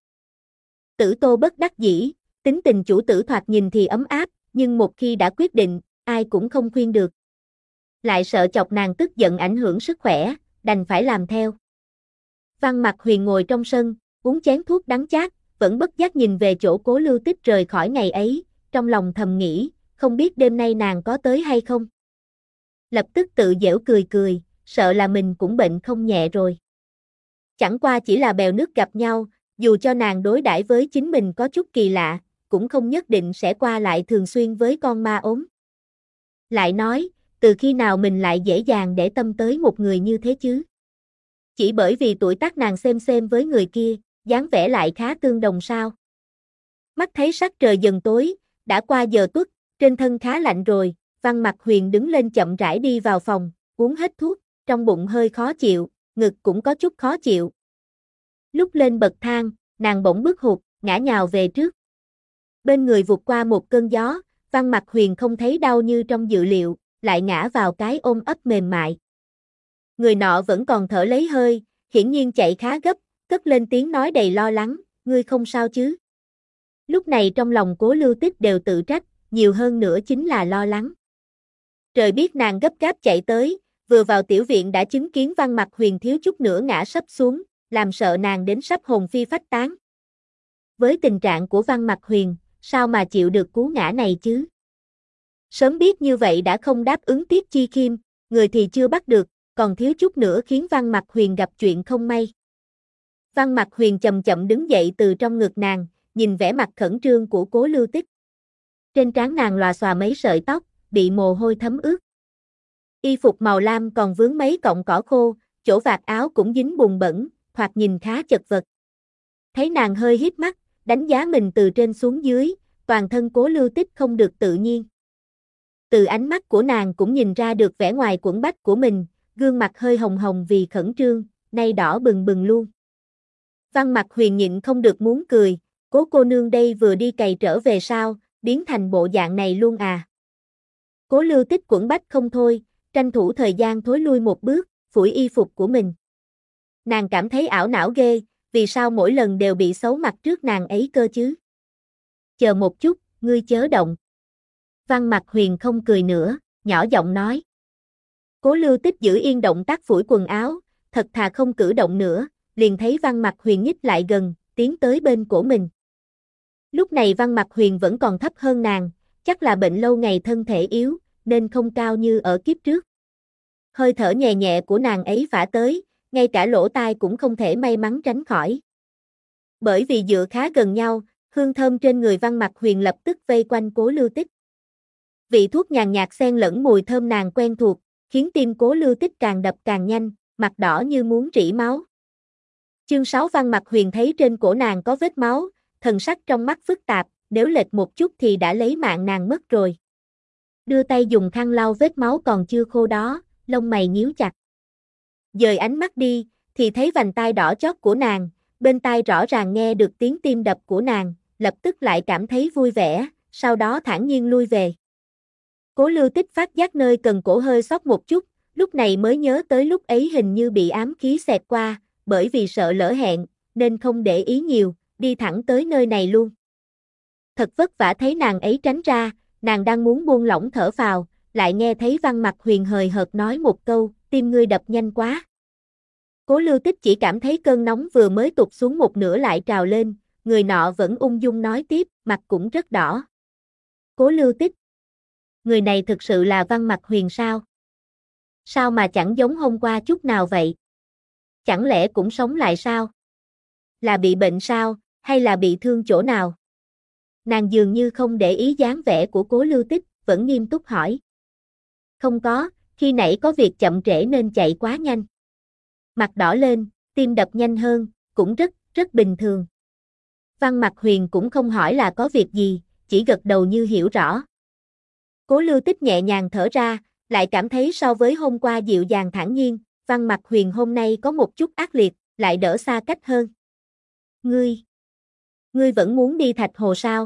Tử Tô bất đắc dĩ, tính tình chủ tử thoạt nhìn thì ấm áp, nhưng một khi đã quyết định, ai cũng không khuyên được. Lại sợ chọc nàng tức giận ảnh hưởng sức khỏe, đành phải làm theo. Văn Mặc Huyền ngồi trong sân, uống chén thuốc đắng chát, vẫn bất giác nhìn về chỗ Cố Lưu Tích rời khỏi ngày ấy, trong lòng thầm nghĩ, không biết đêm nay nàng có tới hay không. Lập tức tự giễu cười cười, sợ là mình cũng bệnh không nhẹ rồi. Chẳng qua chỉ là bèo nước gặp nhau, dù cho nàng đối đãi với chính mình có chút kỳ lạ, cũng không nhất định sẽ qua lại thường xuyên với con ma ốm. Lại nói, từ khi nào mình lại dễ dàng để tâm tới một người như thế chứ? Chỉ bởi vì tuổi tác nàng xem với người kia, dáng vẻ lại khá tương đồng sao? Mắt thấy sắc trời dần tối, đã qua giờ tuất, trên thân khá lạnh rồi, Văn Mặc Huyền đứng lên chậm rãi đi vào phòng, uống hết thuốc, trong bụng hơi khó chịu, ngực cũng có chút khó chịu. Lúc lên bậc thang, nàng bỗng bước hụt, ngã nhào về trước. Bên người vụt qua một cơn gió, Văn Mặc Huyền không thấy đau như trong dự liệu, lại ngã vào cái ôm ấp mềm mại. Người nọ vẫn còn thở lấy hơi, hiển nhiên chạy khá gấp, cất lên tiếng nói đầy lo lắng, ngươi không sao chứ? Lúc này trong lòng Cố Lưu Tích đều tự trách, nhiều hơn nữa chính là lo lắng. Trời biết nàng gấp gáp chạy tới, vừa vào tiểu viện đã chứng kiến Văn Mặc Huyền thiếu chút nữa ngã sấp xuống, làm sợ nàng đến sắp hồn phi phách tán. Với tình trạng của Văn Mặc Huyền, sao mà chịu được cú ngã này chứ? Sớm biết như vậy đã không đáp ứng Tiết Chi Khiêm, người thì chưa bắt được, còn thiếu chút nữa khiến Văn Mặc Huyền gặp chuyện không may. Văn Mặc Huyền chậm chậm đứng dậy từ trong ngực nàng, nhìn vẻ mặt khẩn trương của Cố Lưu Tích. Trên trán nàng lòa xòa mấy sợi tóc, bị mồ hôi thấm ướt. Y phục màu lam còn vướng mấy cọng cỏ khô, chỗ vạt áo cũng dính bùn bẩn, thoạt nhìn khá chật vật. Thấy nàng hơi híp mắt, đánh giá mình từ trên xuống dưới, toàn thân Cố Lưu Tích không được tự nhiên. Từ ánh mắt của nàng cũng nhìn ra được vẻ ngoài quẫn bách của mình, gương mặt hơi hồng hồng vì khẩn trương, nay đỏ bừng bừng luôn. Văn Mặc Huyền nhịn không được muốn cười, Cố cô nương đây vừa đi cày trở về sao, biến thành bộ dạng này luôn à. Cố Lưu Tích quẫn bách không thôi, tranh thủ thời gian thối lui một bước, phủi y phục của mình. Nàng cảm thấy ảo não ghê, vì sao mỗi lần đều bị xấu mặt trước nàng ấy cơ chứ? Chờ một chút, ngươi chớ động. Văn Mặc Huyền không cười nữa, nhỏ giọng nói. Cố Lưu Tích giữ yên động tác phủi quần áo, thật thà không cử động nữa, liền thấy Văn Mặc Huyền nhích lại gần, tiến tới bên cổ mình. Lúc này Văn Mặc Huyền vẫn còn thấp hơn nàng, chắc là bệnh lâu ngày thân thể yếu, nên không cao như ở kiếp trước. Hơi thở nhẹ nhẹ của nàng ấy phả tới, ngay cả lỗ tai cũng không thể may mắn tránh khỏi. Bởi vì dựa khá gần nhau, hương thơm trên người Văn Mặc Huyền lập tức vây quanh Cố Lưu Tích. Vị thuốc nhàn nhạt xen lẫn mùi thơm nàng quen thuộc, khiến tim Cố Lưu Tích càng đập càng nhanh, mặt đỏ như muốn rỉ máu. Chương 6 Văn Mặc Huyền thấy trên cổ nàng có vết máu, thần sắc trong mắt phức tạp, nếu lệch một chút thì đã lấy mạng nàng mất rồi. Đưa tay dùng khăn lau vết máu còn chưa khô đó, lông mày nhíu chặt. Dời ánh mắt đi, thì thấy vành tai đỏ chót của nàng, bên tai rõ ràng nghe được tiếng tim đập của nàng, lập tức lại cảm thấy vui vẻ, sau đó thản nhiên lui về. Cố Lưu Tích phát giác nơi cần cổ hơi xót một chút, lúc này mới nhớ tới lúc ấy hình như bị ám khí xẹt qua, bởi vì sợ lỡ hẹn, nên không để ý nhiều, đi thẳng tới nơi này luôn. Thật vất vả thấy nàng ấy tránh ra, nàng đang muốn buông lỏng thở phào, lại nghe thấy Văn Mặc Huyền hời hợt nói một câu, tim ngươi đập nhanh quá. Cố Lưu Tích chỉ cảm thấy cơn nóng vừa mới tụt xuống một nửa lại trào lên, người nọ vẫn ung dung nói tiếp, mặt cũng rất đỏ. Cố Lưu Tích. Người này thực sự là Văn Mặc Huyền sao? Sao mà chẳng giống hôm qua chút nào vậy? Chẳng lẽ cũng sống lại sao? Là bị bệnh sao, hay là bị thương chỗ nào? Nàng dường như không để ý dáng vẻ của Cố Lưu Tích, vẫn nghiêm túc hỏi. Không có, khi nãy có việc chậm trễ nên chạy quá nhanh. Mặt đỏ lên, tim đập nhanh hơn, cũng rất bình thường. Văn Mặc Huyền cũng không hỏi là có việc gì, chỉ gật đầu như hiểu rõ. Cố Lưu Tích nhẹ nhàng thở ra, lại cảm thấy so với hôm qua dịu dàng thản nhiên, Văn Mặc Huyền hôm nay có một chút ác liệt, lại đỡ xa cách hơn. Ngươi vẫn muốn đi Thạch Hồ sao?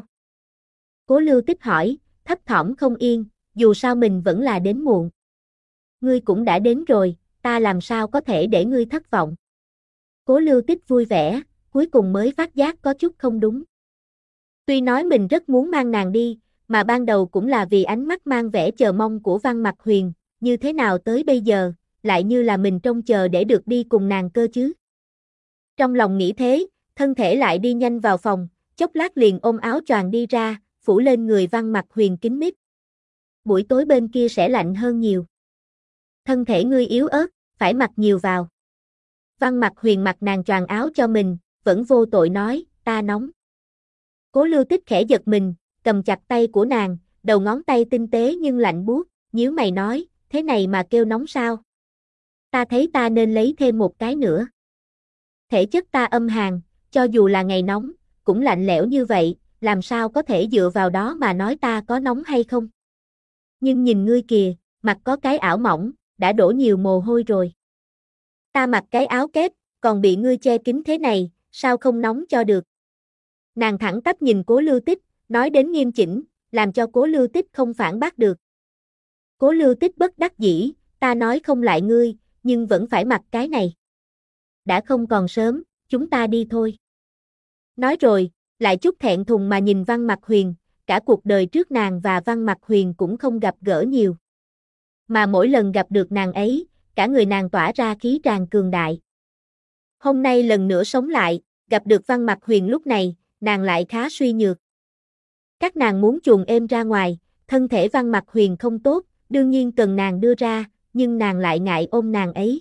Cố Lưu Tích hỏi, thấp thỏm không yên, dù sao mình vẫn là đến muộn. Ngươi cũng đã đến rồi, ta làm sao có thể để ngươi thất vọng. Cố Lưu Tích vui vẻ, cuối cùng mới phát giác có chút không đúng. Tuy nói mình rất muốn mang nàng đi, mà ban đầu cũng là vì ánh mắt mang vẻ chờ mong của Văn Mặc Huyền, như thế nào tới bây giờ, lại như là mình trông chờ để được đi cùng nàng cơ chứ. Trong lòng nghĩ thế, thân thể lại đi nhanh vào phòng, chốc lát liền ôm áo choàng đi ra, phủ lên người Văn Mặc Huyền kín mít. Buổi tối bên kia sẽ lạnh hơn nhiều. Thân thể ngươi yếu ớt, phải mặc nhiều vào. Văn Mặc Huyền mặc nàng choàng áo cho mình, vẫn vô tội nói, ta nóng. Cố Lưu Tích khẽ giật mình, cầm chặt tay của nàng, đầu ngón tay tinh tế nhưng lạnh buốt, nhíu mày nói, thế này mà kêu nóng sao? Ta thấy ta nên lấy thêm một cái nữa. Thể chất ta âm hàn, cho dù là ngày nóng, cũng lạnh lẽo như vậy, làm sao có thể dựa vào đó mà nói ta có nóng hay không? Nhưng nhìn ngươi kìa, mặt có cái ảo mỏng, đã đổ nhiều mồ hôi rồi. Ta mặc cái áo kép, còn bị ngươi che kín thế này, sao không nóng cho được? Nàng thẳng tắp nhìn Cố Lưu Tích, nói đến nghiêm chỉnh, làm cho Cố Lưu Tích không phản bác được. Cố Lưu Tích bất đắc dĩ, ta nói không lại ngươi, nhưng vẫn phải mặc cái này. Đã không còn sớm, chúng ta đi thôi. Nói rồi, lại chút thẹn thùng mà nhìn Văn Mặc Huyền, cả cuộc đời trước nàng và Văn Mặc Huyền cũng không gặp gỡ nhiều. Mà mỗi lần gặp được nàng ấy, cả người nàng tỏa ra khí tràn cường đại. Hôm nay lần nữa sống lại, gặp được Văn Mặc Huyền lúc này, nàng lại khá suy nhược. Các nàng muốn chuồn êm ra ngoài, thân thể Văn Mặc Huyền không tốt, đương nhiên cần nàng đưa ra, nhưng nàng lại ngại ôm nàng ấy.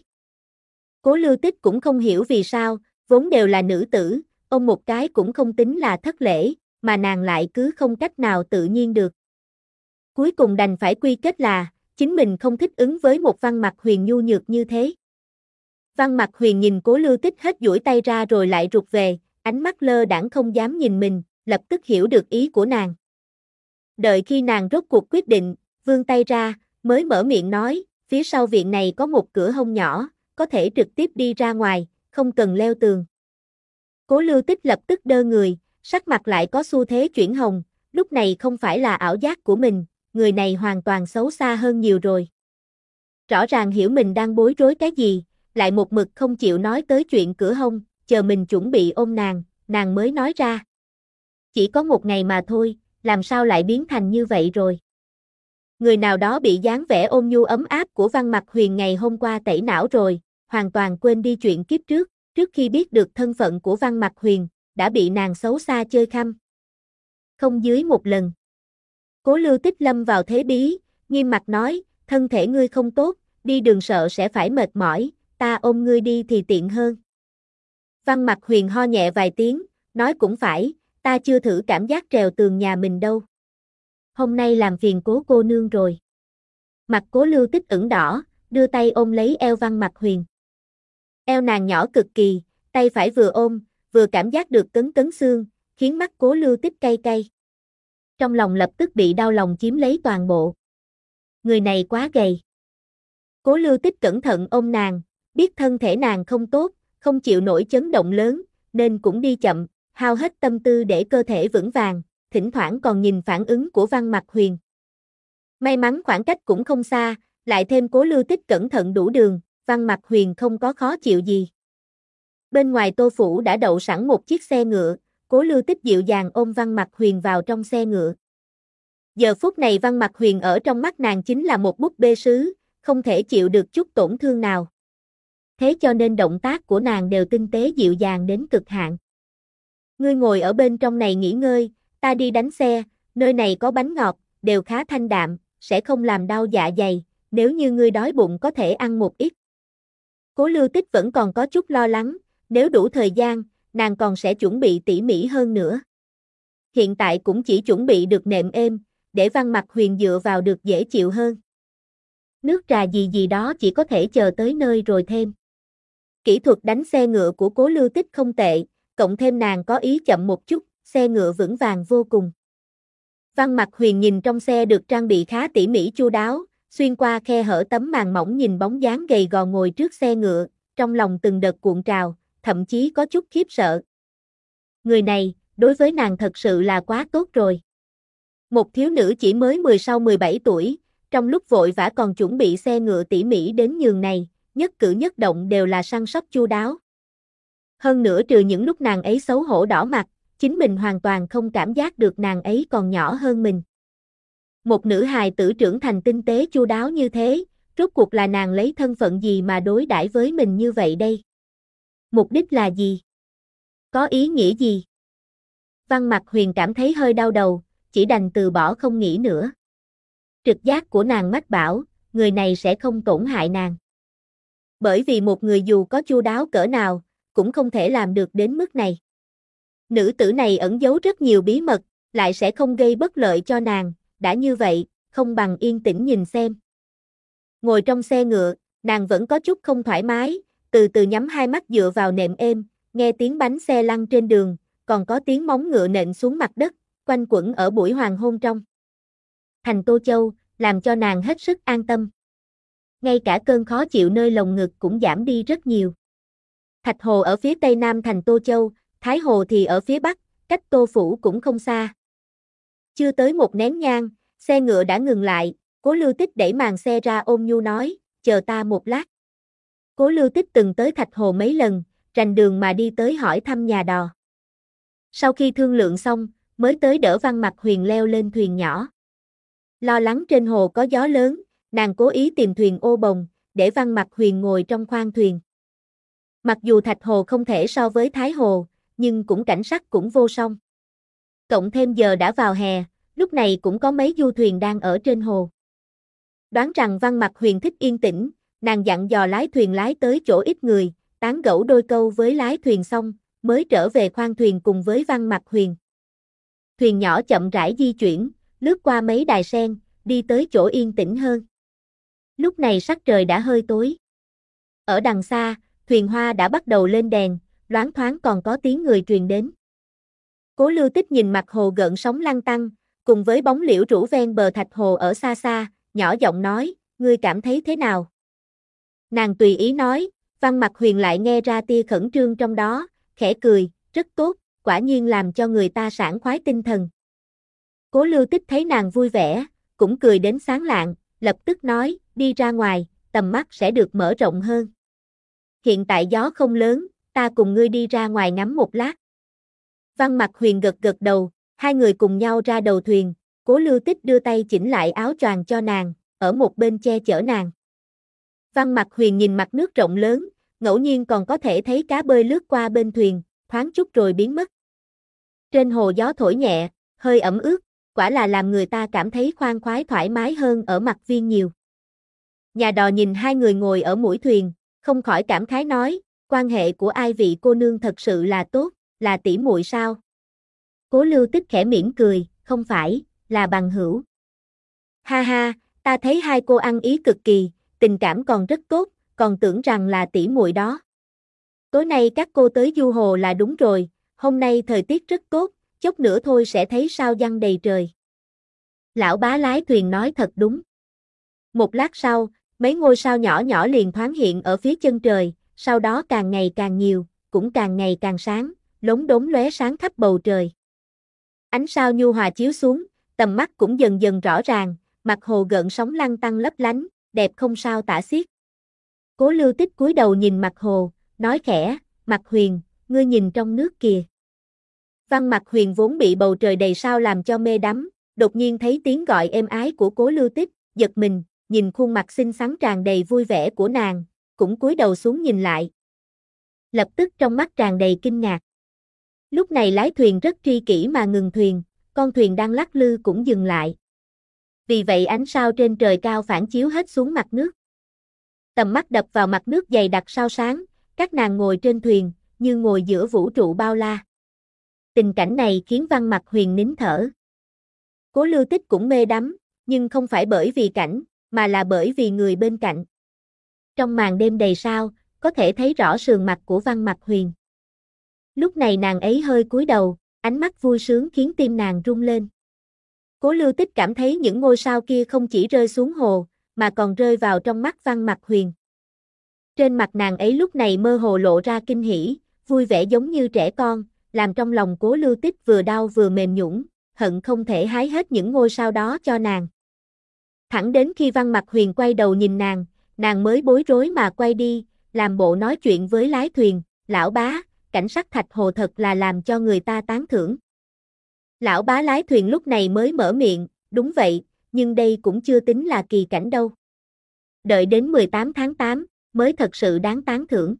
Cố Lưu Tích cũng không hiểu vì sao, vốn đều là nữ tử, ôm một cái cũng không tính là thất lễ, mà nàng lại cứ không cách nào tự nhiên được. Cuối cùng đành phải quy kết là, chính mình không thích ứng với một Văn Mặc Huyền nhu nhược như thế. Văn Mặc Huyền nhìn Cố Lưu Tích hết duỗi tay ra rồi lại rụt về, ánh mắt lơ đãng không dám nhìn mình, lập tức hiểu được ý của nàng. Đợi khi nàng rốt cuộc quyết định, vươn tay ra, mới mở miệng nói, phía sau viện này có một cửa hông nhỏ, có thể trực tiếp đi ra ngoài, không cần leo tường. Cố Lưu Tích lập tức đơ người, sắc mặt lại có xu thế chuyển hồng, lúc này không phải là ảo giác của mình, người này hoàn toàn xấu xa hơn nhiều rồi. Rõ ràng hiểu mình đang bối rối cái gì, lại một mực không chịu nói tới chuyện cửa hông, chờ mình chuẩn bị ôm nàng mới nói ra. Chỉ có một ngày mà thôi, làm sao lại biến thành như vậy rồi? Người nào đó bị dáng vẻ ôn nhu ấm áp của Văn Mặc Huyền ngày hôm qua tẩy não rồi, hoàn toàn quên đi chuyện kiếp trước khi biết được thân phận của Văn Mặc Huyền, đã bị nàng xấu xa chơi khăm. Không dưới một lần. Cố Lưu Tích lâm vào thế bí, nghiêm mặt nói, thân thể ngươi không tốt, đi đường sợ sẽ phải mệt mỏi, ta ôm ngươi đi thì tiện hơn. Văn Mặc Huyền ho nhẹ vài tiếng, nói cũng phải, ta chưa thử cảm giác trèo tường nhà mình đâu. Hôm nay làm phiền Cố cô nương rồi. Mặt Cố Lưu Tích ửng đỏ, đưa tay ôm lấy eo Văn Mặc Huyền. Eo nàng nhỏ cực kỳ, tay phải vừa ôm, vừa cảm giác được cấn cấn xương, khiến mắt Cố Lưu Tích cay cay. Trong lòng lập tức bị đau lòng chiếm lấy toàn bộ. Người này quá gầy. Cố Lưu Tích cẩn thận ôm nàng, biết thân thể nàng không tốt, không chịu nổi chấn động lớn, nên cũng đi chậm, hao hết tâm tư để cơ thể vững vàng, thỉnh thoảng còn nhìn phản ứng của Văn Mặc Huyền. May mắn khoảng cách cũng không xa, lại thêm Cố Lưu Tích cẩn thận đủ đường, Văn Mặc Huyền không có khó chịu gì. Bên ngoài Tô Phủ đã đậu sẵn một chiếc xe ngựa, Cố Lưu Tích dịu dàng ôm Văn Mặc Huyền vào trong xe ngựa. Giờ phút này Văn Mặc Huyền ở trong mắt nàng chính là một búp bê sứ, không thể chịu được chút tổn thương nào. Thế cho nên động tác của nàng đều tinh tế dịu dàng đến cực hạn. Ngươi ngồi ở bên trong này nghỉ ngơi, ta đi đánh xe, nơi này có bánh ngọt, đều khá thanh đạm, sẽ không làm đau dạ dày, nếu như ngươi đói bụng có thể ăn một ít. Cố Lưu Tích vẫn còn có chút lo lắng, nếu đủ thời gian, nàng còn sẽ chuẩn bị tỉ mỉ hơn nữa. Hiện tại cũng chỉ chuẩn bị được nệm êm, để Văn Mặc Huyền dựa vào được dễ chịu hơn. Nước trà gì gì đó chỉ có thể chờ tới nơi rồi thêm. Kỹ thuật đánh xe ngựa của Cố Lưu Tích không tệ, cộng thêm nàng có ý chậm một chút, xe ngựa vững vàng vô cùng. Văn Mặc Huyền nhìn trong xe được trang bị khá tỉ mỉ chu đáo, xuyên qua khe hở tấm màn mỏng nhìn bóng dáng gầy gò ngồi trước xe ngựa, trong lòng từng đợt cuộn trào, thậm chí có chút khiếp sợ. Người này, đối với nàng thật sự là quá tốt rồi. Một thiếu nữ chỉ mới 16-17 tuổi, trong lúc vội vã còn chuẩn bị xe ngựa tỉ mỉ đến nhường này, nhất cử nhất động đều là săn sóc chu đáo. Hơn nữa trừ những lúc nàng ấy xấu hổ đỏ mặt, chính mình hoàn toàn không cảm giác được nàng ấy còn nhỏ hơn mình. Một nữ hài tử trưởng thành tinh tế chu đáo như thế, rốt cuộc là nàng lấy thân phận gì mà đối đãi với mình như vậy đây? Mục đích là gì? Có ý nghĩa gì? Văn Mặc Huyền cảm thấy hơi đau đầu, chỉ đành từ bỏ không nghĩ nữa. Trực giác của nàng mách bảo, người này sẽ không tổn hại nàng. Bởi vì một người dù có chu đáo cỡ nào, cũng không thể làm được đến mức này. Nữ tử này ẩn giấu rất nhiều bí mật, lại sẽ không gây bất lợi cho nàng, đã như vậy, không bằng yên tĩnh nhìn xem. Ngồi trong xe ngựa, nàng vẫn có chút không thoải mái, từ từ nhắm hai mắt dựa vào nệm êm, nghe tiếng bánh xe lăn trên đường, còn có tiếng móng ngựa nện xuống mặt đất, quanh quẩn ở buổi hoàng hôn trong thành Tô Châu, làm cho nàng hết sức an tâm. Ngay cả cơn khó chịu nơi lồng ngực cũng giảm đi rất nhiều. Thạch Hồ ở phía tây nam thành Tô Châu, Thái Hồ thì ở phía bắc, cách Tô Phủ cũng không xa. Chưa tới một nén nhang, xe ngựa đã ngừng lại, Cố Lưu Tích đẩy màn xe ra ôm nhu nói, chờ ta một lát. Cố Lưu Tích từng tới Thạch Hồ mấy lần, rành đường mà đi tới hỏi thăm nhà đò. Sau khi thương lượng xong, mới tới đỡ Văn Mặc Huyền leo lên thuyền nhỏ. Lo lắng trên hồ có gió lớn, nàng cố ý tìm thuyền ô bồng, để Văn Mặc Huyền ngồi trong khoang thuyền. Mặc dù Thạch Hồ không thể so với Thái Hồ, nhưng cũng cảnh sắc cũng vô song. Cộng thêm giờ đã vào hè, lúc này cũng có mấy du thuyền đang ở trên hồ. Đoán rằng Văn Mặc Huyền thích yên tĩnh, nàng dặn dò lái thuyền lái tới chỗ ít người, tán gẫu đôi câu với lái thuyền xong, mới trở về khoang thuyền cùng với Văn Mặc Huyền. Thuyền nhỏ chậm rãi di chuyển, lướt qua mấy đài sen, đi tới chỗ yên tĩnh hơn. Lúc này sắc trời đã hơi tối. Ở đằng xa, thuyền hoa đã bắt đầu lên đèn, loáng thoáng còn có tiếng người truyền đến. Cố Lưu Tích nhìn mặt hồ gợn sóng lăn tăn, cùng với bóng liễu rủ ven bờ Thạch Hồ ở xa xa, nhỏ giọng nói, ngươi cảm thấy thế nào? Nàng tùy ý nói, Văn Mặc Huyền lại nghe ra tia khẩn trương trong đó, khẽ cười, rất tốt, quả nhiên làm cho người ta sảng khoái tinh thần. Cố Lưu Tích thấy nàng vui vẻ, cũng cười đến sáng lạng, lập tức nói, đi ra ngoài, tầm mắt sẽ được mở rộng hơn. Hiện tại gió không lớn, ta cùng ngươi đi ra ngoài ngắm một lát. Văn Mặc Huyền gật gật đầu, hai người cùng nhau ra đầu thuyền, Cố Lưu Tích đưa tay chỉnh lại áo choàng cho nàng, ở một bên che chở nàng. Văn Mặc Huyền nhìn mặt nước rộng lớn, ngẫu nhiên còn có thể thấy cá bơi lướt qua bên thuyền, thoáng chút rồi biến mất. Trên hồ gió thổi nhẹ, hơi ẩm ướt, quả là làm người ta cảm thấy khoan khoái thoải mái hơn ở mặt viên nhiều. Nhà đò nhìn hai người ngồi ở mũi thuyền, không khỏi cảm khái nói, quan hệ của ai vị cô nương thật sự là tốt, là tỷ muội sao? Cố Lưu Tích khẽ mỉm cười, không phải, là bằng hữu. Ha ha, ta thấy hai cô ăn ý cực kỳ, tình cảm còn rất tốt, còn tưởng rằng là tỷ muội đó. Tối nay các cô tới du hồ là đúng rồi, hôm nay thời tiết rất tốt, chốc nữa thôi sẽ thấy sao giăng đầy trời. Lão bá lái thuyền nói thật đúng. Một lát sau, mấy ngôi sao nhỏ nhỏ liền thoáng hiện ở phía chân trời, sau đó càng ngày càng nhiều, cũng càng ngày càng sáng, lốm đốm lóe sáng khắp bầu trời. Ánh sao nhu hòa chiếu xuống, tầm mắt cũng dần dần rõ ràng, mặt hồ gợn sóng lăn tăn lấp lánh, đẹp không sao tả xiết. Cố Lưu Tích cúi đầu nhìn mặt hồ, nói khẽ, Mặt Huyền, ngươi nhìn trong nước kìa. Văn Mặt Huyền vốn bị bầu trời đầy sao làm cho mê đắm, đột nhiên thấy tiếng gọi êm ái của Cố Lưu Tích, giật mình, nhìn khuôn mặt xinh xắn tràn đầy vui vẻ của nàng, cũng cúi đầu xuống nhìn lại. Lập tức trong mắt tràn đầy kinh ngạc. Lúc này lái thuyền rất tri kỷ mà ngừng thuyền, con thuyền đang lắc lư cũng dừng lại. Vì vậy ánh sao trên trời cao phản chiếu hết xuống mặt nước. Tầm mắt đập vào mặt nước dày đặc sao sáng, các nàng ngồi trên thuyền, như ngồi giữa vũ trụ bao la. Tình cảnh này khiến Văn Mặt Huyền nín thở. Cố Lưu Tích cũng mê đắm, nhưng không phải bởi vì cảnh, mà là bởi vì người bên cạnh. Trong màn đêm đầy sao, có thể thấy rõ sườn mặt của Văn Mặt Huyền. Lúc này nàng ấy hơi cúi đầu, ánh mắt vui sướng khiến tim nàng rung lên. Cố Lưu Tích cảm thấy những ngôi sao kia không chỉ rơi xuống hồ, mà còn rơi vào trong mắt Văn Mặt Huyền. Trên mặt nàng ấy lúc này mơ hồ lộ ra kinh hỉ, vui vẻ giống như trẻ con, làm trong lòng Cố Lưu Tích vừa đau vừa mềm nhũn, hận không thể hái hết những ngôi sao đó cho nàng. Thẳng đến khi Văn Mặt Huyền quay đầu nhìn nàng mới bối rối mà quay đi, làm bộ nói chuyện với lái thuyền, lão bá, cảnh sắc Thạch Hồ thật là làm cho người ta tán thưởng. Lão bá lái thuyền lúc này mới mở miệng, đúng vậy, nhưng đây cũng chưa tính là kỳ cảnh đâu. Đợi đến 18 tháng 8, mới thật sự đáng tán thưởng.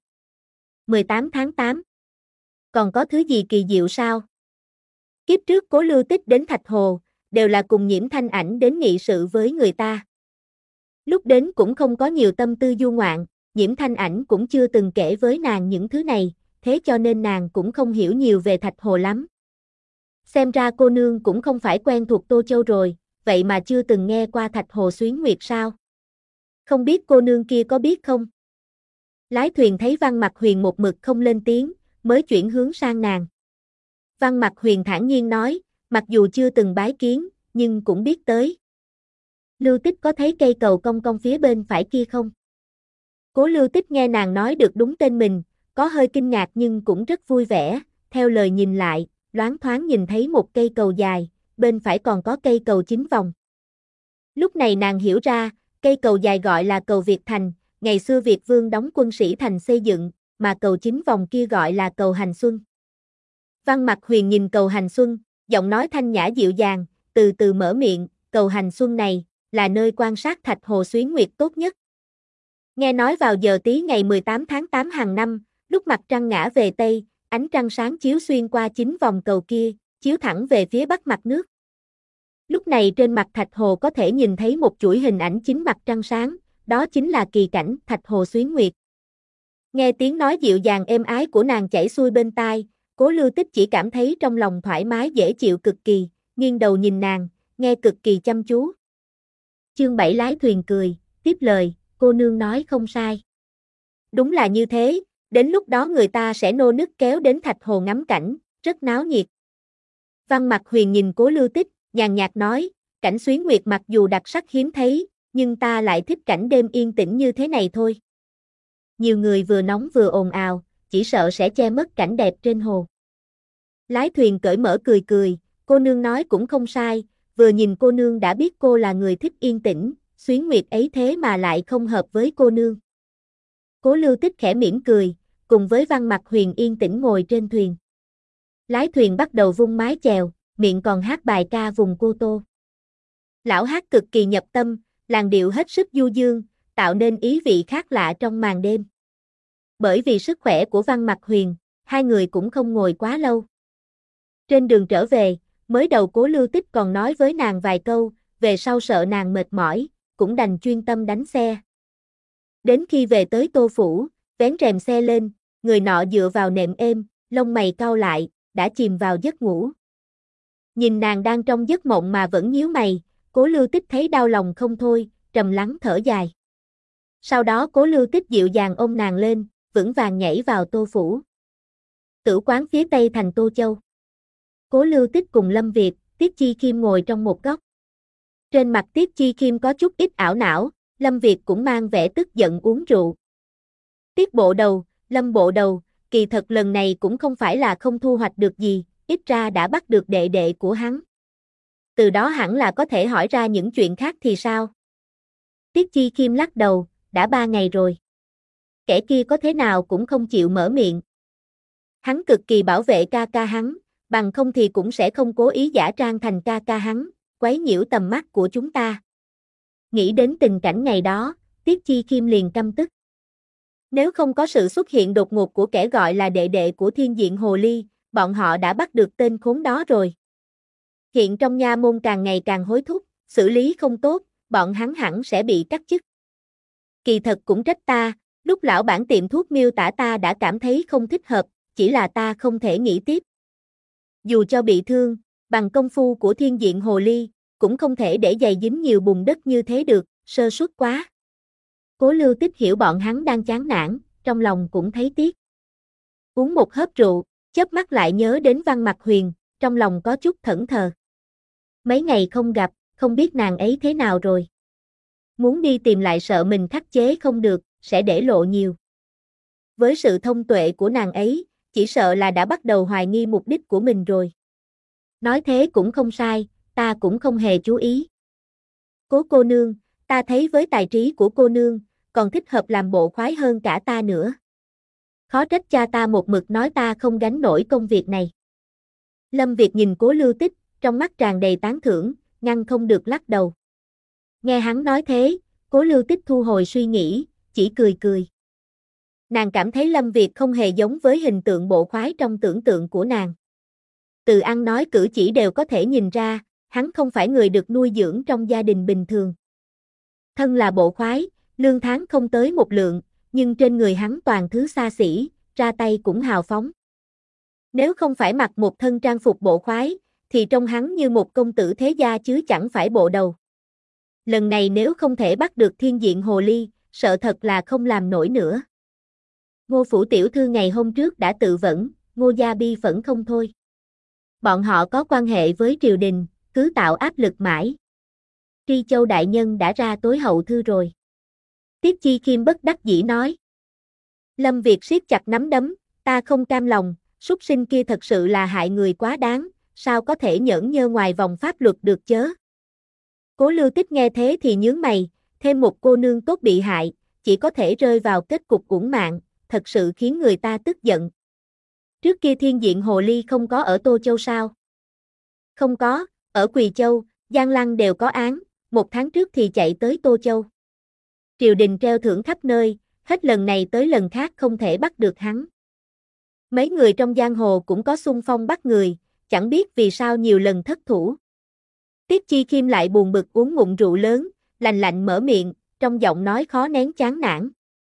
18 tháng 8. Còn có thứ gì kỳ diệu sao? Kiếp trước Cố Lưu Tích đến Thạch Hồ, đều là cùng Nhiễm Thanh Ảnh đến nghị sự với người ta. Lúc đến cũng không có nhiều tâm tư du ngoạn, Nhiễm Thanh Ảnh cũng chưa từng kể với nàng những thứ này, thế cho nên nàng cũng không hiểu nhiều về Thạch Hồ lắm. Xem ra cô nương cũng không phải quen thuộc Tô Châu rồi, vậy mà chưa từng nghe qua Thạch Hồ Xuyến Nguyệt sao? Không biết cô nương kia có biết không? Lái thuyền thấy Văn Mặt Huyền một mực không lên tiếng, mới chuyển hướng sang nàng. Văn Mặt Huyền thản nhiên nói, mặc dù chưa từng bái kiến, nhưng cũng biết tới. Lưu Tích có thấy cây cầu cong cong phía bên phải kia không? Cố Lưu Tích nghe nàng nói được đúng tên mình, có hơi kinh ngạc nhưng cũng rất vui vẻ, theo lời nhìn lại, loáng thoáng nhìn thấy một cây cầu dài, bên phải còn có cây cầu 9 vòng. Lúc này nàng hiểu ra, cây cầu dài gọi là cầu Việt Thành, ngày xưa Việt Vương đóng quân sĩ thành xây dựng, mà cầu 9 vòng kia gọi là cầu Hành Xuân. Văn Mặt Huyền nhìn cầu Hành Xuân, giọng nói thanh nhã dịu dàng, từ từ mở miệng, cầu Hành Xuân này, là nơi quan sát Thạch Hồ Xuyến Nguyệt tốt nhất. Nghe nói vào giờ tí ngày 18 tháng 8 hàng năm, lúc mặt trăng ngã về Tây, ánh trăng sáng chiếu xuyên qua 9 vòng cầu kia, chiếu thẳng về phía bắc mặt nước. Lúc này trên mặt Thạch Hồ có thể nhìn thấy một chuỗi hình ảnh chính mặt trăng sáng, đó chính là kỳ cảnh Thạch Hồ Xuyến Nguyệt. Nghe tiếng nói dịu dàng êm ái của nàng chảy xuôi bên tai, Cố Lưu Tích chỉ cảm thấy trong lòng thoải mái dễ chịu cực kỳ, nghiêng đầu nhìn nàng, nghe cực kỳ chăm chú. Chương 7 lái thuyền cười, tiếp lời, cô nương nói không sai. Đúng là như thế, đến lúc đó người ta sẽ nô nức kéo đến Thạch Hồ ngắm cảnh, rất náo nhiệt. Văn Mặt Huyền nhìn Cố Lưu Tích, nhàn nhạt nói, cảnh Xuyến Nguyệt mặc dù đặc sắc hiếm thấy, nhưng ta lại thích cảnh đêm yên tĩnh như thế này thôi. Nhiều người vừa nóng vừa ồn ào, chỉ sợ sẽ che mất cảnh đẹp trên hồ. Lái thuyền cởi mở cười cười, cô nương nói cũng không sai, vừa nhìn cô nương đã biết cô là người thích yên tĩnh, Xuyến Nguyệt ấy thế mà lại không hợp với cô nương. Cố Lưu Tích khẽ mỉm cười, cùng với Văn Mặt Huyền yên tĩnh ngồi trên thuyền. Lái thuyền bắt đầu vung mái chèo, miệng còn hát bài ca vùng Cô Tô. Lão hát cực kỳ nhập tâm, làn điệu hết sức du dương, tạo nên ý vị khác lạ trong màn đêm. Bởi vì sức khỏe của Văn Mặt Huyền, hai người cũng không ngồi quá lâu. Trên đường trở về, mới đầu Cố Lưu Tích còn nói với nàng vài câu, về sau sợ nàng mệt mỏi, cũng đành chuyên tâm đánh xe. Đến khi về tới Tô Phủ, vén rèm xe lên, người nọ dựa vào nệm êm, lông mày cau lại, đã chìm vào giấc ngủ. Nhìn nàng đang trong giấc mộng mà vẫn nhíu mày, Cố Lưu Tích thấy đau lòng không thôi, trầm lắng thở dài. Sau đó Cố Lưu Tích dịu dàng ôm nàng lên, vững vàng nhảy vào Tô phủ. Tử quán phía tây thành Tô Châu. Cố Lưu Tích cùng Lâm Việt, Tiết Chi Khiêm ngồi trong một góc. Trên mặt Tiết Chi Khiêm có chút ít ảo não, Lâm Việt cũng mang vẻ tức giận uống rượu. Tiết bộ đầu, Lâm bộ đầu, kỳ thật lần này cũng không phải là không thu hoạch được gì, ít ra đã bắt được đệ đệ của hắn. Từ đó hẳn là có thể hỏi ra những chuyện khác thì sao? Tiết Chi Khiêm lắc đầu, đã 3 ngày rồi. Kẻ kia có thế nào cũng không chịu mở miệng. Hắn cực kỳ bảo vệ ca ca hắn, bằng không thì cũng sẽ không cố ý giả trang thành ca ca hắn, quấy nhiễu tầm mắt của chúng ta. Nghĩ đến tình cảnh ngày đó, Tiết Chi Khiêm liền căm tức. Nếu không có sự xuất hiện đột ngột của kẻ gọi là đệ đệ của Thiên Diện Hồ Ly, bọn họ đã bắt được tên khốn đó rồi. Hiện trong nha môn càng ngày càng hối thúc, xử lý không tốt, bọn hắn hẳn sẽ bị cắt chức. Kỳ thật cũng trách ta, lúc lão bản tiệm thuốc miêu tả ta đã cảm thấy không thích hợp, chỉ là ta không thể nghĩ tiếp. Dù cho bị thương, bằng công phu của Thiên Diện Hồ Ly, cũng không thể để giày dính nhiều bùn đất như thế được, sơ suất quá. Cố Lưu Tích hiểu bọn hắn đang chán nản, trong lòng cũng thấy tiếc. Uống một hớp rượu, chớp mắt lại nhớ đến Văn Mặc Huyền, trong lòng có chút thẫn thờ. Mấy ngày không gặp, không biết nàng ấy thế nào rồi. Muốn đi tìm lại sợ mình khắc chế không được, sẽ để lộ nhiều. Với sự thông tuệ của nàng ấy, chỉ sợ là đã bắt đầu hoài nghi mục đích của mình rồi. Nói thế cũng không sai, ta cũng không hề chú ý. Cố cô nương, ta thấy với tài trí của cô nương, còn thích hợp làm bộ khoái hơn cả ta nữa. Khó trách cha ta một mực nói ta không gánh nổi công việc này. Lâm Việt nhìn Cố Lưu Tích, trong mắt tràn đầy tán thưởng, ngăn không được lắc đầu. Nghe hắn nói thế, Cố Lưu Tích thu hồi suy nghĩ, chỉ cười cười. Nàng cảm thấy Lâm Việt không hề giống với hình tượng bộ khoái trong tưởng tượng của nàng. Từ ăn nói cử chỉ đều có thể nhìn ra, hắn không phải người được nuôi dưỡng trong gia đình bình thường. Thân là bộ khoái, lương tháng không tới một lượng, nhưng trên người hắn toàn thứ xa xỉ, ra tay cũng hào phóng. Nếu không phải mặc một thân trang phục bộ khoái, thì trông hắn như một công tử thế gia chứ chẳng phải bộ đầu. Lần này nếu không thể bắt được Thiên Diện Hồ Ly, sợ thật là không làm nổi nữa. Ngô phủ tiểu thư ngày hôm trước đã tự vẫn, Ngô gia bi phẫn không thôi. Bọn họ có quan hệ với triều đình, cứ tạo áp lực mãi. Tri Châu đại nhân đã ra tối hậu thư rồi. Tiết Chi Khiêm bất đắc dĩ nói. Lâm Việt siết chặt nắm đấm, ta không cam lòng, súc sinh kia thật sự là hại người quá đáng, sao có thể nhẫn nhơ ngoài vòng pháp luật được chớ. Cố Lưu Tích nghe thế thì nhướng mày, thêm một cô nương tốt bị hại, chỉ có thể rơi vào kết cục uổng mạng, thật sự khiến người ta tức giận. Trước kia Thiên Diện Hồ Ly không có ở Tô Châu sao? Không có, ở Quỳ Châu, Giang Lăng đều có án, 1 tháng trước thì chạy tới Tô Châu. Triều đình treo thưởng khắp nơi, hết lần này tới lần khác không thể bắt được hắn. Mấy người trong giang hồ cũng có xung phong bắt người, chẳng biết vì sao nhiều lần thất thủ. Tiết Chi Khiêm lại buồn bực uống ngụm rượu lớn, lạnh lạnh mở miệng, trong giọng nói khó nén chán nản.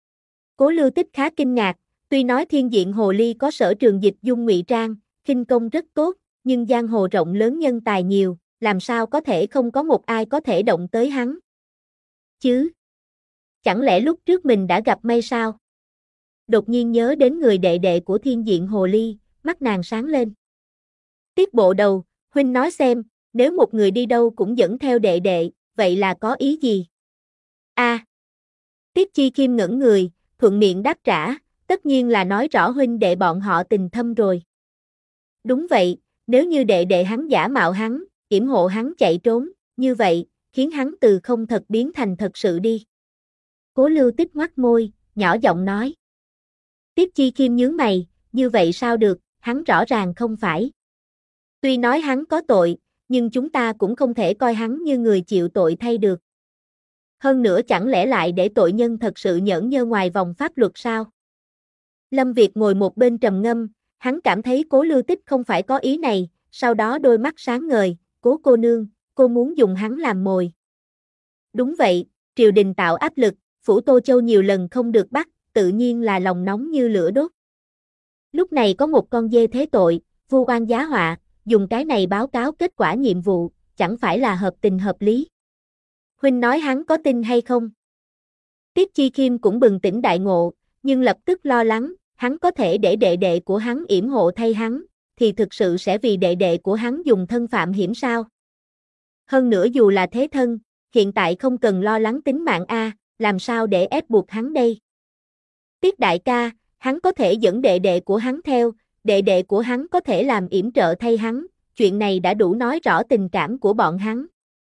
Cố Lưu Tích khá kinh ngạc, tuy nói Thiên Diện Hồ Ly có sở trường dịch dung ngụy trang, khinh công rất tốt, nhưng giang hồ rộng lớn nhân tài nhiều, làm sao có thể không có một ai có thể động tới hắn. Chứ? Chẳng lẽ lúc trước mình đã gặp may sao? Đột nhiên nhớ đến người đệ đệ của Thiên Diện Hồ Ly, mắt nàng sáng lên. Tiết bộ đầu, huynh nói xem, nếu một người đi đâu cũng dẫn theo đệ đệ, vậy là có ý gì? Tiết Chi Khiêm ngẩn người, thuận miệng đáp trả, tất nhiên là nói rõ huynh đệ bọn họ tình thâm rồi. Đúng vậy, nếu như đệ đệ hắn giả mạo hắn, yểm hộ hắn chạy trốn, như vậy, khiến hắn từ không thật biến thành thật sự đi. Cố Lưu Tích ngoắt môi, nhỏ giọng nói. Tiết Chi Khiêm nhướng mày, như vậy sao được, hắn rõ ràng không phải. Tuy nói hắn có tội, nhưng chúng ta cũng không thể coi hắn như người chịu tội thay được. Hơn nữa chẳng lẽ lại để tội nhân thật sự nhẫn nhơ ngoài vòng pháp luật sao? Lâm Việt ngồi một bên trầm ngâm, hắn cảm thấy Cố Lưu Tích không phải có ý này, sau đó đôi mắt sáng ngời, Cố cô nương, cô muốn dùng hắn làm mồi. Đúng vậy, triều đình tạo áp lực, phủ Tô Châu nhiều lần không được bắt, tự nhiên là lòng nóng như lửa đốt. Lúc này có một con dê thế tội, vu oan giá họa, dùng cái này báo cáo kết quả nhiệm vụ, chẳng phải là hợp tình hợp lý. Huynh nói hắn có tin hay không? Tiết Chi Khiêm cũng bừng tỉnh đại ngộ, Nhưng lập tức lo lắng, hắn có thể để đệ đệ của hắn yểm hộ thay hắn, thì thực sự sẽ vì đệ đệ của hắn dùng thân phạm hiểm sao? Hơn nữa dù là thế thân, hiện tại không cần lo lắng tính mạng a, làm sao để ép buộc hắn đây? Tiết đại ca, hắn có thể dẫn đệ đệ của hắn theo, đệ đệ của hắn có thể làm yểm trợ thay hắn, chuyện này đã đủ nói rõ tình cảm của bọn hắn.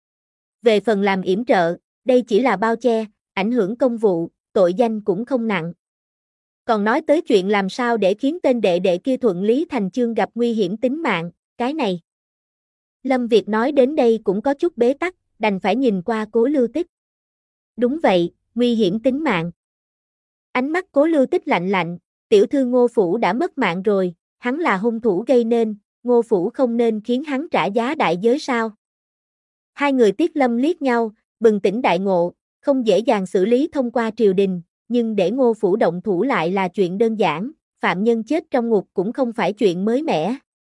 Về phần làm yểm trợ, đây chỉ là bao che, ảnh hưởng công vụ, tội danh cũng không nặng. Còn nói tới chuyện làm sao để khiến tên đệ đệ kia thuận lý thành chương gặp nguy hiểm tính mạng, cái này. Lâm Việt nói đến đây cũng có chút bế tắc, đành phải nhìn qua Cố Lưu Tích. Đúng vậy, nguy hiểm tính mạng. Ánh mắt Cố Lưu Tích lạnh lạnh, tiểu thư Ngô Phủ đã mất mạng rồi, hắn là hung thủ gây nên, Ngô Phủ không nên khiến hắn trả giá đại giới sao? Hai người Tiết Lâm liếc nhau, bừng tỉnh đại ngộ, không dễ dàng xử lý thông qua triều đình, nhưng để Ngô Phủ động thủ lại là chuyện đơn giản, phạm nhân chết trong ngục cũng không phải chuyện mới mẻ.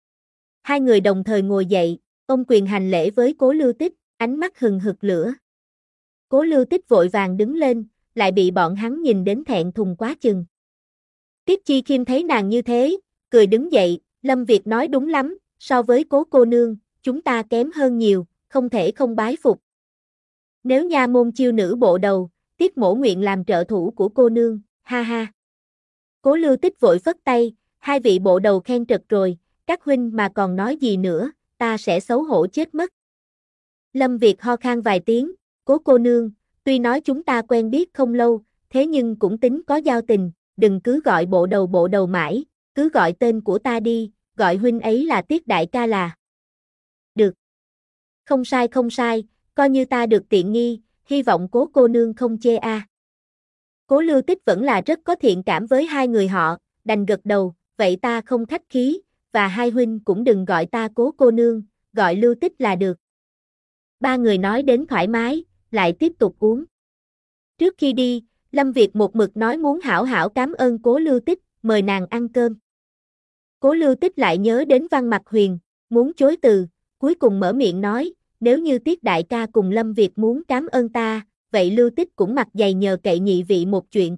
Hai người đồng thời ngồi dậy, ôm quyền hành lễ với Cố Lưu Tích, ánh mắt hừng hực lửa. Cố Lưu Tích vội vàng đứng lên, lại bị bọn hắn nhìn đến thẹn thùng quá chừng. Tiết Chi Khiêm thấy nàng như thế, cười đứng dậy, Lâm Việt nói đúng lắm, so với Cố cô nương, chúng ta kém hơn nhiều, không thể không bái phục. Nếu nha môn chiêu nữ bộ đầu, Tiết mỗ nguyện làm trợ thủ của cô nương, ha ha. Cố Lưu Tích vội phất tay, hai vị bộ đầu khen trật rồi, các huynh mà còn nói gì nữa, ta sẽ xấu hổ chết mất. Lâm Việt ho khan vài tiếng, Cố cô nương, tuy nói chúng ta quen biết không lâu, thế nhưng cũng tính có giao tình, đừng cứ gọi bộ đầu mãi, cứ gọi tên của ta đi, gọi huynh ấy là Tiết đại ca là. Được. Không sai, coi như ta được tiện nghi, hy vọng Cố cô nương không chê a. Cố Lưu Tích vẫn là rất có thiện cảm với hai người họ, đành gật đầu, vậy ta không khách khí, và hai huynh cũng đừng gọi ta Cố cô nương, gọi Lưu Tích là được. Ba người nói đến thoải mái, lại tiếp tục uống. Trước khi đi, Lâm Việt một mực nói muốn hảo hảo cảm ơn Cố Lưu Tích, mời nàng ăn cơm. Cố Lưu Tích lại nhớ đến Văn Mặc Huyền, muốn chối từ, cuối cùng mở miệng nói, nếu như Tiết đại ca cùng Lâm Việt muốn cảm ơn ta, vậy Lưu Tích cũng mặt dày nhờ cậy nhị vị một chuyện.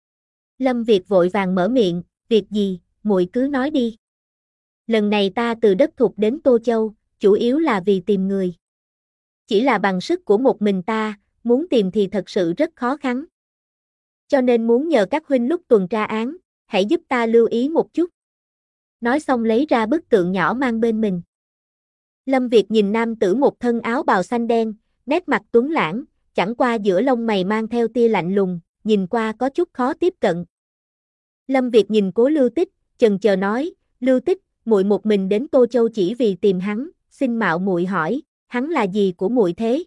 Lâm Việt vội vàng mở miệng, việc gì, muội cứ nói đi. Lần này ta từ Đất Thục đến Tô Châu, chủ yếu là vì tìm người. Chỉ là bằng sức của một mình ta, muốn tìm thì thật sự rất khó khăn. Cho nên muốn nhờ các huynh lúc tuần tra án, hãy giúp ta lưu ý một chút. Nói xong lấy ra bức tượng nhỏ mang bên mình. Lâm Việt nhìn nam tử một thân áo bào xanh đen, nét mặt tuấn lãng, chẳng qua giữa lông mày mang theo tia lạnh lùng, nhìn qua có chút khó tiếp cận. Lâm Việt nhìn Cố Lưu Tích, chần chờ nói, Lưu Tích, muội một mình đến Tô Châu chỉ vì tìm hắn, xin mạo muội hỏi, hắn là gì của muội thế?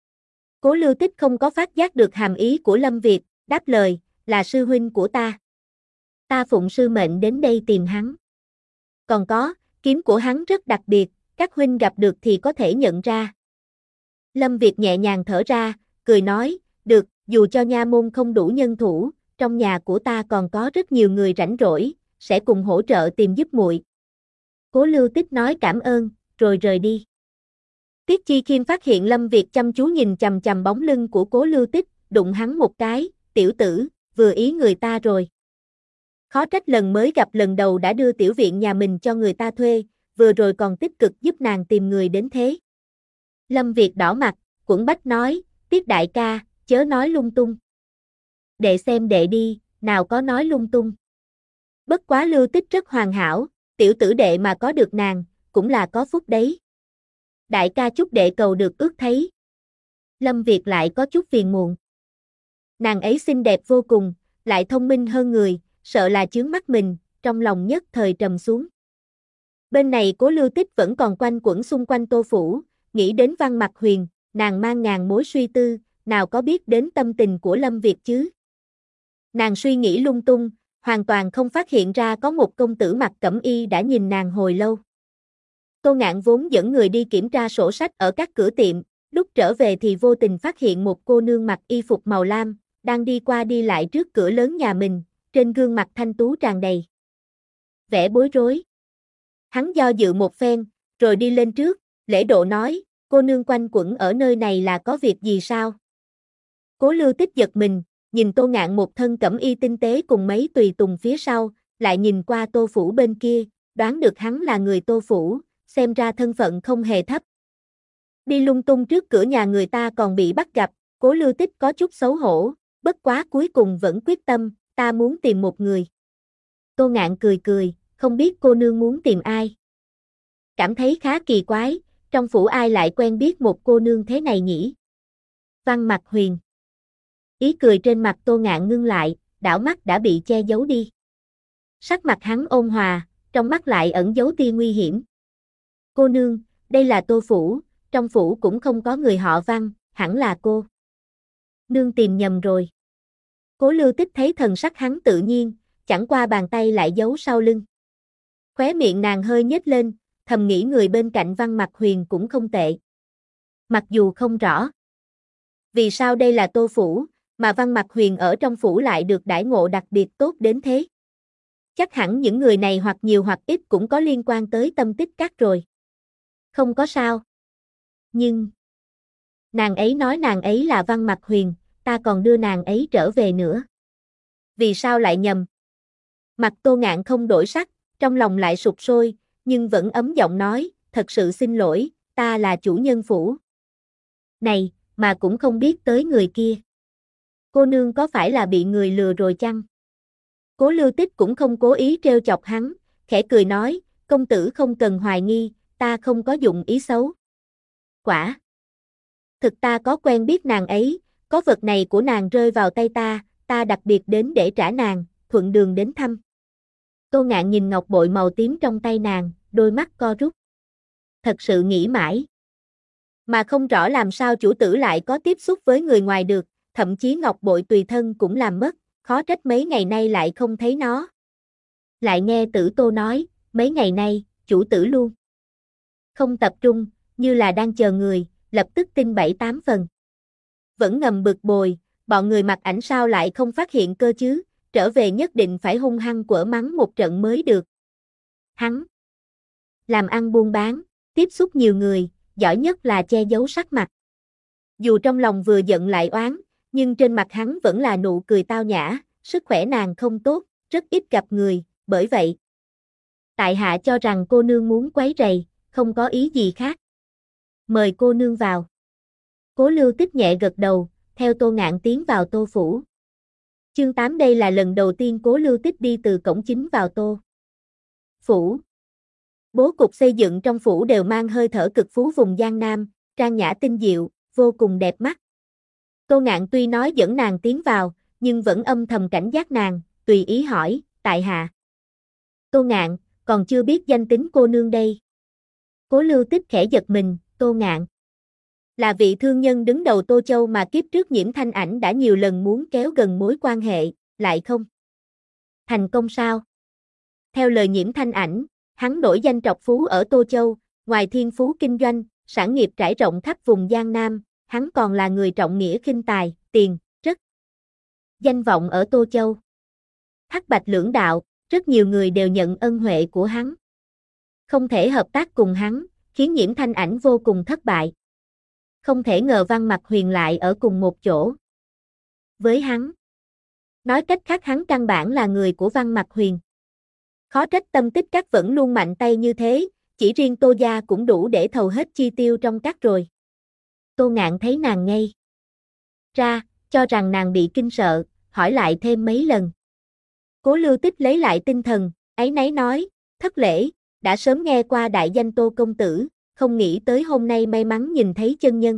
Cố Lưu Tích không có phát giác được hàm ý của Lâm Việt, đáp lời, là sư huynh của ta. Ta phụng sư mệnh đến đây tìm hắn. Còn có, kiếm của hắn rất đặc biệt, các huynh gặp được thì có thể nhận ra. Lâm Việt nhẹ nhàng thở ra, cười nói, được, dù cho nha môn không đủ nhân thủ, trong nhà của ta còn có rất nhiều người rảnh rỗi, sẽ cùng hỗ trợ tìm giúp muội. Cố Lưu Tích nói cảm ơn, rồi rời đi. Tiết Chi Khiêm phát hiện Lâm Việt chăm chú nhìn chằm chằm bóng lưng của Cố Lưu Tích, đụng hắn một cái, tiểu tử, vừa ý người ta rồi. Khó trách lần mới gặp lần đầu đã đưa tiểu viện nhà mình cho người ta thuê, vừa rồi còn tích cực giúp nàng tìm người đến thế. Lâm Việt đỏ mặt, quẫn bách nói, Tiết đại ca, chớ nói lung tung. Đệ xem đệ đi, nào có nói lung tung. Bất quá Lưu Tích rất hoàn hảo, tiểu tử đệ mà có được nàng, cũng là có phúc đấy. Đại ca chúc đệ cầu được ước thấy. Lâm Việt lại có chút phiền muộn. Nàng ấy xinh đẹp vô cùng, lại thông minh hơn người, sợ là chướng mắt mình, trong lòng nhất thời trầm xuống. Bên này Cố Lưu Tích vẫn còn quanh quẩn xung quanh Tô Phủ, nghĩ đến Văn Mặc Huyền, nàng mang ngàn mối suy tư, nào có biết đến tâm tình của Lâm Việt chứ. Nàng suy nghĩ lung tung, hoàn toàn không phát hiện ra có một công tử mặc cẩm y đã nhìn nàng hồi lâu. Tô Ngạn vốn dẫn người đi kiểm tra sổ sách ở các cửa tiệm, lúc trở về thì vô tình phát hiện một cô nương mặc y phục màu lam, đang đi qua đi lại trước cửa lớn nhà mình, trên gương mặt thanh tú tràn đầy vẻ bối rối. Hắn do dự một phen, rồi đi lên trước, lễ độ nói, cô nương quanh quẩn ở nơi này là có việc gì sao? Cố Lưu Tích giật mình, nhìn Tô Ngạn một thân cẩm y tinh tế cùng mấy tùy tùng phía sau, lại nhìn qua Tô phủ bên kia, đoán được hắn là người Tô phủ, xem ra thân phận không hề thấp. Đi lung tung trước cửa nhà người ta còn bị bắt gặp, Cố Lưu Tích có chút xấu hổ, bất quá cuối cùng vẫn quyết tâm, ta muốn tìm một người. Tô Ngạn cười cười, không biết cô nương muốn tìm ai. Cảm thấy khá kỳ quái, trong phủ ai lại quen biết một cô nương thế này nhỉ? Văn Mặc Huyền. Ý cười trên mặt Tô Ngạn ngưng lại, đảo mắt đã bị che giấu đi. Sắc mặt hắn ôn hòa, trong mắt lại ẩn giấu tia nguy hiểm. Cô nương, đây là Tô phủ, trong phủ cũng không có người họ Văn, hẳn là cô. Nương tìm nhầm rồi. Cố Lưu Tích thấy thần sắc hắn tự nhiên, chẳng qua bàn tay lại giấu sau lưng. Khóe miệng nàng hơi nhếch lên, thầm nghĩ người bên cạnh Văn Mặc Huyền cũng không tệ. Mặc dù không rõ vì sao đây là Tô phủ, mà Văn Mặc Huyền ở trong phủ lại được đãi ngộ đặc biệt tốt đến thế. Chắc hẳn những người này hoặc nhiều hoặc ít cũng có liên quan tới Tâm Tích Các rồi. Không có sao. Nhưng nàng ấy nói nàng ấy là Văn Mặc Huyền, ta còn đưa nàng ấy trở về nữa. Vì sao lại nhầm? Mặt Tô Ngạn không đổi sắc, trong lòng lại sụp sôi, nhưng vẫn ấm giọng nói, thật sự xin lỗi, ta là chủ nhân phủ. Này, mà cũng không biết tới người kia. Cô nương có phải là bị người lừa rồi chăng? Cố Lưu Tích cũng không cố ý trêu chọc hắn, khẽ cười nói, công tử không cần hoài nghi, ta không có dụng ý xấu. Quả thực ta có quen biết nàng ấy, có vật này của nàng rơi vào tay ta đặc biệt đến để trả nàng, thuận đường đến thăm. Tô Ngạn nhìn ngọc bội màu tím trong tay nàng, đôi mắt co rút. Thật sự nghĩ mãi. Mà không rõ làm sao chủ tử lại có tiếp xúc với người ngoài được, thậm chí ngọc bội tùy thân cũng làm mất, khó trách mấy ngày nay lại không thấy nó. Lại nghe Tử Tô nói, mấy ngày nay, chủ tử luôn không tập trung, như là đang chờ người, lập tức tin 7-8 phần. Vẫn ngầm bực bội, bọn người mặc ảnh sao lại không phát hiện cơ chứ, trở về nhất định phải hung hăng quở mắng một trận mới được. Hắn làm ăn buôn bán, tiếp xúc nhiều người, giỏi nhất là che giấu sắc mặt. Dù trong lòng vừa giận lại oán, nhưng trên mặt hắn vẫn là nụ cười tao nhã, sức khỏe nàng không tốt, rất ít gặp người, bởi vậy. Tại hạ cho rằng cô nương muốn quấy rầy, không có ý gì khác. Mời cô nương vào. Cố Lưu Tích nhẹ gật đầu, theo Tô Ngạn tiến vào Tô phủ. Chương 8 đây là lần đầu tiên Cố Lưu Tích đi từ cổng chính vào Tô phủ. Bố cục xây dựng trong phủ đều mang hơi thở cực phú vùng Giang Nam, trang nhã tinh diệu, vô cùng đẹp mắt. Tô Ngạn tuy nói dẫn nàng tiến vào, nhưng vẫn âm thầm cảnh giác nàng, tùy ý hỏi, tại hạ. Tô Ngạn, còn chưa biết danh tính cô nương đây. Cố Lưu Tích khẽ giật mình, Tô Ngạn là vị thương nhân đứng đầu Tô Châu mà kiếp trước Nhiễm Thanh Ảnh đã nhiều lần muốn kéo gần mối quan hệ, lại không thành công sao? Theo lời Nhiễm Thanh Ảnh, hắn nổi danh trọc phú ở Tô Châu, ngoài thiên phú kinh doanh, sản nghiệp trải rộng khắp vùng Giang Nam, hắn còn là người trọng nghĩa khinh tài, tiền, rất danh vọng ở Tô Châu. Hắc bạch lưỡng đạo, rất nhiều người đều nhận ân huệ của hắn. Không thể hợp tác cùng hắn, khiến Nhiễm Thanh Ảnh vô cùng thất bại. Không thể ngờ Văn Mặc Huyền lại ở cùng một chỗ với hắn. Nói cách khác hắn căn bản là người của Văn Mặc Huyền. Khó trách Tâm Tích Các vẫn luôn mạnh tay như thế, chỉ riêng Tô gia cũng đủ để thầu hết chi tiêu trong các rồi. Tô Ngạn thấy nàng ngây ra, cho rằng nàng bị kinh sợ, hỏi lại thêm mấy lần. Cố Lưu Tích lấy lại tinh thần, áy náy nói, thất lễ, đã sớm nghe qua đại danh Tô công tử, không nghĩ tới hôm nay may mắn nhìn thấy chân nhân.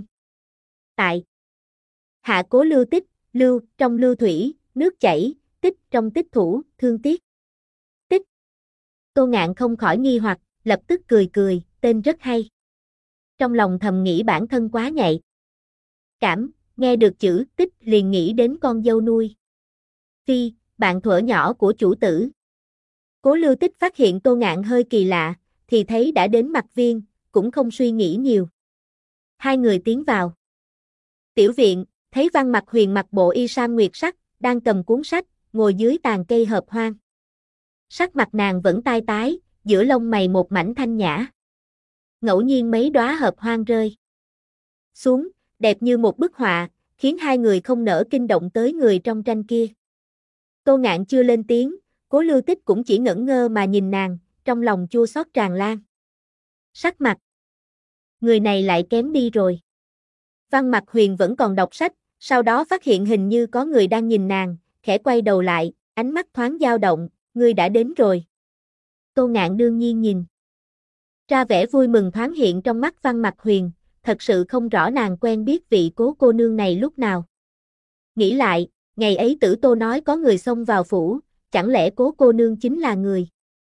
Tại hạ Cố Lưu Tích, lưu trong lưu thủy, nước chảy, tích trong tích thủ, thương tiếc. Tích. Tô Ngạn không khỏi nghi hoặc, lập tức cười cười, tên rất hay. Trong lòng thầm nghĩ bản thân quá nhạy cảm, nghe được chữ tích liền nghĩ đến con dâu nuôi. Phi, bạn thuở nhỏ của chủ tử. Cố Lưu Tích phát hiện Tô Ngạn hơi kỳ lạ, thì thấy đã đến Mặc Viên, cũng không suy nghĩ nhiều. Hai người tiến vào tiểu viện, thấy Văn Mặc Huyền mặc bộ y sam nguyệt sắc, đang cầm cuốn sách, ngồi dưới tàn cây hợp hoang. Sắc mặt nàng vẫn tai tái, giữa lông mày một mảnh thanh nhã. Ngẫu nhiên mấy đóa hợp hoang rơi xuống, đẹp như một bức họa, khiến hai người không nỡ kinh động tới người trong tranh kia. Tô Ngạn chưa lên tiếng, Cố Lưu Tích cũng chỉ ngẩn ngơ mà nhìn nàng, trong lòng chua xót tràn lan. Sắc mặt người này lại kém đi rồi. Văn Mặc Huyền vẫn còn đọc sách, sau đó phát hiện hình như có người đang nhìn nàng, khẽ quay đầu lại, ánh mắt thoáng dao động, ngươi đã đến rồi. Tô Ngạn đương nhiên nhìn. Ra vẻ vui mừng thoáng hiện trong mắt Văn Mặc Huyền, thật sự không rõ nàng quen biết vị Cố cô nương này lúc nào. Nghĩ lại, ngày ấy Tử Tô nói có người xông vào phủ, chẳng lẽ Cố cô nương chính là người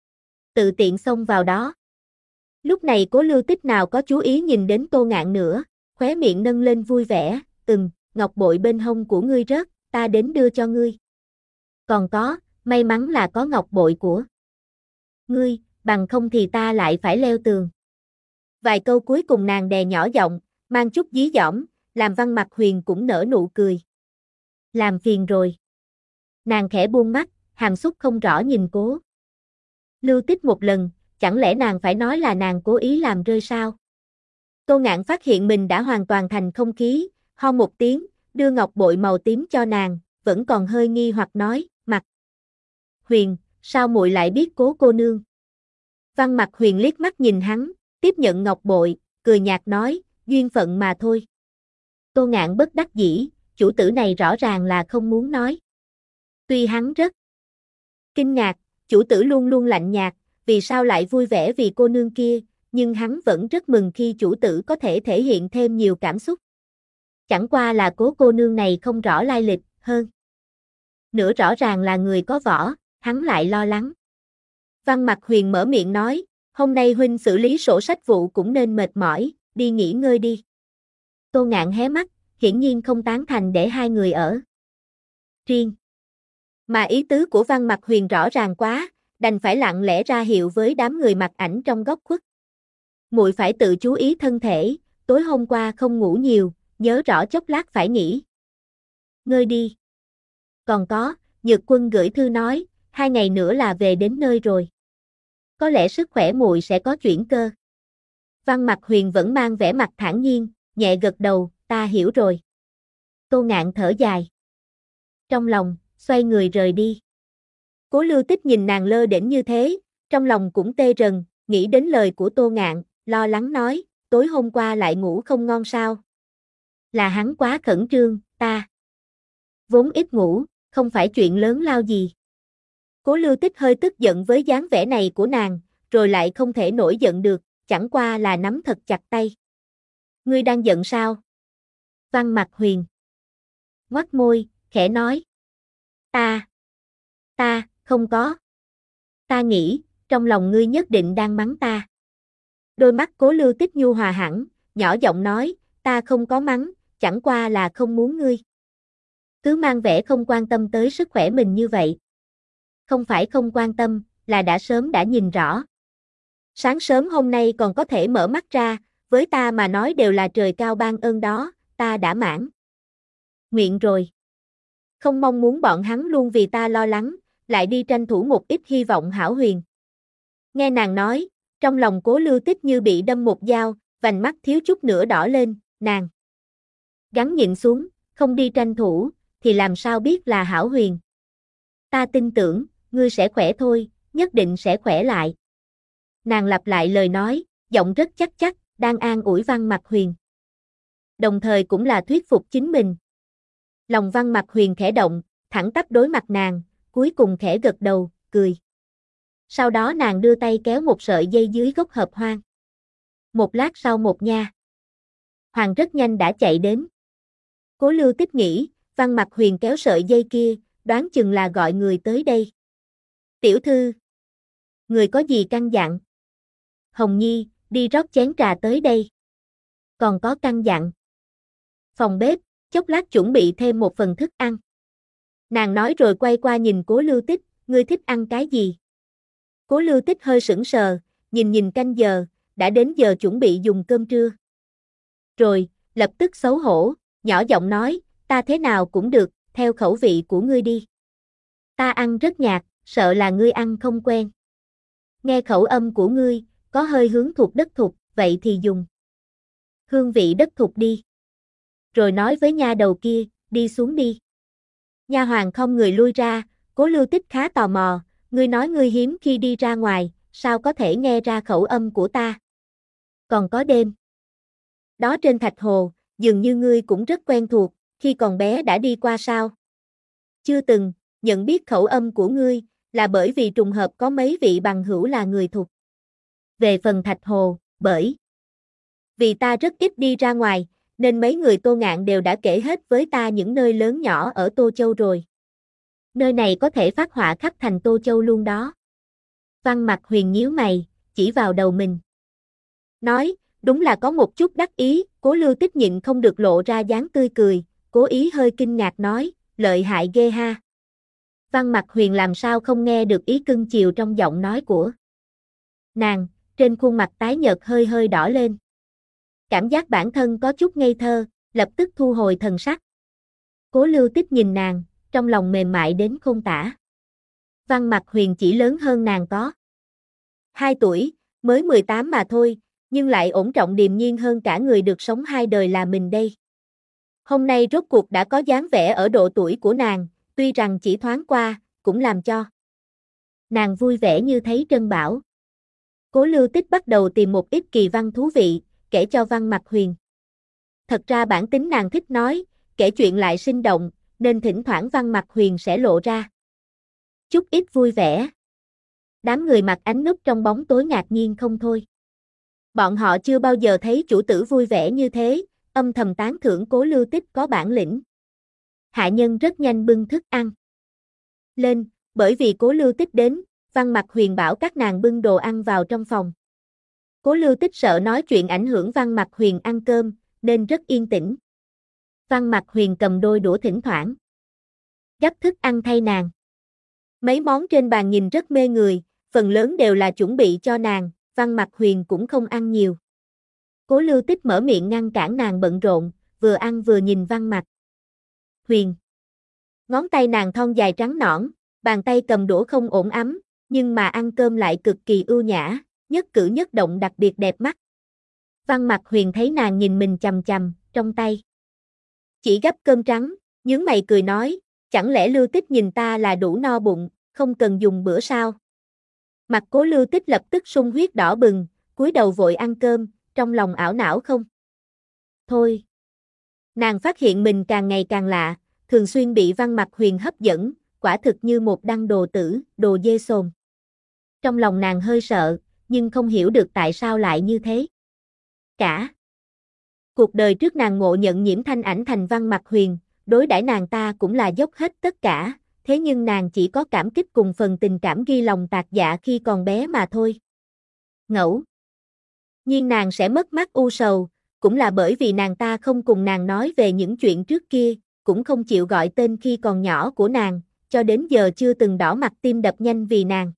tự tiện xông vào đó. Lúc này Cố Lưu Tích nào có chú ý nhìn đến Tô Ngạn nữa, khóe miệng nâng lên vui vẻ, ngọc bội bên hông của ngươi rớt, ta đến đưa cho ngươi. Còn có, may mắn là có ngọc bội của ngươi, bằng không thì ta lại phải leo tường. Vài câu cuối cùng nàng đè nhỏ giọng, mang chút dí dỏm, làm Văn Mặc Huyền cũng nở nụ cười. Làm phiền rồi. Nàng khẽ buông mắt, hàm xúc không rõ nhìn Cố Lưu Tích một lần, chẳng lẽ nàng phải nói là nàng cố ý làm rơi sao? Tô Ngạn phát hiện mình đã hoàn toàn thành không khí, ho một tiếng, đưa ngọc bội màu tím cho nàng, vẫn còn hơi nghi hoặc nói, Mặc Huyền, sao muội lại biết Cố cô nương? Văn Mặc Huyền liếc mắt nhìn hắn, tiếp nhận ngọc bội, cười nhạt nói, duyên phận mà thôi. Tô Ngạn bất đắc dĩ, chủ tử này rõ ràng là không muốn nói. Tuy hắn rất kinh ngạc, chủ tử luôn luôn lạnh nhạt, vì sao lại vui vẻ vì cô nương kia, nhưng hắn vẫn rất mừng khi chủ tử có thể thể hiện thêm nhiều cảm xúc. Chẳng qua là Cố cô nương này không rõ lai lịch, hơn nữa rõ ràng là người có võ, hắn lại lo lắng. Văn Mặc Huyền mở miệng nói, hôm nay huynh xử lý sổ sách vụ cũng nên mệt mỏi, đi nghỉ ngơi đi. Tô Ngạn hé mắt, hiển nhiên không tán thành để hai người ở riêng. Mà ý tứ của Văn Mặc Huyền rõ ràng quá, đành phải lặng lẽ ra hiệu với đám người mặc ảnh trong góc khuất. Muội phải tự chú ý thân thể, tối hôm qua không ngủ nhiều, nhớ rõ chốc lát phải nghỉ ngơi đi. Còn có, Nhược Quân gửi thư nói, 2 ngày nữa là về đến nơi rồi. Có lẽ sức khỏe muội sẽ có chuyển cơ. Văn Mặc Huyền vẫn mang vẻ mặt thản nhiên, nhẹ gật đầu, ta hiểu rồi. Tô Ngạn thở dài. Trong lòng, xoay người rời đi. Cố Lưu Tích nhìn nàng lơ đễnh như thế, trong lòng cũng tê rần, nghĩ đến lời của Tô Ngạn, lo lắng nói, tối hôm qua lại ngủ không ngon sao? Là hắn quá khẩn trương, ta vốn ít ngủ, không phải chuyện lớn lao gì. Cố Lưu Tích hơi tức giận với dáng vẻ này của nàng, rồi lại không thể nổi giận được, chẳng qua là nắm thật chặt tay. Ngươi đang giận sao? Văn Mặc Huyền ngoắt môi, khẽ nói. Ta, không có. Ta nghĩ, trong lòng ngươi nhất định đang mắng ta. Đôi mắt Cố Lưu Tích nhu hòa hẳn, nhỏ giọng nói, ta không có mắng, chẳng qua là không muốn ngươi cứ mang vẻ không quan tâm tới sức khỏe mình như vậy. Không phải không quan tâm, là đã nhìn rõ. Sáng sớm hôm nay còn có thể mở mắt ra, với ta mà nói đều là trời cao ban ơn đó, ta đã mãn nguyện rồi. Không mong muốn bọn hắn luôn vì ta lo lắng, lại đi tranh thủ một ít hy vọng hão huyền. Nghe nàng nói, trong lòng Cố Lưu Tích như bị đâm một dao, vành mắt thiếu chút nữa đỏ lên, nàng gắng nhịn xuống, không đi tranh thủ, thì làm sao biết là hảo huyền. Ta tin tưởng, ngươi sẽ khỏe thôi, nhất định sẽ khỏe lại. Nàng lặp lại lời nói, giọng rất chắc, đang an ủi Văn Mặc Huyền. Đồng thời cũng là thuyết phục chính mình. Lòng Văn Mặc Huyền khẽ động, thẳng tắp đối mặt nàng, cuối cùng khẽ gật đầu, cười. Sau đó nàng đưa tay kéo một sợi dây dưới gốc hợp hoang. Một lát sau một nha hoàng rất nhanh đã chạy đến. Cố Lưu Tích nghĩ, Văn Mặc Huyền kéo sợi dây kia, đoán chừng là gọi người tới đây. Tiểu thư, người có gì căn dặn? Hồng Nhi, đi rót chén trà tới đây. Còn có căn dặn. Phòng bếp, chốc lát chuẩn bị thêm một phần thức ăn. Nàng nói rồi quay qua nhìn Cố Lưu Tích, ngươi thích ăn cái gì? Cố Lưu Tích hơi sững sờ, nhìn canh giờ, đã đến giờ chuẩn bị dùng cơm trưa. Rồi, lập tức xấu hổ, nhỏ giọng nói, ta thế nào cũng được, theo khẩu vị của ngươi đi. Ta ăn rất nhạt, sợ là ngươi ăn không quen. Nghe khẩu âm của ngươi, có hơi hướng thuộc đất thục, vậy thì dùng hương vị đất thục đi. rồi nói với nha đầu kia, đi xuống đi. Nha hoàn không người lui ra, Cố Lưu Tích khá tò mò, ngươi nói ngươi hiếm khi đi ra ngoài, sao có thể nghe ra khẩu âm của ta? Còn có đêm. Đó trên Thạch Hồ, dường như ngươi cũng rất quen thuộc, khi còn bé đã đi qua sao? Chưa từng, nhận biết khẩu âm của ngươi, là bởi vì trùng hợp có mấy vị bằng hữu là người Thục. Về phần Thạch Hồ, bởi vì ta rất ít đi ra ngoài, nên mấy người Tô Ngạn đều đã kể hết với ta những nơi lớn nhỏ ở Tô Châu rồi. Nơi này có thể phát họa khắp thành Tô Châu luôn đó. Văn Mặc Huyền nhíu mày, chỉ vào đầu mình. Nói, đúng là có một chút đắc ý, Cố Lưu Tích nhịn không được lộ ra dáng tươi cười, cố ý hơi kinh ngạc nói, lợi hại ghê ha. Văn Mặc Huyền làm sao không nghe được ý cưng chiều trong giọng nói của nàng, trên khuôn mặt tái nhợt hơi hơi đỏ lên. Cảm giác bản thân có chút ngây thơ, lập tức thu hồi thần sắc. Cố Lưu Tích nhìn nàng, trong lòng mềm mại đến khôn tả. Văn Mặc Huyền chỉ lớn hơn nàng có 2 tuổi, mới 18 mà thôi, nhưng lại ổn trọng điềm nhiên hơn cả người được sống 2 đời là mình đây. Hôm nay rốt cuộc đã có dáng vẻ ở độ tuổi của nàng, tuy rằng chỉ thoáng qua, cũng làm cho nàng vui vẻ như thấy trân bảo. Cố Lưu Tích bắt đầu tìm một ít kỳ văn thú vị, kể cho Văn Mặc Huyền. Thật ra bản tính nàng thích nói, kể chuyện lại sinh động, nên thỉnh thoảng Văn Mặc Huyền sẽ lộ ra chút ít vui vẻ. Đám người mặc ánh núp trong bóng tối ngạc nhiên không thôi. Bọn họ chưa bao giờ thấy chủ tử vui vẻ như thế, âm thầm tán thưởng Cố Lưu Tích có bản lĩnh. Hạ nhân rất nhanh bưng thức ăn lên, bởi vì Cố Lưu Tích đến, Văn Mặc Huyền bảo các nàng bưng đồ ăn vào trong phòng. Cố Lưu Tích sợ nói chuyện ảnh hưởng Văn Mặc Huyền ăn cơm, nên rất yên tĩnh. Văn Mặc Huyền cầm đôi đũa thỉnh thoảng gắp thức ăn thay nàng. Mấy món trên bàn nhìn rất mê người, phần lớn đều là chuẩn bị cho nàng, Văn Mặc Huyền cũng không ăn nhiều. Cố Lưu Tích mở miệng ngăn cản nàng bận rộn, vừa ăn vừa nhìn Văn Mặc Huyền. Ngón tay nàng thon dài trắng nõn, bàn tay cầm đũa không ổn ấm, nhưng mà ăn cơm lại cực kỳ ưu nhã, nhất cử nhất động đặc biệt đẹp mắt. Văn Mặc Huyền thấy nàng nhìn mình chằm chằm, trong tay chỉ gắp cơm trắng, nhướng mày cười nói, chẳng lẽ Lưu Tích nhìn ta là đủ no bụng, không cần dùng bữa sao? Mặt Cố Lưu Tích lập tức sung huyết đỏ bừng, cúi đầu vội ăn cơm, trong lòng ảo não không thôi. Nàng phát hiện mình càng ngày càng lạ, thường xuyên bị Văn Mặc Huyền hấp dẫn, quả thực như một đăng đồ tử, đồ dê sồn. Trong lòng nàng hơi sợ, nhưng không hiểu được tại sao lại như thế. Cả cuộc đời trước nàng ngộ nhận Nhiễm Thanh Ảnh thành Văn Mặc Huyền, đối đãi nàng ta cũng là dốc hết tất cả, thế nhưng nàng chỉ có cảm kích cùng phần tình cảm ghi lòng tạc dạ khi còn bé mà thôi. Ngẫu nhiên nàng sẽ mất mát u sầu, cũng là bởi vì nàng ta không cùng nàng nói về những chuyện trước kia, cũng không chịu gọi tên khi còn nhỏ của nàng, cho đến giờ chưa từng đỏ mặt tim đập nhanh vì nàng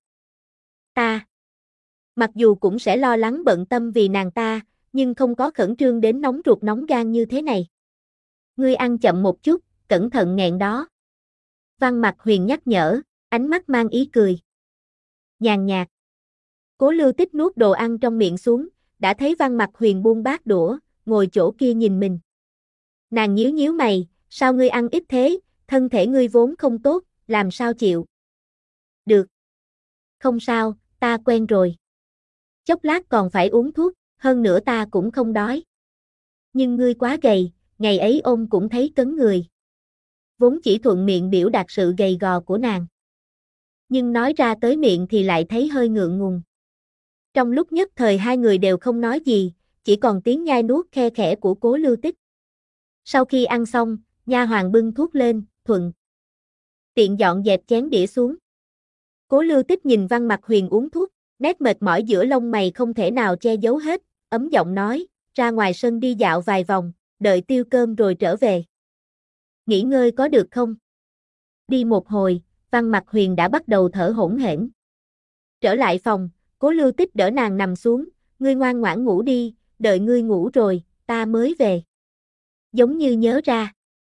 ta. Mặc dù cũng sẽ lo lắng bận tâm vì nàng ta, nhưng không có khẩn trương đến nóng ruột nóng gan như thế này. Ngươi ăn chậm một chút, cẩn thận nghẹn đó. Văn Mặc Huyền nhắc nhở, ánh mắt mang ý cười nhàn nhạt. Cố Lưu Tích nuốt đồ ăn trong miệng xuống, đã thấy Văn Mặc Huyền buông bát đũa, ngồi chỗ kia nhìn mình. Nàng nhíu nhíu mày, sao ngươi ăn ít thế, thân thể ngươi vốn không tốt, làm sao chịu? Được. Không sao, ta quen rồi. Chốc lát còn phải uống thuốc, hơn nữa ta cũng không đói. Nhưng ngươi quá gầy, ngày ấy ôm cũng thấy cấn người. Vốn chỉ thuận miệng biểu đạt sự gầy gò của nàng. Nhưng nói ra tới miệng thì lại thấy hơi ngượng ngùng. Trong lúc nhất thời hai người đều không nói gì, chỉ còn tiếng nhai nuốt khe khẽ của Cố Lưu Tích. Sau khi ăn xong, nha hoàn bưng thuốc lên, thuận tiện dọn dẹp chén đĩa xuống. Cố Lưu Tích nhìn Văn Mặc Huyền uống thuốc, nét mệt mỏi giữa lông mày không thể nào che giấu hết, ấm giọng nói, ra ngoài sân đi dạo vài vòng, đợi tiêu cơm rồi trở về. Nghỉ ngơi có được không? Đi một hồi, Văn Mặc Huyền đã bắt đầu thở hổn hển. Trở lại phòng, Cố Lưu Tích đỡ nàng nằm xuống, ngươi ngoan ngoãn ngủ đi, đợi ngươi ngủ rồi, ta mới về. Giống như nhớ ra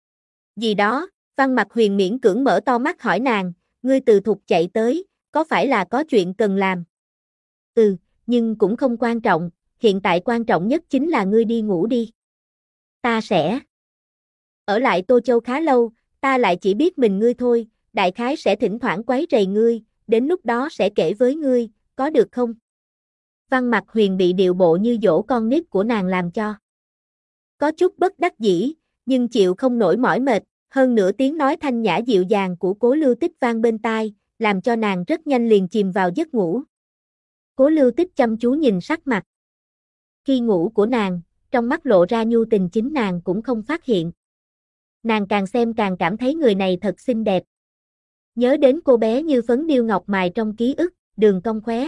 gì đó, Văn Mặc Huyền miễn cưỡng mở to mắt hỏi nàng, ngươi từ Thục chạy tới, có phải là có chuyện cần làm? Ừ, nhưng cũng không quan trọng, hiện tại quan trọng nhất chính là ngươi đi ngủ đi. Ta sẽ Ở lại Tô Châu khá lâu, ta lại chỉ biết mình ngươi thôi, đại khái sẽ thỉnh thoảng quấy rầy ngươi, đến lúc đó sẽ kể với ngươi, có được không? Văn Mặc Huyền bị điệu bộ như dỗ con nít của nàng làm cho có chút bất đắc dĩ, nhưng chịu không nổi mỏi mệt, hơn nữa tiếng nói thanh nhã dịu dàng của Cố Lưu Tích vang bên tai, làm cho nàng rất nhanh liền chìm vào giấc ngủ. Cố Lưu Tích chăm chú nhìn sắc mặt khi ngủ của nàng, trong mắt lộ ra nhu tình chính nàng cũng không phát hiện. Nàng càng xem càng cảm thấy người này thật xinh đẹp. Nhớ đến cô bé như phấn điêu ngọc mài trong ký ức, đường cong khóe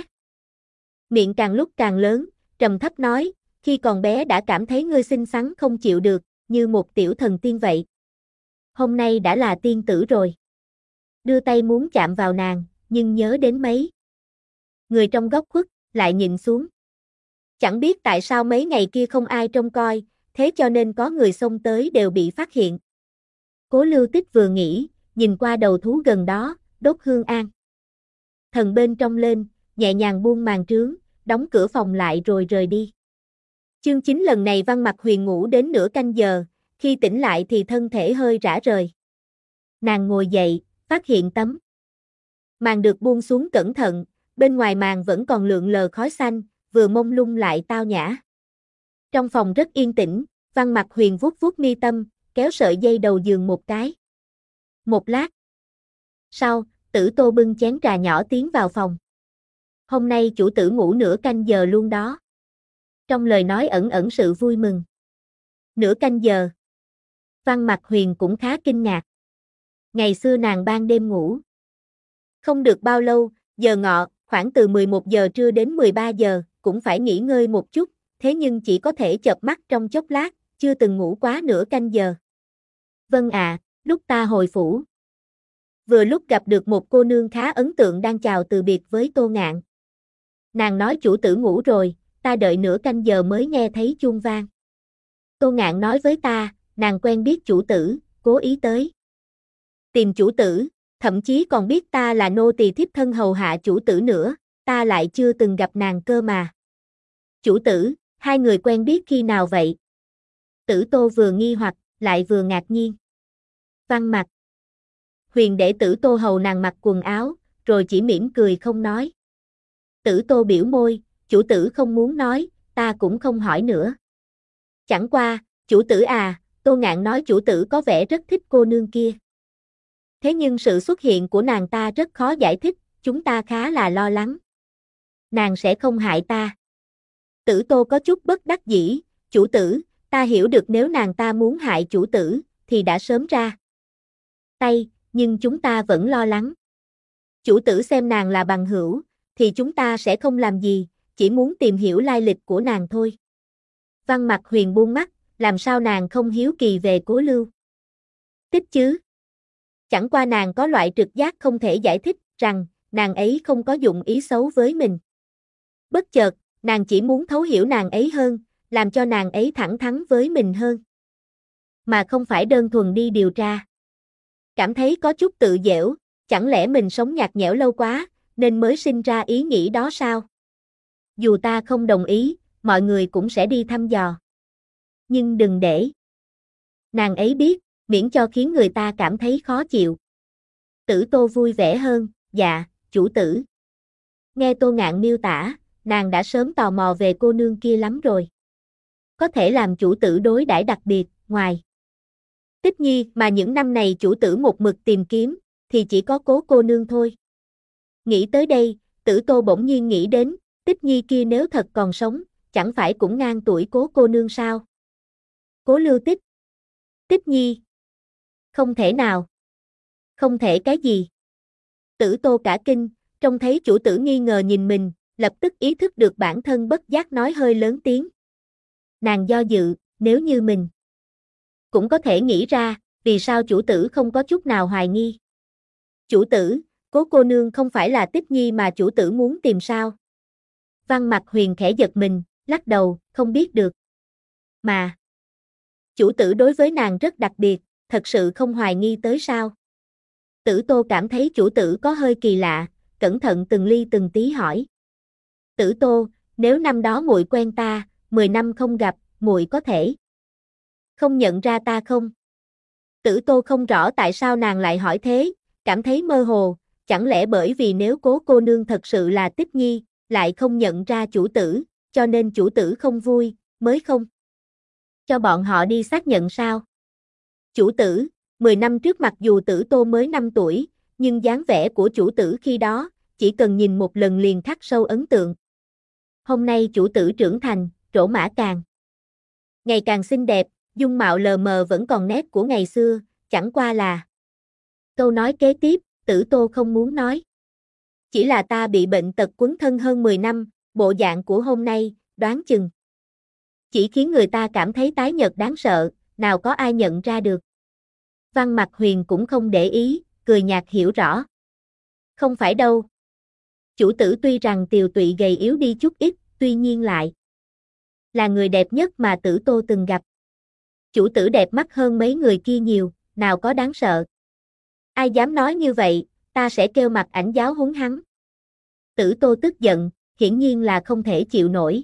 miệng càng lúc càng lớn, trầm thấp nói, khi còn bé đã cảm thấy ngươi xinh xắn không chịu được, như một tiểu thần tiên vậy. Hôm nay đã là tiên tử rồi. Đưa tay muốn chạm vào nàng, nhưng nhớ đến mấy người trong góc khuất, lại nhìn xuống. Chẳng biết tại sao mấy ngày kia không ai trông coi, thế cho nên có người xông tới đều bị phát hiện. Cố Lưu Tích vừa nghĩ, nhìn qua đầu thú gần đó, đốt hương an thần bên trong lên, nhẹ nhàng buông màn trướng, đóng cửa phòng lại rồi rời đi. Chương 9 lần này Văn Mặc Huyền ngủ đến nửa canh giờ, khi tỉnh lại thì thân thể hơi rã rời. Nàng ngồi dậy, phát hiện tấm màn được buông xuống cẩn thận, bên ngoài màn vẫn còn lượn lờ khói xanh, vừa mông lung lại tao nhã. Trong phòng rất yên tĩnh, Văn Mặc Huyền vuốt vuốt mi tâm, kéo sợi dây đầu giường một cái. Một lát sau, Tử Tô bưng chén trà nhỏ tiến vào phòng. Hôm nay chủ tử ngủ nửa canh giờ luôn đó. Trong lời nói ẩn ẩn sự vui mừng. Nửa canh giờ. Văn Mặc Huyền cũng khá kinh ngạc. Ngày xưa nàng ban đêm ngủ không được bao lâu, giờ ngọ, khoảng từ 11 giờ trưa đến 13 giờ, cũng phải nghỉ ngơi một chút, thế nhưng chỉ có thể chợp mắt trong chốc lát, chưa từng ngủ quá nửa canh giờ. Vâng ạ, lúc ta hồi phủ. Vừa lúc gặp được một cô nương khá ấn tượng đang chào từ biệt với Tô Ngạn. Nàng nói chủ tử ngủ rồi, ta đợi nửa canh giờ mới nghe thấy chuông vang. Tô Ngạn nói với ta, nàng quen biết chủ tử, cố ý tới tìm chủ tử, thậm chí còn biết ta là nô tỳ thiếp thân hầu hạ chủ tử nữa, ta lại chưa từng gặp nàng cơ mà. Chủ tử, hai người quen biết khi nào vậy? Tử Tô vừa nghi hoặc, lại vừa ngạc nhiên. Văn Mặc Huyền để Tử Tô hầu nàng mặc quần áo, rồi chỉ mỉm cười không nói. Tử Tô biểu môi, chủ tử không muốn nói, ta cũng không hỏi nữa. Chẳng qua, chủ tử à, Tô Ngạn nói chủ tử có vẻ rất thích cô nương kia. Thế nhưng sự xuất hiện của nàng ta rất khó giải thích, chúng ta khá là lo lắng. Nàng sẽ không hại ta. Tử Tô có chút bất đắc dĩ, chủ tử, ta hiểu được nếu nàng ta muốn hại chủ tử, thì đã sớm ra tay, nhưng chúng ta vẫn lo lắng. Chủ tử xem nàng là bằng hữu, thì chúng ta sẽ không làm gì, chỉ muốn tìm hiểu lai lịch của nàng thôi. Văn Mặc Huyền buông mắt, làm sao nàng không hiếu kỳ về Cố Lưu Tích chứ? Chẳng qua nàng có loại trực giác không thể giải thích, rằng, nàng ấy không có dụng ý xấu với mình. Bất chợt, nàng chỉ muốn thấu hiểu nàng ấy hơn, làm cho nàng ấy thẳng thắn với mình hơn. Mà không phải đơn thuần đi điều tra. Cảm thấy có chút tự dễu, chẳng lẽ mình sống nhạt nhẽo lâu quá, nên mới sinh ra ý nghĩ đó sao? Dù ta không đồng ý, mọi người cũng sẽ đi thăm dò. Nhưng đừng để nàng ấy biết, miễn cho khiến người ta cảm thấy khó chịu. Tử Tô vui vẻ hơn, dạ, chủ tử. Nghe Tô Ngạn miêu tả, nàng đã sớm tò mò về cô nương kia lắm rồi. Có thể làm chủ tử đối đãi đặc biệt, ngoài Tích Nhi mà những năm này chủ tử một mực tìm kiếm, thì chỉ có Cố cô nương thôi. Nghĩ tới đây, Tử Tô bỗng nhiên nghĩ đến, Tích Nhi kia nếu thật còn sống, chẳng phải cũng ngang tuổi Cố cô nương sao? Cố Lưu Tích. Tích Nhi. Không thể nào. Không thể cái gì? Tử Tô cả kinh, trông thấy chủ tử nghi ngờ nhìn mình, lập tức ý thức được bản thân bất giác nói hơi lớn tiếng. Nàng do dự, nếu như mình cũng có thể nghĩ ra, vì sao chủ tử không có chút nào hoài nghi. Chủ tử, Cố cô nương không phải là Tích Nhi mà chủ tử muốn tìm sao? Văn Mặc Huyền khẽ giật mình, lắc đầu, không biết được. Mà, chủ tử đối với nàng rất đặc biệt, thật sự không hoài nghi tới sao? Tử Tô cảm thấy chủ tử có hơi kỳ lạ, cẩn thận từng ly từng tí hỏi. Tử Tô, nếu năm đó muội quen ta, 10 năm không gặp, muội có thể không nhận ra ta không? Tử Tô không rõ tại sao nàng lại hỏi thế, cảm thấy mơ hồ, chẳng lẽ bởi vì nếu Cố cô nương thật sự là Tích Nhi, lại không nhận ra chủ tử, cho nên chủ tử không vui, mới không cho bọn họ đi xác nhận sao? Chủ tử, 10 năm trước mặc dù Tử Tô mới 5 tuổi, nhưng dáng vẻ của chủ tử khi đó, chỉ cần nhìn một lần liền khắc sâu ấn tượng. Hôm nay chủ tử trưởng thành, trổ mã càng ngày càng xinh đẹp, dung mạo lờ mờ vẫn còn nét của ngày xưa, chẳng qua là. Câu nói kế tiếp, Tử Tô không muốn nói. Chỉ là ta bị bệnh tật quấn thân hơn 10 năm, bộ dạng của hôm nay, đoán chừng chỉ khiến người ta cảm thấy tái nhợt đáng sợ, nào có ai nhận ra được. Văn Mặc Huyền cũng không để ý, cười nhạt hiểu rõ. Không phải đâu. Chủ tử tuy rằng tiều tụy gầy yếu đi chút ít, tuy nhiên lại là người đẹp nhất mà Tử Tô từng gặp. Chủ tử đẹp mắt hơn mấy người kia nhiều, nào có đáng sợ. Ai dám nói như vậy, ta sẽ kêu mặt ảnh giáo huấn hắn. Tử Tô tức giận, hiển nhiên là không thể chịu nổi.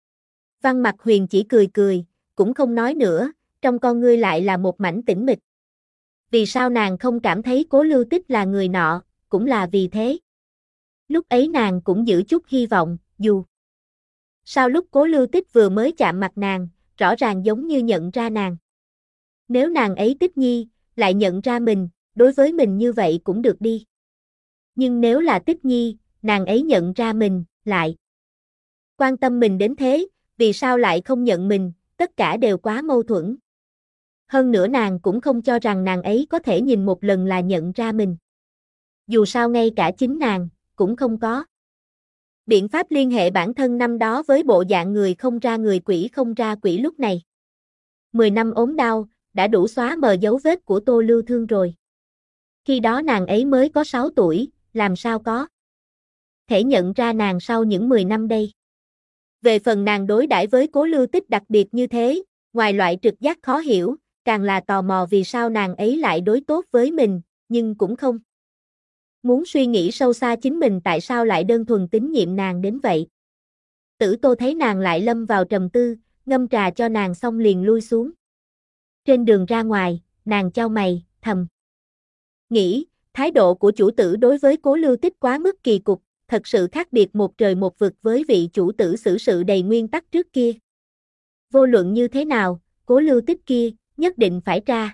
Văn Mặc Huyền chỉ cười cười, cũng không nói nữa, trong con ngươi lại là một mảnh tĩnh mịch. Vì sao nàng không cảm thấy Cố Lưu Tích là người nọ, cũng là vì thế. Lúc ấy nàng cũng giữ chút hy vọng, dù sao lúc Cố Lưu Tích vừa mới chạm mặt nàng, rõ ràng giống như nhận ra nàng. Nếu nàng ấy Tích Nhi, lại nhận ra mình, đối với mình như vậy cũng được đi. Nhưng nếu là Tích Nhi, nàng ấy nhận ra mình, lại quan tâm mình đến thế, vì sao lại không nhận mình, tất cả đều quá mâu thuẫn. Hơn nữa nàng cũng không cho rằng nàng ấy có thể nhìn một lần là nhận ra mình. Dù sao ngay cả chính nàng, cũng không có biện pháp liên hệ bản thân năm đó với bộ dạng người không ra người quỷ không ra quỷ lúc này. 10 năm ốm đau, đã đủ xóa mờ dấu vết của Tô Lưu Thương rồi. Khi đó nàng ấy mới có 6 tuổi, làm sao có thể nhận ra nàng sau những 10 năm đây. Về phần nàng đối đãi với Cố Lưu Tích đặc biệt như thế, ngoài loại trực giác khó hiểu, càng là tò mò vì sao nàng ấy lại đối tốt với mình, nhưng cũng không muốn suy nghĩ sâu xa chính mình tại sao lại đơn thuần tín nhiệm nàng đến vậy. Tử Tô thấy nàng lại lâm vào trầm tư, ngâm trà cho nàng xong liền lui xuống. Trên đường ra ngoài, nàng chau mày, thầm nghĩ, thái độ của chủ tử đối với Cố Lưu Tích quá mức kỳ cục, thật sự khác biệt một trời một vực với vị chủ tử xử sự đầy nguyên tắc trước kia. Vô luận như thế nào, Cố Lưu Tích kia, nhất định phải tra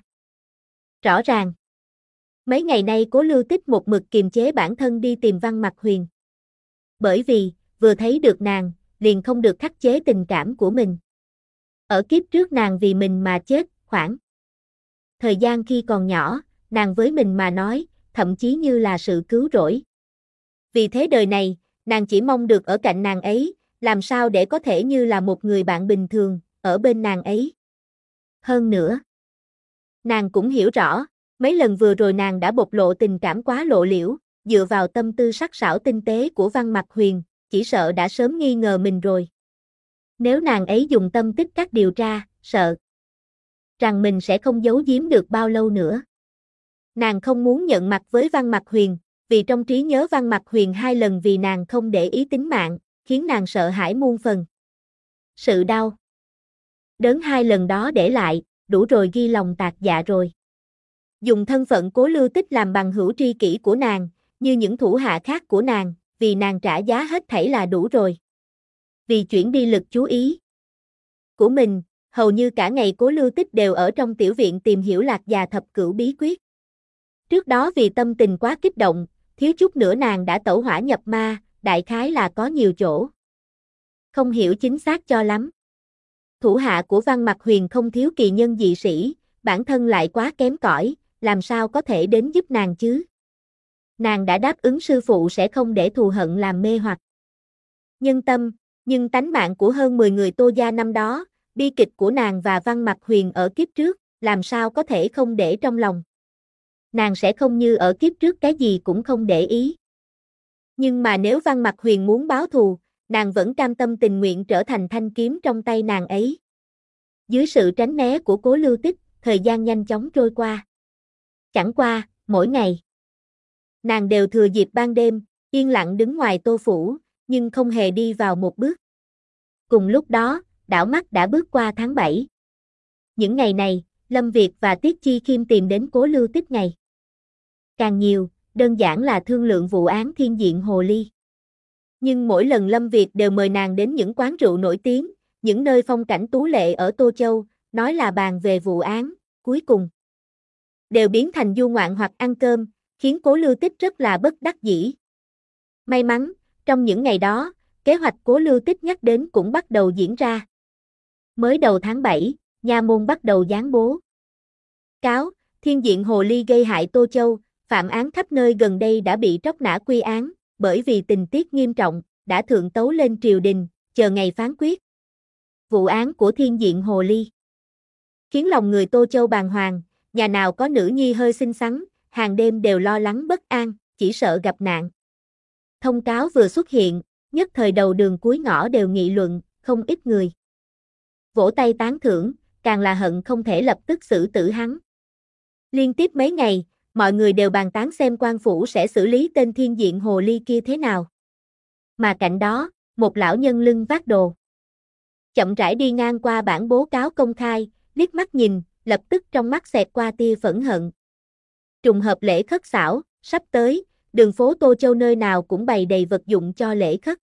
rõ ràng. Mấy ngày nay Cố Lưu Tích một mực kiềm chế bản thân đi tìm Văn Mặc Huyền. Bởi vì, vừa thấy được nàng, liền không được khắc chế tình cảm của mình. Ở kiếp trước nàng vì mình mà chết, khoảng thời gian khi còn nhỏ, nàng với mình mà nói, thậm chí như là sự cứu rỗi. Vì thế đời này, nàng chỉ mong được ở cạnh nàng ấy, làm sao để có thể như là một người bạn bình thường, ở bên nàng ấy. Hơn nữa, nàng cũng hiểu rõ, mấy lần vừa rồi nàng đã bộc lộ tình cảm quá lộ liễu, dựa vào tâm tư sắc sảo tinh tế của Văn Mặc Huyền, chỉ sợ đã sớm nghi ngờ mình rồi. Nếu nàng ấy dùng tâm tích các điều tra, sợ rằng mình sẽ không giấu giếm được bao lâu nữa. Nàng không muốn nhận mặt với Văn Mặc Huyền, vì trong trí nhớ Văn Mặc Huyền 2 lần vì nàng không để ý tính mạng, khiến nàng sợ hãi muôn phần. Sự đau đớn 2 lần đó để lại, đủ rồi ghi lòng tạc dạ rồi. Dùng thân phận Cố Lưu Tích làm bằng hữu tri kỷ của nàng, như những thủ hạ khác của nàng, vì nàng trả giá hết thảy là đủ rồi. Vì chuyển đi lực chú ý của mình, hầu như cả ngày Cố Lưu Tích đều ở trong tiểu viện tìm hiểu Lạc Già Thập Cửu bí quyết. Trước đó vì tâm tình quá kích động, thiếu chút nữa nàng đã tẩu hỏa nhập ma, đại khái là có nhiều chỗ không hiểu chính xác cho lắm. Thủ hạ của Văn Mặc Huyền không thiếu kỳ nhân dị sĩ, bản thân lại quá kém cỏi, làm sao có thể đến giúp nàng chứ? Nàng đã đáp ứng sư phụ sẽ không để thù hận làm mê hoặc nhân tâm, nhưng tánh mạng của hơn 10 người Tô gia năm đó, bi kịch của nàng và Văn Mặc Huyền ở kiếp trước, làm sao có thể không để trong lòng. Nàng sẽ không như ở kiếp trước cái gì cũng không để ý. Nhưng mà nếu Văn Mặc Huyền muốn báo thù, nàng vẫn cam tâm tình nguyện trở thành thanh kiếm trong tay nàng ấy. Dưới sự tránh né của Cố Lưu Tích, thời gian nhanh chóng trôi qua. Chẳng qua, mỗi ngày, nàng đều thừa dịp ban đêm, yên lặng đứng ngoài Tô phủ, nhưng không hề đi vào một bước. Cùng lúc đó, đảo mắt đã bước qua tháng 7. Những ngày này, Lâm Việt và Tiết Chi Khiêm tìm đến Cố Lưu Tích ngày càng nhiều, đơn giản là thương lượng vụ án Thiên Diện Hồ Ly. Nhưng mỗi lần Lâm Việt đều mời nàng đến những quán rượu nổi tiếng, những nơi phong cảnh tú lệ ở Tô Châu, nói là bàn về vụ án, cuối cùng đều biến thành du ngoạn hoặc ăn cơm, khiến Cố Lưu Tích rất là bất đắc dĩ. May mắn, trong những ngày đó, kế hoạch Cố Lưu Tích nhắc đến cũng bắt đầu diễn ra. Mới đầu tháng 7, nha môn bắt đầu giáng bố cáo, Thiên Diện Hồ Ly gây hại Tô Châu, phạm án khắp nơi gần đây đã bị tróc nã quy án, bởi vì tình tiết nghiêm trọng, đã thượng tấu lên triều đình, chờ ngày phán quyết. Vụ án của Thiên Diện Hồ Ly khiến lòng người Tô Châu bàng hoàng, nhà nào có nữ nhi hơi xinh xắn, hàng đêm đều lo lắng bất an, chỉ sợ gặp nạn. Thông cáo vừa xuất hiện, nhất thời đầu đường cuối ngõ đều nghị luận, không ít người vỗ tay tán thưởng, càng là hận không thể lập tức xử tử hắn. Liên tiếp mấy ngày, mọi người đều bàn tán xem quan phủ sẽ xử lý tên Thiên Diện Hồ Ly kia thế nào. Mà cạnh đó, một lão nhân lưng vác đồ chậm rãi đi ngang qua bản bố cáo công khai, liếc mắt nhìn, lập tức trong mắt xẹt qua tia phẫn hận. Trùng hợp lễ khất xảo, sắp tới, đường phố Tô Châu nơi nào cũng bày đầy vật dụng cho lễ khất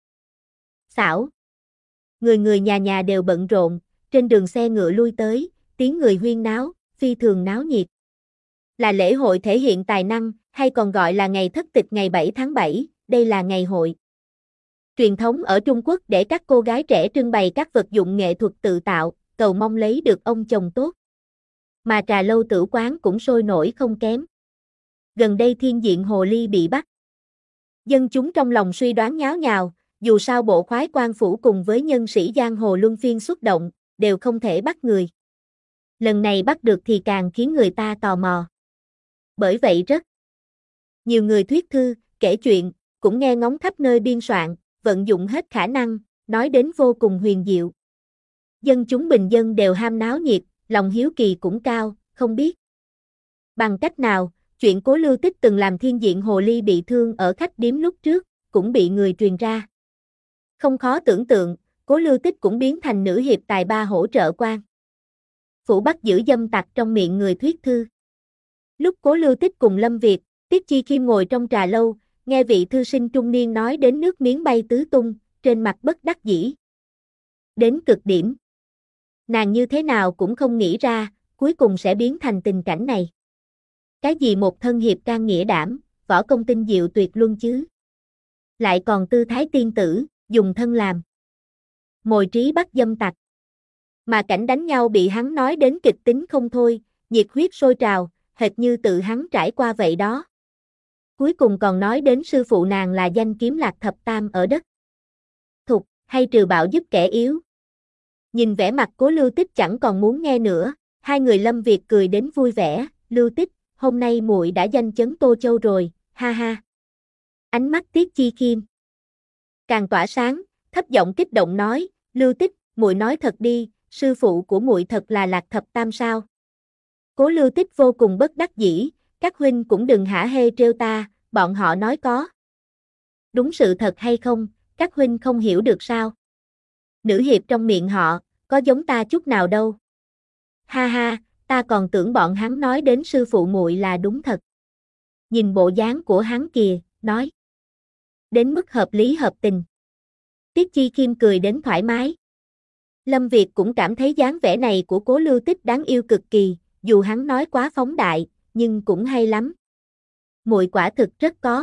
xảo. Người người nhà nhà đều bận rộn, trên đường xe ngựa lui tới, tiếng người huyên náo, phi thường náo nhiệt. Là lễ hội thể hiện tài năng, hay còn gọi là ngày thất tịch ngày 7 tháng 7, đây là ngày hội truyền thống ở Trung Quốc để các cô gái trẻ trưng bày các vật dụng nghệ thuật tự tạo, cầu mong lấy được ông chồng tốt. Mà trà lâu tử quán cũng sôi nổi không kém. Gần đây Thiên Diện Hồ Ly bị bắt. Dân chúng trong lòng suy đoán nháo nhào, dù sao bộ khoái quan phủ cùng với nhân sĩ giang hồ luân phiên xuất động, đều không thể bắt người. Lần này bắt được thì càng khiến người ta tò mò. Bởi vậy rất nhiều người thuyết thư, kể chuyện, cũng nghe ngóng khắp nơi biên soạn, vận dụng hết khả năng, nói đến vô cùng huyền diệu. Dân chúng bình dân đều ham náo nhiệt, lòng hiếu kỳ cũng cao, không biết bằng cách nào, chuyện Cố Lưu Tích từng làm Thiên Diện Hồ Ly bị thương ở khách điếm lúc trước, cũng bị người truyền ra. Không khó tưởng tượng, Cố Lưu Tích cũng biến thành nữ hiệp tài ba hỗ trợ quan phủ bắt giữ dâm tặc trong miệng người thuyết thư. Lúc Cố Lưu Tích cùng Lâm Việt, Tiết Chi Khiêm ngồi trong trà lâu, nghe vị thư sinh trung niên nói đến nước miếng bay tứ tung, trên mặt bất đắc dĩ đến cực điểm. Nàng như thế nào cũng không nghĩ ra, cuối cùng sẽ biến thành tình cảnh này. Cái gì một thân hiệp can nghĩa đảm, võ công tinh diệu tuyệt luân chứ. Lại còn tư thái tiên tử, dùng thân làm mồi trí bắt dâm tặc. Mà cảnh đánh nhau bị hắn nói đến kịch tính không thôi, nhiệt huyết sôi trào, hệt như tự hắn trải qua vậy đó. Cuối cùng còn nói đến sư phụ nàng là danh kiếm lạc thập tam ở đất Thục, hay trừ bạo giúp kẻ yếu. Nhìn vẻ mặt Cố Lưu Tích chẳng còn muốn nghe nữa, hai người Lâm Việt cười đến vui vẻ, Lưu Tích, hôm nay muội đã danh chấn Tô Châu rồi, ha ha. Ánh mắt Tiết Chi Khiêm càng tỏa sáng, thấp giọng kích động nói, Lưu Tích, muội nói thật đi, sư phụ của muội thật là Lạc Thập Tam sao? Cố Lưu Tích vô cùng bất đắc dĩ, các huynh cũng đừng hả hê trêu ta, bọn họ nói có đúng sự thật hay không, các huynh không hiểu được sao? Nữ hiệp trong miệng họ, có giống ta chút nào đâu. Ha ha, ta còn tưởng bọn hắn nói đến sư phụ muội là đúng thật. Nhìn bộ dáng của hắn kìa, nói đến mức hợp lý hợp tình. Tiết Chi Khiêm cười đến thoải mái. Lâm Việt cũng cảm thấy dáng vẻ này của Cố Lưu Tích đáng yêu cực kỳ, dù hắn nói quá phóng đại, nhưng cũng hay lắm. Muội quả thực rất có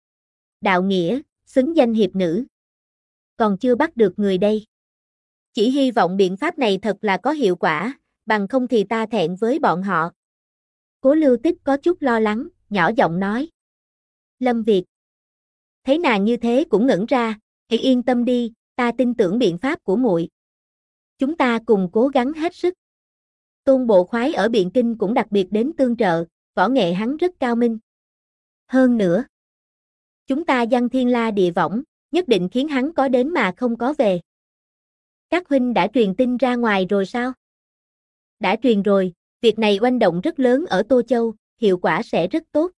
đạo nghĩa, xứng danh hiệp nữ. Còn chưa bắt được người đây. Chỉ hy vọng biện pháp này thật là có hiệu quả, bằng không thì ta thẹn với bọn họ. Cố Lưu Tích có chút lo lắng, nhỏ giọng nói. Lâm Việt thấy nàng như thế cũng ngẩn ra, hãy yên tâm đi, ta tin tưởng biện pháp của muội. Chúng ta cùng cố gắng hết sức. Tôn bộ khoái ở Biện Kinh cũng đặc biệt đến tương trợ, võ nghệ hắn rất cao minh. Hơn nữa, chúng ta giăng thiên la địa võng, nhất định khiến hắn có đến mà không có về. Các huynh đã truyền tin ra ngoài rồi sao? Đã truyền rồi, việc này oanh động rất lớn ở Tô Châu, hiệu quả sẽ rất tốt.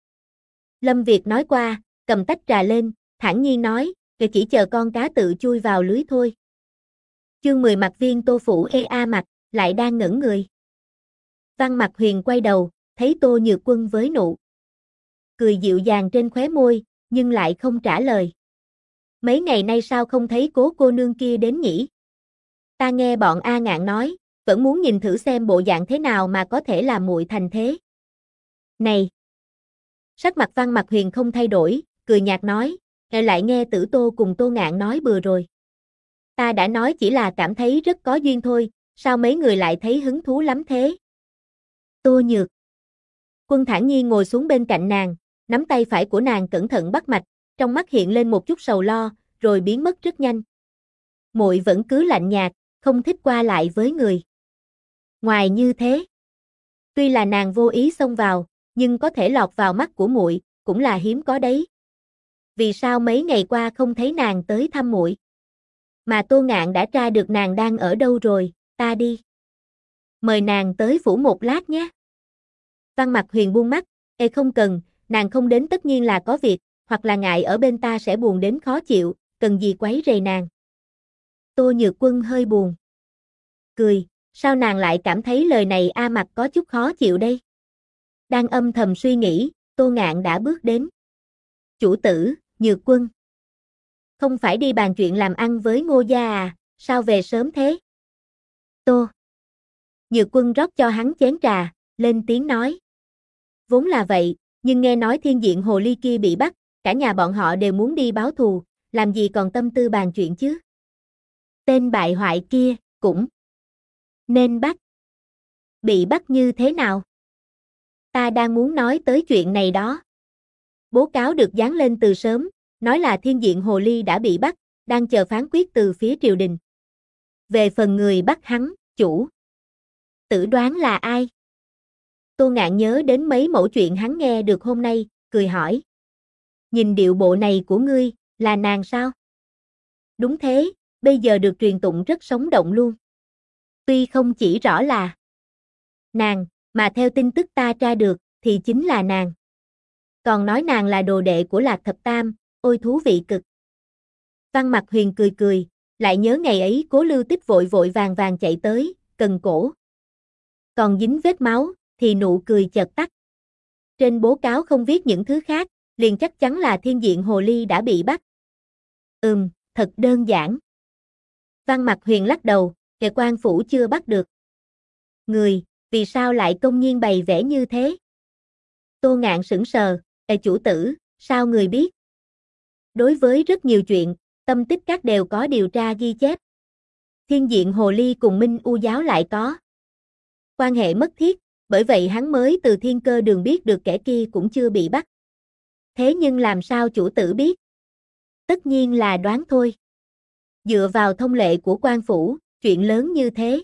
Lâm Việt nói qua, cầm tách trà lên, thản nhiên nói, chỉ chờ con cá tự chui vào lưới thôi. Chương 10 mặt viên Tô Phủ EA mặt, lại đang ngẩn người. Văn Mặc Huyền quay đầu, thấy Tô Nhược Quân với nụ cười dịu dàng trên khóe môi, nhưng lại không trả lời. Mấy ngày nay sao không thấy Cố cô nương kia đến nhỉ? Ta nghe bọn A Ngạn nói, vẫn muốn nhìn thử xem bộ dạng thế nào mà có thể làm muội thành thế. Này! Sắc mặt Văn Mặc Huyền không thay đổi, cười nhạt nói, lại nghe Tử Tô cùng Tô Ngạn nói bừa rồi. Ta đã nói chỉ là cảm thấy rất có duyên thôi, sao mấy người lại thấy hứng thú lắm thế? Tô Nhược Quân thản nhiên ngồi xuống bên cạnh nàng, nắm tay phải của nàng cẩn thận bắt mạch, trong mắt hiện lên một chút sầu lo, rồi biến mất rất nhanh. Muội vẫn cứ lạnh nhạt, không thích qua lại với người. Ngoài như thế, tuy là nàng vô ý xông vào, nhưng có thể lọt vào mắt của muội, cũng là hiếm có đấy. Vì sao mấy ngày qua không thấy nàng tới thăm muội? Mà Tô Ngạn đã tra được nàng đang ở đâu rồi, ta đi. Mời nàng tới phủ một lát nhé. Văn Mặc Huyền buông mắt, không cần, nàng không đến tất nhiên là có việc, hoặc là ngại ở bên ta sẽ buồn đến khó chịu, cần gì quấy rầy nàng. Tô Nhược Quân hơi buồn. Cười, sao nàng lại cảm thấy lời này A Mặc có chút khó chịu đây? Đang âm thầm suy nghĩ, Tô Ngạn đã bước đến. Chủ tử, Nhược Quân. Không phải đi bàn chuyện làm ăn với Ngô gia à, sao về sớm thế? Tô. Nhược Quân rót cho hắn chén trà, lên tiếng nói. Vốn là vậy, nhưng nghe nói thiên diện hồ ly kia bị bắt, cả nhà bọn họ đều muốn đi báo thù, làm gì còn tâm tư bàn chuyện chứ? Tên bại hoại kia, cũng nên bắt. Bị bắt như thế nào? Ta đang muốn nói tới chuyện này đó. Bố cáo được dán lên từ sớm, nói là thiên diện hồ ly đã bị bắt, đang chờ phán quyết từ phía triều đình. Về phần người bắt hắn, chủ tử đoán là ai? Tô Ngạn nhớ đến mấy mẩu chuyện hắn nghe được hôm nay, cười hỏi. Nhìn điệu bộ này của ngươi, là nàng sao? Đúng thế, bây giờ được truyền tụng rất sống động luôn. Tuy không chỉ rõ là nàng, mà theo tin tức ta tra được, thì chính là nàng. Còn nói nàng là đồ đệ của Lạc Thập Tam, ôi thú vị cực. Văn Mặc Huyền cười cười, lại nhớ ngày ấy Cố Lưu Tích vội vội vàng vàng chạy tới, cần cổ. Còn dính vết máu, thì nụ cười chợt tắt. Trên bố cáo không viết những thứ khác, liền chắc chắn là thiên diện hồ ly đã bị bắt. Thật đơn giản. Văn Mặc Huyền lắc đầu, kẻ quan phủ chưa bắt được. Người, vì sao lại công nhiên bày vẽ như thế? Tô Ngạn sững sờ, chủ tử, sao người biết? Đối với rất nhiều chuyện, tâm tích các đều có điều tra ghi chép. Thiên diện hồ ly cùng Minh U giáo lại có quan hệ mật thiết, bởi vậy hắn mới từ Thiên Cơ Đường biết được kẻ kia cũng chưa bị bắt. Thế nhưng làm sao chủ tử biết? Tất nhiên là đoán thôi. Dựa vào thông lệ của quan phủ, chuyện lớn như thế,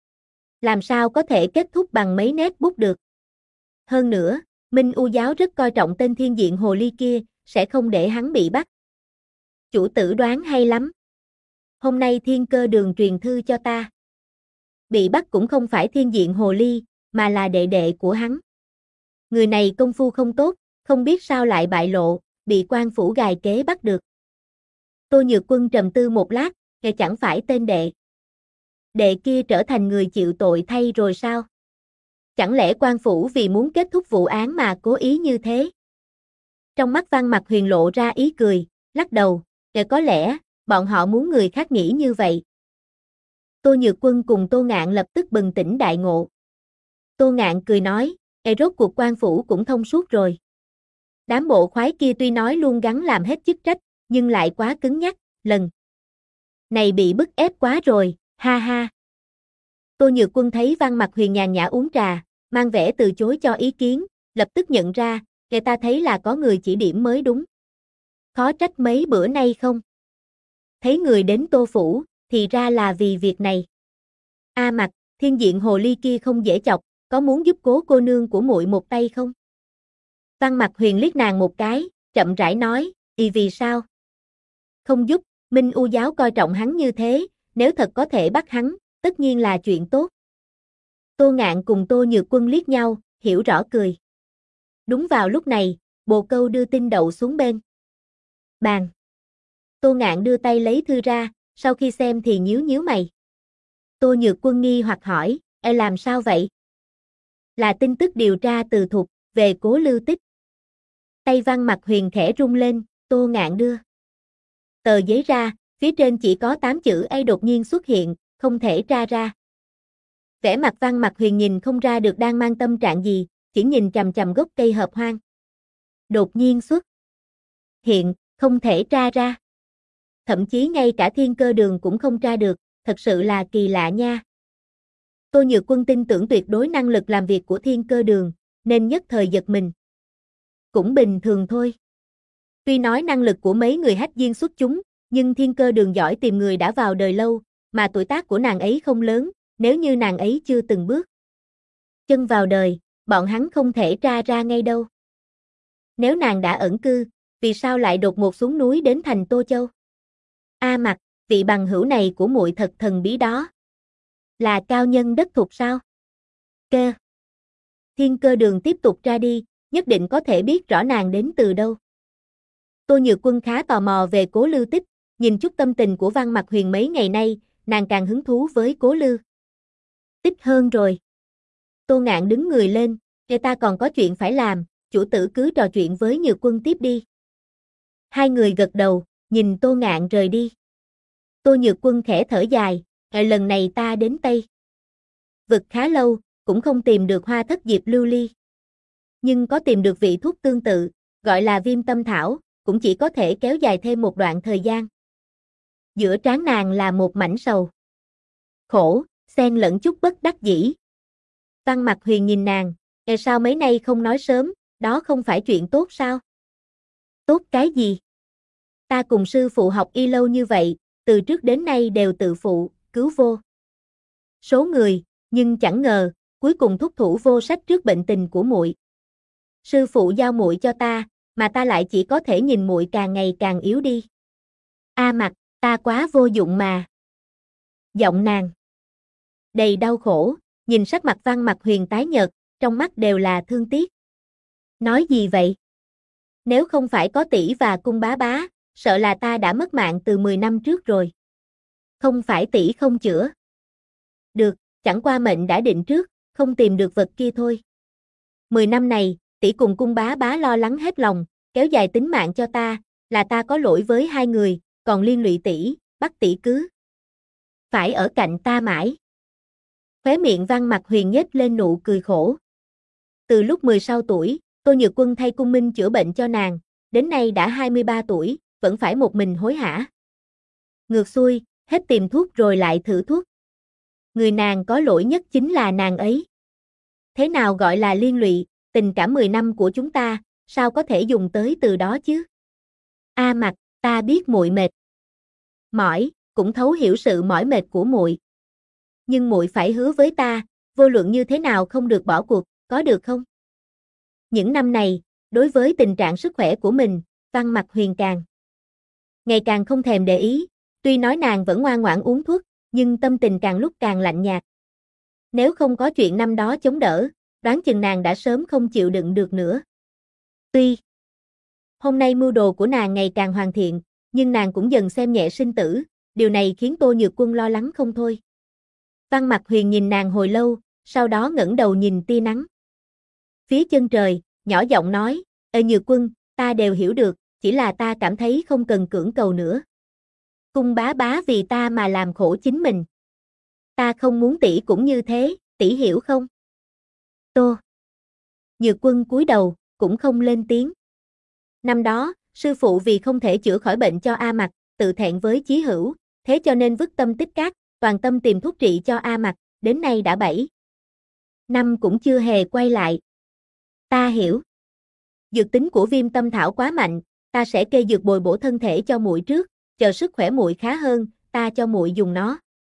làm sao có thể kết thúc bằng mấy nét bút được? Hơn nữa, Minh U giáo rất coi trọng tên thiên diện hồ ly kia, sẽ không để hắn bị bắt. Chủ tử đoán hay lắm. Hôm nay Thiên Cơ Đường truyền thư cho ta. Bị bắt cũng không phải thiên diện hồ ly, mà là đệ đệ của hắn. Người này công phu không tốt, không biết sao lại bại lộ, bị quan phủ gài kế bắt được. Tô Nhược Quân trầm tư một lát, chẳng phải tên đệ. Đệ kia trở thành người chịu tội thay rồi sao? Chẳng lẽ quan phủ vì muốn kết thúc vụ án mà cố ý như thế? Trong mắt Văn Mặc Huyền lộ ra ý cười, lắc đầu, có lẽ, bọn họ muốn người khác nghĩ như vậy. Tô Nhược Quân cùng Tô Ngạn lập tức bừng tỉnh đại ngộ. Tô Ngạn cười nói, rốt cuộc quan phủ cũng thông suốt rồi. Đám bộ khoái kia tuy nói luôn gắng làm hết chức trách, nhưng lại quá cứng nhắc, lần này bị bức ép quá rồi, ha ha. Tô Nhược Quân thấy Văn Mặc Huyền nhàn nhã uống trà, mang vẻ từ chối cho ý kiến, lập tức nhận ra, người ta thấy là có người chỉ điểm mới đúng. Khó trách mấy bữa nay không thấy người đến Tô phủ, thì ra là vì việc này. A Mặc, thiên diện hồ ly kia không dễ chọc, có muốn giúp Cố cô nương của muội một tay không? Văn Mặc Huyền liếc nàng một cái, chậm rãi nói, vì sao? Không giúp, Minh U giáo coi trọng hắn như thế, nếu thật có thể bắt hắn, tất nhiên là chuyện tốt. Tô Ngạn cùng Tô Nhược Quân liếc nhau, hiểu rõ cười. Đúng vào lúc này, bồ câu đưa tin đậu xuống bên bàn. Tô Ngạn đưa tay lấy thư ra, sau khi xem thì nhíu nhíu mày. Tô Nhược Quân nghi hoặc hỏi, làm sao vậy? Là tin tức điều tra từ Thục, về Cố Lưu Tích. Tay Văn Mặc Huyền khẽ rung lên, Tô Ngạn đưa tờ giấy ra, phía trên chỉ có 8 chữ A đột nhiên xuất hiện, không thể tra ra. Vẻ mặt Văn Mặc Huyền nhìn không ra được đang mang tâm trạng gì, chỉ nhìn chằm chằm gốc cây hợp hoang. Đột nhiên xuất hiện, không thể tra ra. Thậm chí ngay cả Thiên Cơ Đường cũng không tra được, thật sự là kỳ lạ nha. Tô Nhược Quân tin tưởng tuyệt đối năng lực làm việc của Thiên Cơ Đường, nên nhất thời giật mình. Cũng bình thường thôi. Tuy nói năng lực của mấy người hách diên xuất chúng, nhưng Thiên Cơ Đường giỏi tìm người đã vào đời lâu, mà tuổi tác của nàng ấy không lớn, nếu như nàng ấy chưa từng bước chân vào đời, bọn hắn không thể tra ra ngay đâu. Nếu nàng đã ẩn cư, vì sao lại đột ngột xuống núi đến thành Tô Châu? A Mặc, vị bằng hữu này của muội thật thần bí đó. Là cao nhân đất Thục sao? Cơ. Thiên Cơ Đường tiếp tục tra đi, nhất định có thể biết rõ nàng đến từ đâu. Tô Nhược Quân khá tò mò về Cố Lưu Tích, nhìn chút tâm tình của Văn Mặc Huyền mấy ngày nay, nàng càng hứng thú với Cố Lưu Tích hơn rồi. Tô Ngạn đứng người lên, "Kể ta còn có chuyện phải làm, chủ tử cứ trò chuyện với Nhược Quân tiếp đi." Hai người gật đầu, nhìn Tô Ngạn rời đi. Tô Nhược Quân khẽ thở dài, lần này ta đến Tây Vực khá lâu, cũng không tìm được hoa thất diệp lưu ly. Nhưng có tìm được vị thuốc tương tự, gọi là viêm tâm thảo, cũng chỉ có thể kéo dài thêm một đoạn thời gian." Giữa trán nàng là một mảnh sầu khổ, xen lẫn chút bất đắc dĩ. Văn Mặc Huyền nhìn nàng, sao mấy nay không nói sớm, đó không phải chuyện tốt sao? Tốt cái gì? Ta cùng sư phụ học y lâu như vậy, từ trước đến nay đều tự phụ, cứu vô số người, nhưng chẳng ngờ, cuối cùng thúc thủ vô sách trước bệnh tình của muội. Sư phụ giao muội cho ta, mà ta lại chỉ có thể nhìn muội càng ngày càng yếu đi. A Mặc, ta quá vô dụng mà. Giọng nàng đầy đau khổ, nhìn sắc mặt Văn Mặc Huyền tái nhợt, trong mắt đều là thương tiếc. Nói gì vậy? Nếu không phải có tỷ và cung bá bá, sợ là ta đã mất mạng từ 10 năm trước rồi. Không phải tỷ không chữa được, chẳng qua mệnh đã định trước, không tìm được vật kia thôi. 10 năm này, tỷ cùng cung bá bá lo lắng hết lòng, kéo dài tính mạng cho ta, là ta có lỗi với hai người, còn liên lụy tỷ, bắt tỷ cứ phải ở cạnh ta mãi. Khóe miệng Văn Mặc Huyền nhếch lên nụ cười khổ. Từ lúc 16 tuổi, Tô Nhược Quân thay cung minh chữa bệnh cho nàng, đến nay đã 23 tuổi, vẫn phải một mình hối hả. Ngược xuôi, hết tìm thuốc rồi lại thử thuốc. Người nàng có lỗi nhất chính là nàng ấy. Thế nào gọi là liên lụy, tình cảm 10 năm của chúng ta, sao có thể dùng tới từ đó chứ? A Mặc, ta biết muội mệt mỏi, cũng thấu hiểu sự mỏi mệt của muội. Nhưng muội phải hứa với ta, vô luận như thế nào không được bỏ cuộc, có được không? Những năm này, đối với tình trạng sức khỏe của mình, Văn Mặc Huyền ngày càng không thèm để ý, tuy nói nàng vẫn ngoan ngoãn uống thuốc, nhưng tâm tình càng lúc càng lạnh nhạt. Nếu không có chuyện năm đó chống đỡ, đoán chừng nàng đã sớm không chịu đựng được nữa. Tuy hôm nay mưu đồ của nàng ngày càng hoàn thiện, nhưng nàng cũng dần xem nhẹ sinh tử, điều này khiến Tô Nhược Quân lo lắng không thôi. Văn Mặc Huyền nhìn nàng hồi lâu, sau đó ngẩng đầu nhìn tia nắng phía chân trời, nhỏ giọng nói, Nhược Quân, ta đều hiểu được, chỉ là ta cảm thấy không cần cưỡng cầu nữa. Cung bá bá vì ta mà làm khổ chính mình. Ta không muốn tỷ cũng như thế, tỷ hiểu không? Tô Nhược Quân cúi đầu, cũng không lên tiếng. Năm đó, sư phụ vì không thể chữa khỏi bệnh cho A Mặc, tự thẹn với chí hữu, thế cho nên vứt tâm tích cát, toàn tâm tìm thuốc trị cho A Mặc, đến nay đã 7 năm cũng chưa hề quay lại. Ta hiểu. Dược tính của viêm tâm thảo quá mạnh, ta sẽ kê dược bồi bổ thân thể cho muội trước, chờ sức khỏe muội khá hơn, ta cho muội dùng nó.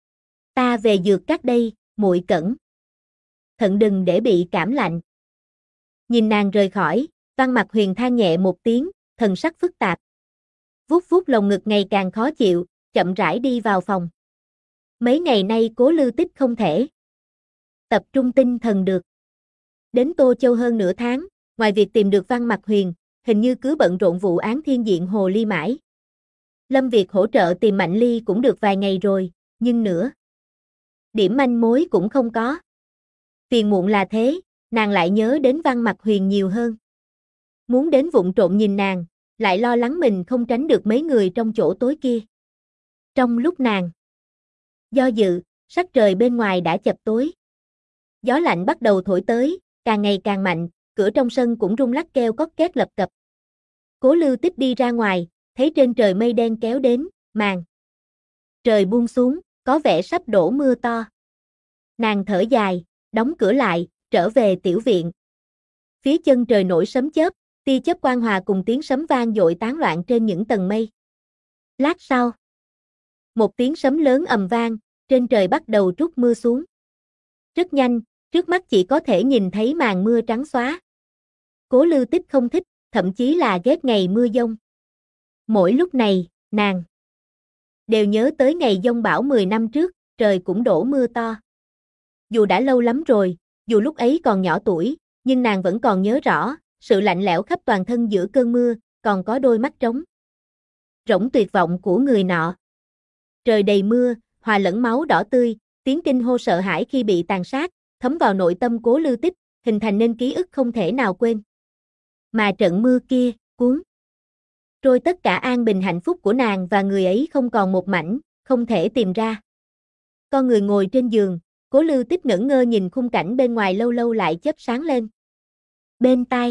Ta về dược các đây, muội cẩn thận đừng để bị cảm lạnh. Nhìn nàng rời khỏi, Văn Mặc Huyền than nhẹ một tiếng, thần sắc phức tạp. Vuốt vuốt lồng ngực ngày càng khó chịu, chậm rãi đi vào phòng. Mấy ngày nay Cố Lưu Tích không thể tập trung tinh thần được. Đến Tô Châu hơn nửa tháng, ngoài việc tìm được Văn Mặc Huyền, hình như cứ bận rộn vụ án thiên diện Hồ Ly mãi. Lâm Việt hỗ trợ tìm Mạnh Ly cũng được vài ngày rồi, nhưng nữa điểm manh mối cũng không có. Phiền muộn là thế, nàng lại nhớ đến Văn Mặc Huyền nhiều hơn. Muốn đến vụng trộm nhìn nàng, lại lo lắng mình không tránh được mấy người trong chỗ tối kia. Trong lúc nàng do dự, sắc trời bên ngoài đã chập tối. Gió lạnh bắt đầu thổi tới, càng ngày càng mạnh, cửa trong sân cũng rung lắc kêu cót két lập cập. Cố Lưu Tích đi ra ngoài, thấy trên trời mây đen kéo đến, màn trời buông xuống, có vẻ sắp đổ mưa to. Nàng thở dài, đóng cửa lại, trở về tiểu viện. Phía chân trời nổi sấm chớp, tia chớp quang hòa cùng tiếng sấm vang dội tán loạn trên những tầng mây. Lát sau, một tiếng sấm lớn ầm vang, trên trời bắt đầu trút mưa xuống. Rất nhanh, trước mắt chỉ có thể nhìn thấy màn mưa trắng xóa. Cố Lưu Tích không thích, thậm chí là ghét ngày mưa giông. Mỗi lúc này, nàng đều nhớ tới ngày giông bão 10 năm trước, trời cũng đổ mưa to. Dù đã lâu lắm rồi, dù lúc ấy còn nhỏ tuổi, nhưng nàng vẫn còn nhớ rõ, sự lạnh lẽo khắp toàn thân giữa cơn mưa, còn có đôi mắt trống rỗng tuyệt vọng của người nọ. Trời đầy mưa, hòa lẫn máu đỏ tươi, tiếng kinh hô sợ hãi khi bị tàn sát, thấm vào nội tâm Cố Lưu Tích, hình thành nên ký ức không thể nào quên. Mà trận mưa kia, cuốn trôi tất cả an bình hạnh phúc của nàng và người ấy không còn một mảnh, không thể tìm ra. Con người ngồi trên giường, Cố Lưu Tích ngẩn ngơ nhìn khung cảnh bên ngoài lâu lâu lại chớp sáng lên. Bên tai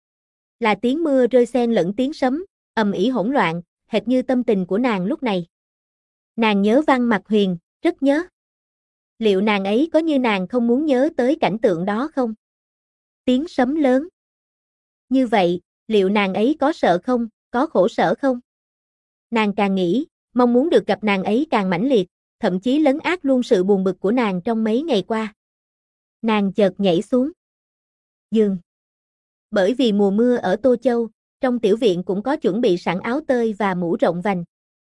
là tiếng mưa rơi xen lẫn tiếng sấm, ầm ĩ hỗn loạn, hệt như tâm tình của nàng lúc này. Nàng nhớ Văn Mặc Huyền, rất nhớ. Liệu nàng ấy có như nàng không muốn nhớ tới cảnh tượng đó không? Tiếng sấm lớn. Như vậy, liệu nàng ấy có sợ không, có khổ sở không? Nàng càng nghĩ, mong muốn được gặp nàng ấy càng mãnh liệt, thậm chí lấn át luôn sự buồn bực của nàng trong mấy ngày qua. Nàng chợt nhảy xuống giường. Bởi vì mùa mưa ở Tô Châu, trong tiểu viện cũng có chuẩn bị sẵn áo tơi và mũ rộng vành.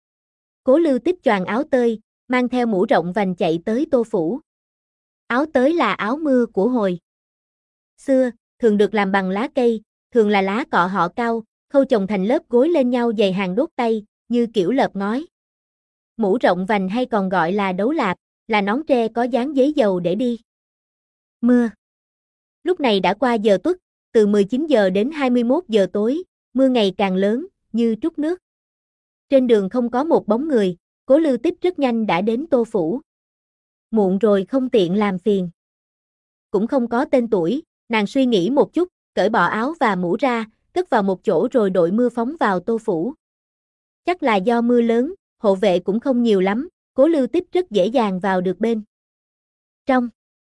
Cố Lưu Tích choàng áo tơi, mang theo mũ rộng vành chạy tới Tô phủ. Áo tới là áo mưa của hồi xưa, thường được làm bằng lá cây, thường là lá cọ họ cao, khâu chồng thành lớp gối lên nhau dày hàng đốt tay, như kiểu lợp ngói. Mũ rộng vành hay còn gọi là đấu lạp, là nón tre có dán giấy dầu để đi mưa. Lúc này đã qua giờ tuất, từ 19 giờ đến 21 giờ tối, mưa ngày càng lớn, như trút nước. Trên đường không có một bóng người, Cố Lưu Tích rất nhanh đã đến Tô phủ. Muộn rồi không tiện làm phiền. Cũng không có tên tuổi, nàng suy nghĩ một chút, cởi bỏ áo và mũ ra, cất vào một chỗ rồi đội mưa phóng vào Tô phủ. Chắc là do mưa lớn, hộ vệ cũng không nhiều lắm, Cố Lưu Tích rất dễ dàng vào được bên trong.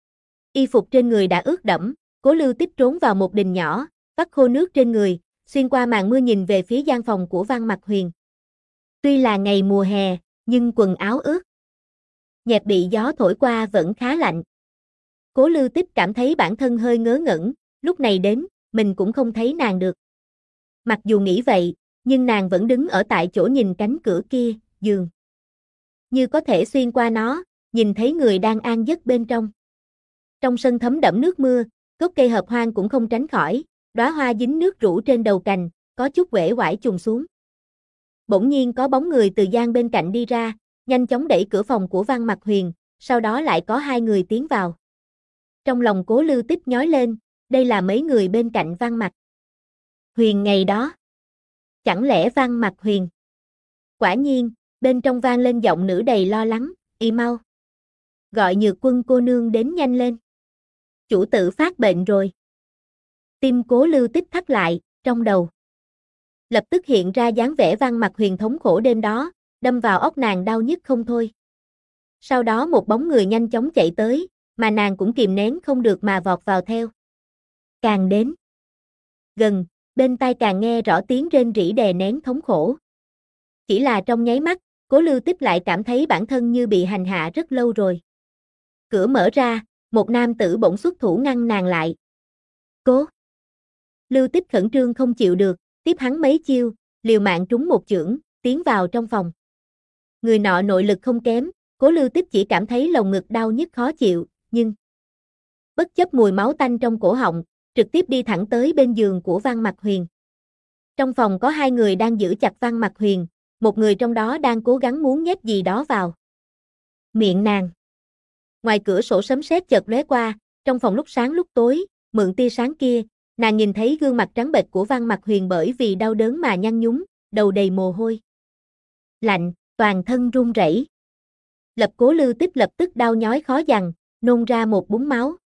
Y phục trên người đã ướt đẫm, Cố Lưu Tích trốn vào một đình nhỏ, vắt khô nước trên người, xuyên qua màn mưa nhìn về phía gian phòng của Văn Mặc Huyền. Tuy là ngày mùa hè, nhưng quần áo ướt nhẹp bị gió thổi qua vẫn khá lạnh. Cố Lưu Tích cảm thấy bản thân hơi ngớ ngẩn, lúc này đến, mình cũng không thấy nàng được. Mặc dù nghĩ vậy, nhưng nàng vẫn đứng ở tại chỗ nhìn cánh cửa kia, giường như có thể xuyên qua nó, nhìn thấy người đang an giấc bên trong. Trong sân thấm đẫm nước mưa, gốc cây hợp hoang cũng không tránh khỏi, đóa hoa dính nước rủ trên đầu cành, có chút uể oải chùng xuống. Bỗng nhiên có bóng người từ gian bên cạnh đi ra, nhanh chóng đẩy cửa phòng của Văn Mặc Huyền, sau đó lại có hai người tiến vào. Trong lòng Cố Lưu Tích nhói lên, đây là mấy người bên cạnh Văn Mặc Huyền ngày đó. Chẳng lẽ Văn Mặc Huyền? Quả nhiên, bên trong vang lên giọng nữ đầy lo lắng, "Y mau, gọi Nhược Quân cô nương đến nhanh lên. Chủ tử phát bệnh rồi." Tim Cố Lưu Tích thắt lại, trong đầu lập tức hiện ra dáng vẻ Văn Mặc Huyền thống khổ đêm đó, đâm vào óc nàng đau nhức không thôi. Sau đó một bóng người nhanh chóng chạy tới, mà nàng cũng kìm nén không được mà vọt vào theo. Càng đến gần, bên tai càng nghe rõ tiếng rên rỉ đè nén thống khổ. Chỉ là trong nháy mắt, Cố Lưu Tích lại cảm thấy bản thân như bị hành hạ rất lâu rồi. Cửa mở ra, một nam tử bỗng xuất thủ ngăn nàng lại. Cố Lưu Tích khẩn trương không chịu được, tiếp hắn mấy chiêu, liều mạng trúng một chưởng, tiến vào trong phòng. Người nọ nội lực không kém, Cố Lưu Tích chỉ cảm thấy lồng ngực đau nhức khó chịu, nhưng bất chấp mùi máu tanh trong cổ họng, trực tiếp đi thẳng tới bên giường của Văn Mặc Huyền. Trong phòng có hai người đang giữ chặt Văn Mặc Huyền, một người trong đó đang cố gắng muốn nhét gì đó vào miệng nàng. Ngoài cửa sổ sấm sét chợt lóe qua, trong phòng lúc sáng lúc tối, Mượn tia sáng kia, nàng nhìn thấy gương mặt trắng bệch của Văn Mặc Huyền bởi vì đau đớn mà nhăn nhúm, đầu đầy mồ hôi. Lạnh, toàn thân run rẩy. Lập Cố Lư Tích lập tức đau nhói khó dằn, nôn ra một búng máu.